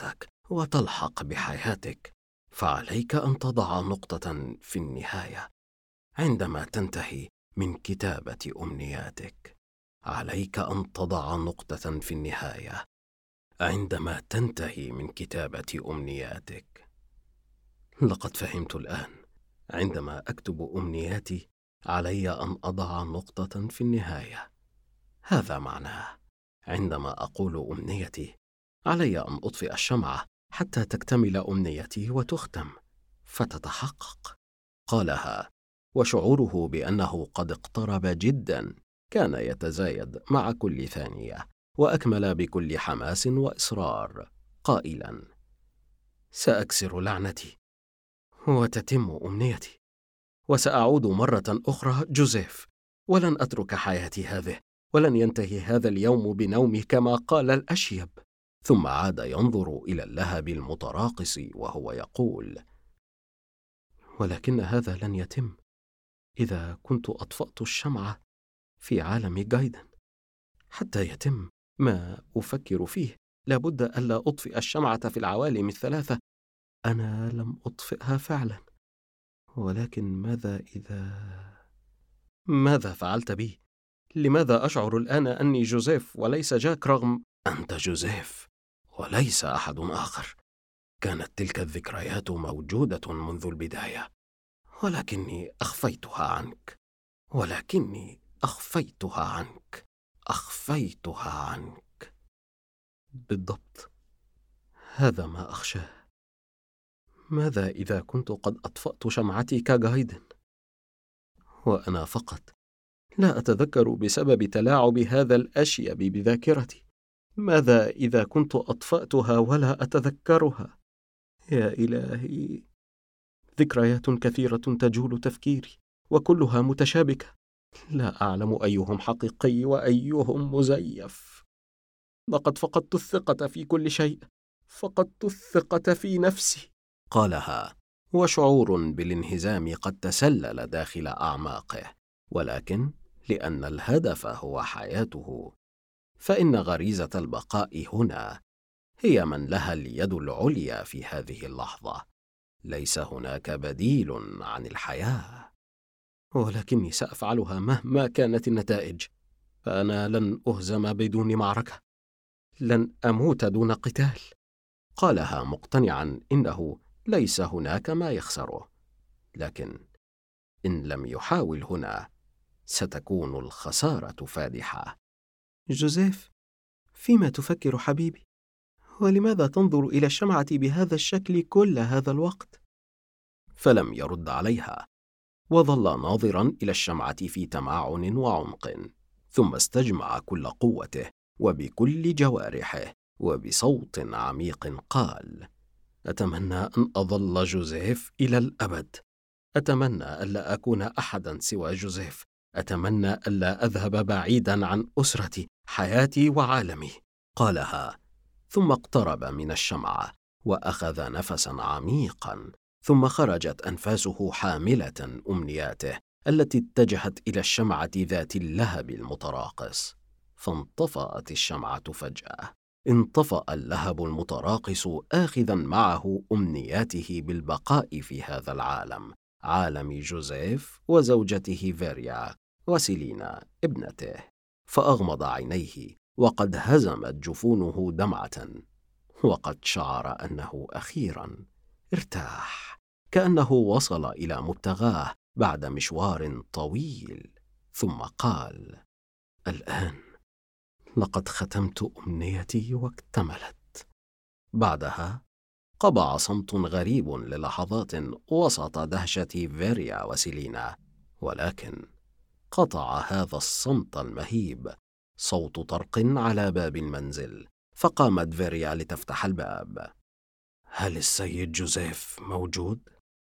وتلحق بحياتك، فعليك أن تضع نقطة في النهاية عندما تنتهي من كتابة أمنياتك. عليك أن تضع نقطة في النهاية عندما تنتهي من كتابة أمنياتك. لقد فهمت الآن. عندما أكتب أمنياتي علي أن أضع نقطة في النهاية. هذا معناه عندما أقول أمنيتي علي أن أطفئ الشمعة حتى تكتمل أمنيتي وتختم فتتحقق. قالها وشعوره بأنه قد اقترب جدا كان يتزايد مع كل ثانية، وأكمل بكل حماس وإصرار قائلا: سأكسر لعنتي وتتم أمنيتي، وسأعود مرة أخرى جوزيف، ولن أترك حياتي هذه، ولن ينتهي هذا اليوم بنومي كما قال الأشيب. ثم عاد ينظر إلى اللهب المتراقص وهو يقول: ولكن هذا لن يتم إذا كنت أطفأت الشمعة في عالم جايدن. حتى يتم ما أفكر فيه لابد ألا أطفئ الشمعة في العوالم الثلاثة. أنا لم أطفئها فعلا، ولكن ماذا فعلت بي؟ لماذا أشعر الآن أني جوزيف وليس جاك رغم أنت جوزيف وليس أحد آخر. كانت تلك الذكريات موجودة منذ البداية، ولكني أخفيتها عنك. بالضبط، هذا ما أخشاه. ماذا إذا كنت قد أطفأت شمعتي كجايدن وأنا فقط لا أتذكر بسبب تلاعب هذا الأشيب بذاكرتي؟ ماذا إذا كنت أطفأتها ولا أتذكرها؟ يا إلهي، ذكريات كثيرة تجول تفكيري وكلها متشابكة، لا أعلم أيهم حقيقي وأيهم مزيف. لقد فقدت الثقة في كل شيء، فقدت الثقة في نفسي. قالها وشعور بالانهزام قد تسلل داخل أعماقه، ولكن لأن الهدف هو حياته فإن غريزة البقاء هنا هي من لها اليد العليا في هذه اللحظة. ليس هناك بديل عن الحياة، ولكني سأفعلها مهما كانت النتائج. فأنا لن أهزم بدون معركة، لن أموت دون قتال. قالها مقتنعا إنه ليس هناك ما يخسره، لكن إن لم يحاول هنا ستكون الخسارة فادحة. جوزيف، فيما تفكر حبيبي؟ ولماذا تنظر إلى الشمعة بهذا الشكل كل هذا الوقت؟ فلم يرد عليها، وظل ناظرا إلى الشمعة في تمعن وعمق، ثم استجمع كل قوته وبكل جوارحه وبصوت عميق قال: أتمنى أن أظل جوزيف إلى الأبد. أتمنى ألا أكون أحدا سوى جوزيف. أتمنى ألا أذهب بعيدا عن أسرتي، حياتي وعالمي. قالها ثم اقترب من الشمعة وأخذ نفسا عميقا، ثم خرجت أنفاسه حاملة أمنياته التي اتجهت إلى الشمعة ذات اللهب المتراقص. فانطفأت الشمعة فجأة. انطفأ اللهب المتراقص آخذا معه أمنياته بالبقاء في هذا العالم، عالم جوزيف وزوجته فيريا وسيلينا ابنته. فأغمض عينيه وقد هزمت جفونه دمعة، وقد شعر أنه أخيرا ارتاح، كأنه وصل إلى مبتغاه بعد مشوار طويل. ثم قال: الآن لقد ختمت أمنيتي واكتملت. بعدها قبع صمت غريب للحظات وسط دهشة فيريا وسيلينا، ولكن قطع هذا الصمت المهيب صوت طرق على باب المنزل. فقامت فيريا لتفتح الباب. هل السيد جوزيف موجود؟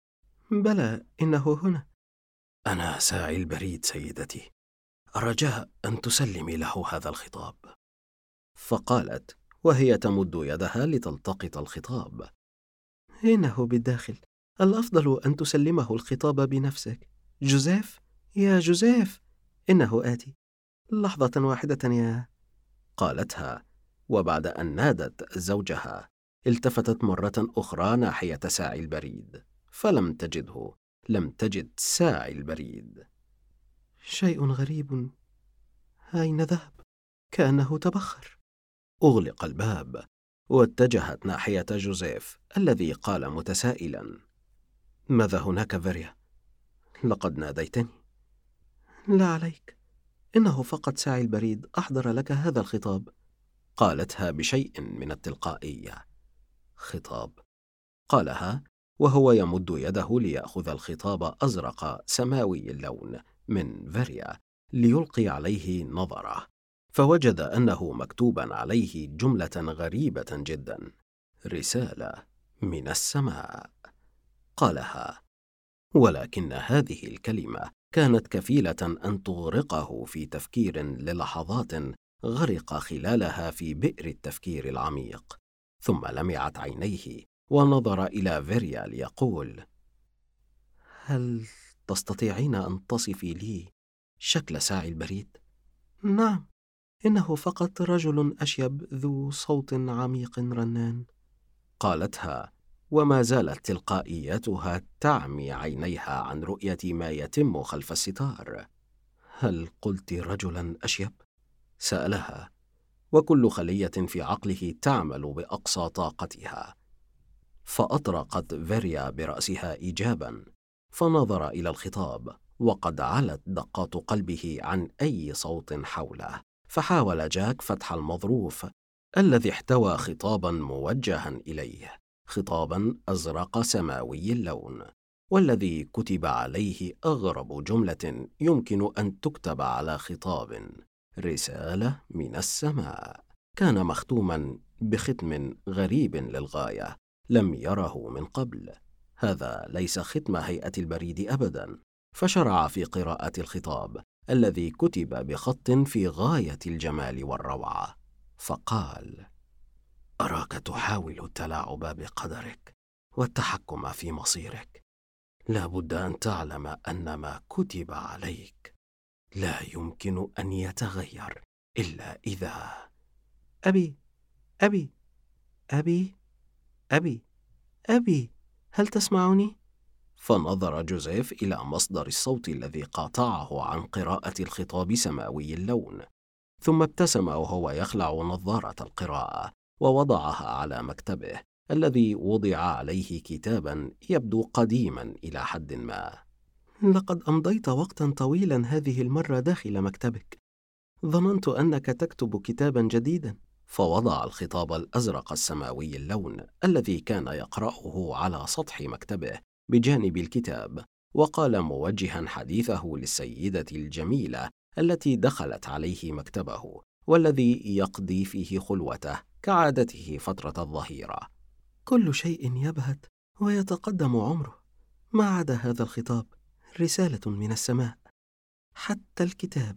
بلى، إنه هنا. أنا ساعي البريد سيدتي، الرجاء أن تسلمي له هذا الخطاب. فقالت وهي تمد يدها لتلتقط الخطاب: إنه بالداخل، الأفضل أن تسلمه الخطاب بنفسك. جوزيف، يا جوزيف، إنه آتي. لحظة واحدة يا. قالتها، وبعد أن نادت زوجها التفتت مرة أخرى ناحية ساعي البريد فلم تجده. لم تجد ساعي البريد. شيء غريب، أين ذهب؟ كأنه تبخر. أغلق الباب واتجهت ناحية جوزيف الذي قال متسائلا: ماذا هناك فيريا؟ لقد ناديتني. لا عليك، إنه فقط ساعي البريد أحضر لك هذا الخطاب. قالتها بشيء من التلقائية. خطاب؟ قالها وهو يمد يده ليأخذ الخطاب أزرق سماوي اللون من فيريا ليلقي عليه نظره، فوجد أنه مكتوبا عليه جملة غريبة جدا: رسالة من السماء. قالها، ولكن هذه الكلمة كانت كفيلة أن تغرقه في تفكير للحظات غرق خلالها في بئر التفكير العميق، ثم لمعت عينيه ونظر إلى فيريا ليقول: هل تستطيعين أن تصفي لي شكل ساعي البريد؟ نعم، إنه فقط رجل أشيب ذو صوت عميق رنان. قالتها وما زالت تلقائيتها تعمي عينيها عن رؤية ما يتم خلف الستار. هل قلت رجلا أشيب؟ سألها، وكل خلية في عقله تعمل بأقصى طاقتها. فأطرقت فيريا برأسها إيجابا، فنظر إلى الخطاب وقد علت دقات قلبه عن أي صوت حوله، فحاول جاك فتح المظروف الذي احتوى خطابا موجها إليه، خطابا أزرق سماوي اللون، والذي كتب عليه أغرب جملة يمكن أن تكتب على خطاب: رسالة من السماء. كان مختوما بختم غريب للغاية لم يره من قبل. هذا ليس ختم هيئة البريد أبدا. فشرع في قراءة الخطاب الذي كتب بخط في غاية الجمال والروعة، فقال: أراك تحاول التلاعب بقدرك والتحكم في مصيرك. لا بد أن تعلم أن ما كتب عليك لا يمكن أن يتغير إلا إذا... أبي أبي أبي أبي أبي، هل تسمعني؟ فنظر جوزيف إلى مصدر الصوت الذي قاطعه عن قراءة الخطاب سماوي اللون، ثم ابتسم وهو يخلع نظارة القراءة ووضعها على مكتبه الذي وضع عليه كتابا يبدو قديما إلى حد ما. لقد أمضيت وقتا طويلا هذه المرة داخل مكتبك، ظننت أنك تكتب كتابا جديدا. فوضع الخطاب الأزرق السماوي اللون الذي كان يقرأه على سطح مكتبه بجانب الكتاب، وقال موجها حديثه للسيدة الجميلة التي دخلت عليه مكتبه والذي يقضي فيه خلوته كعادته فترة الظهيرة: كل شيء يبهت ويتقدم عمره ما عدا هذا الخطاب، رسالة من السماء. حتى الكتاب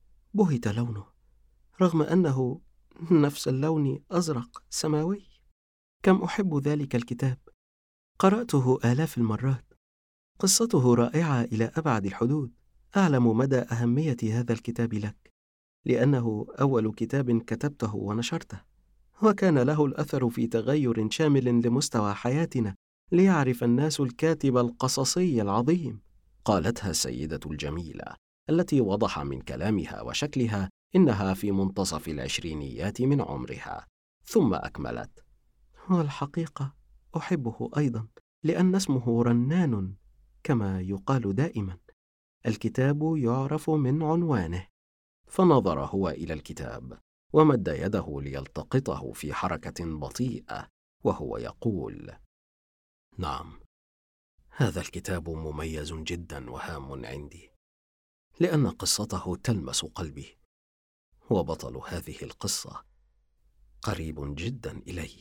بهت لونه رغم أنه نفس اللون أزرق سماوي. كم أحب ذلك الكتاب، قرأته آلاف المرات. قصته رائعة إلى أبعد الحدود. أعلم مدى أهمية هذا الكتاب لك لأنه أول كتاب كتبته ونشرته، وكان له الأثر في تغير شامل لمستوى حياتنا ليعرف الناس الكاتب القصصي العظيم. قالتها السيدة الجميلة التي وضح من كلامها وشكلها إنها في منتصف العشرينيات من عمرها، ثم أكملت: والحقيقة أحبه أيضا لأن اسمه رنان كما يقال دائما. الكتاب يعرف من عنوانه. فنظر هو إلى الكتاب ومد يده ليلتقطه في حركة بطيئة وهو يقول: نعم، هذا الكتاب مميز جدا وهام عندي لأن قصته تلمس قلبي، وبطل هذه القصة قريب جدا إلي،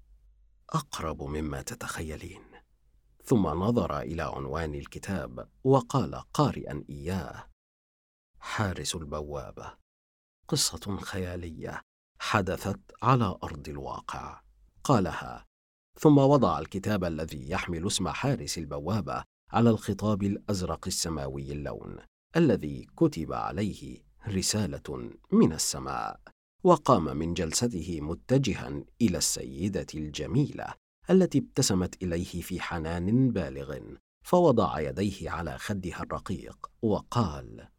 أقرب مما تتخيلين. ثم نظر إلى عنوان الكتاب وقال قارئا إياه: حارس البوابة، قصة خيالية حدثت على أرض الواقع. قالها، ثم وضع الكتاب الذي يحمل اسم حارس البوابة على الخطاب الأزرق السماوي اللون الذي كتب عليه رسالة من السماء. وقام من جلسته متجها إلى السيدة الجميلة التي ابتسمت إليه في حنان بالغ، فوضع يديه على خدها الرقيق وقال: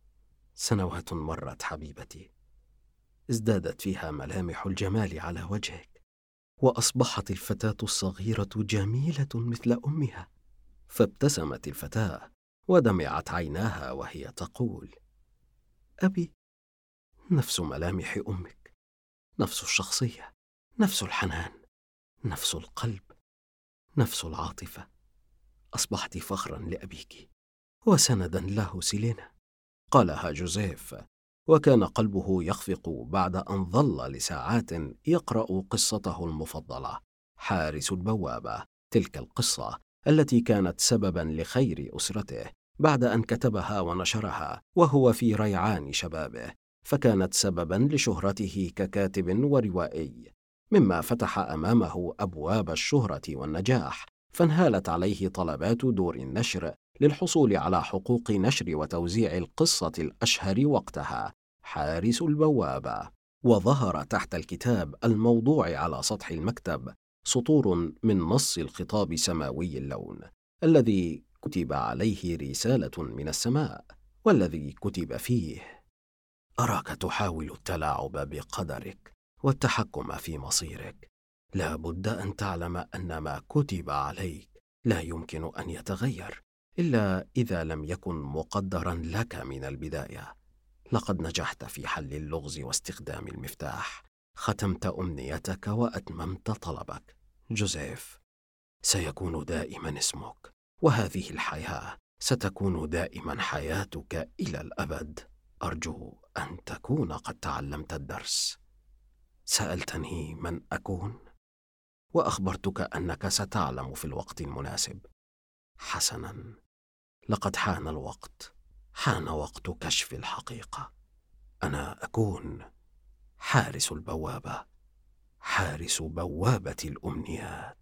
سنوات مرت حبيبتي، ازدادت فيها ملامح الجمال على وجهك، وأصبحت الفتاة الصغيرة جميلة مثل أمها. فابتسمت الفتاة ودمعت عيناها وهي تقول: أبي، نفس ملامح أمك، نفس الشخصية، نفس الحنان، نفس القلب، نفس العاطفة. أصبحت فخرا لأبيك وسندا له سيلينا. قالها جوزيف، وكان قلبه يخفق بعد أن ظل لساعات يقرأ قصته المفضلة، حارس البوابة، تلك القصة التي كانت سببا لخير أسرته بعد أن كتبها ونشرها وهو في ريعان شبابه، فكانت سببا لشهرته ككاتب وروائي، مما فتح أمامه أبواب الشهرة والنجاح، فانهالت عليه طلبات دور النشر للحصول على حقوق نشر وتوزيع القصة الأشهر وقتها، حارس البوابة. وظهر تحت الكتاب الموضوع على سطح المكتب سطور من نص الخطاب سماوي اللون الذي كتب عليه رسالة من السماء، والذي كتب فيه: أراك تحاول التلاعب بقدرك والتحكم في مصيرك. لا بد أن تعلم أن ما كتب عليك لا يمكن أن يتغير إلا إذا لم يكن مقدرا لك من البداية. لقد نجحت في حل اللغز واستخدام المفتاح، ختمت أمنيتك وأتممت طلبك. جوزيف، سيكون دائما اسمك، وهذه الحياة ستكون دائما حياتك إلى الأبد. أرجو أن تكون قد تعلمت الدرس. سألتني من أكون، وأخبرتك أنك ستعلم في الوقت المناسب. حسنا، لقد حان الوقت، حان وقت كشف الحقيقة. أنا أكون حارس البوابة، حارس بوابة الأمنيات.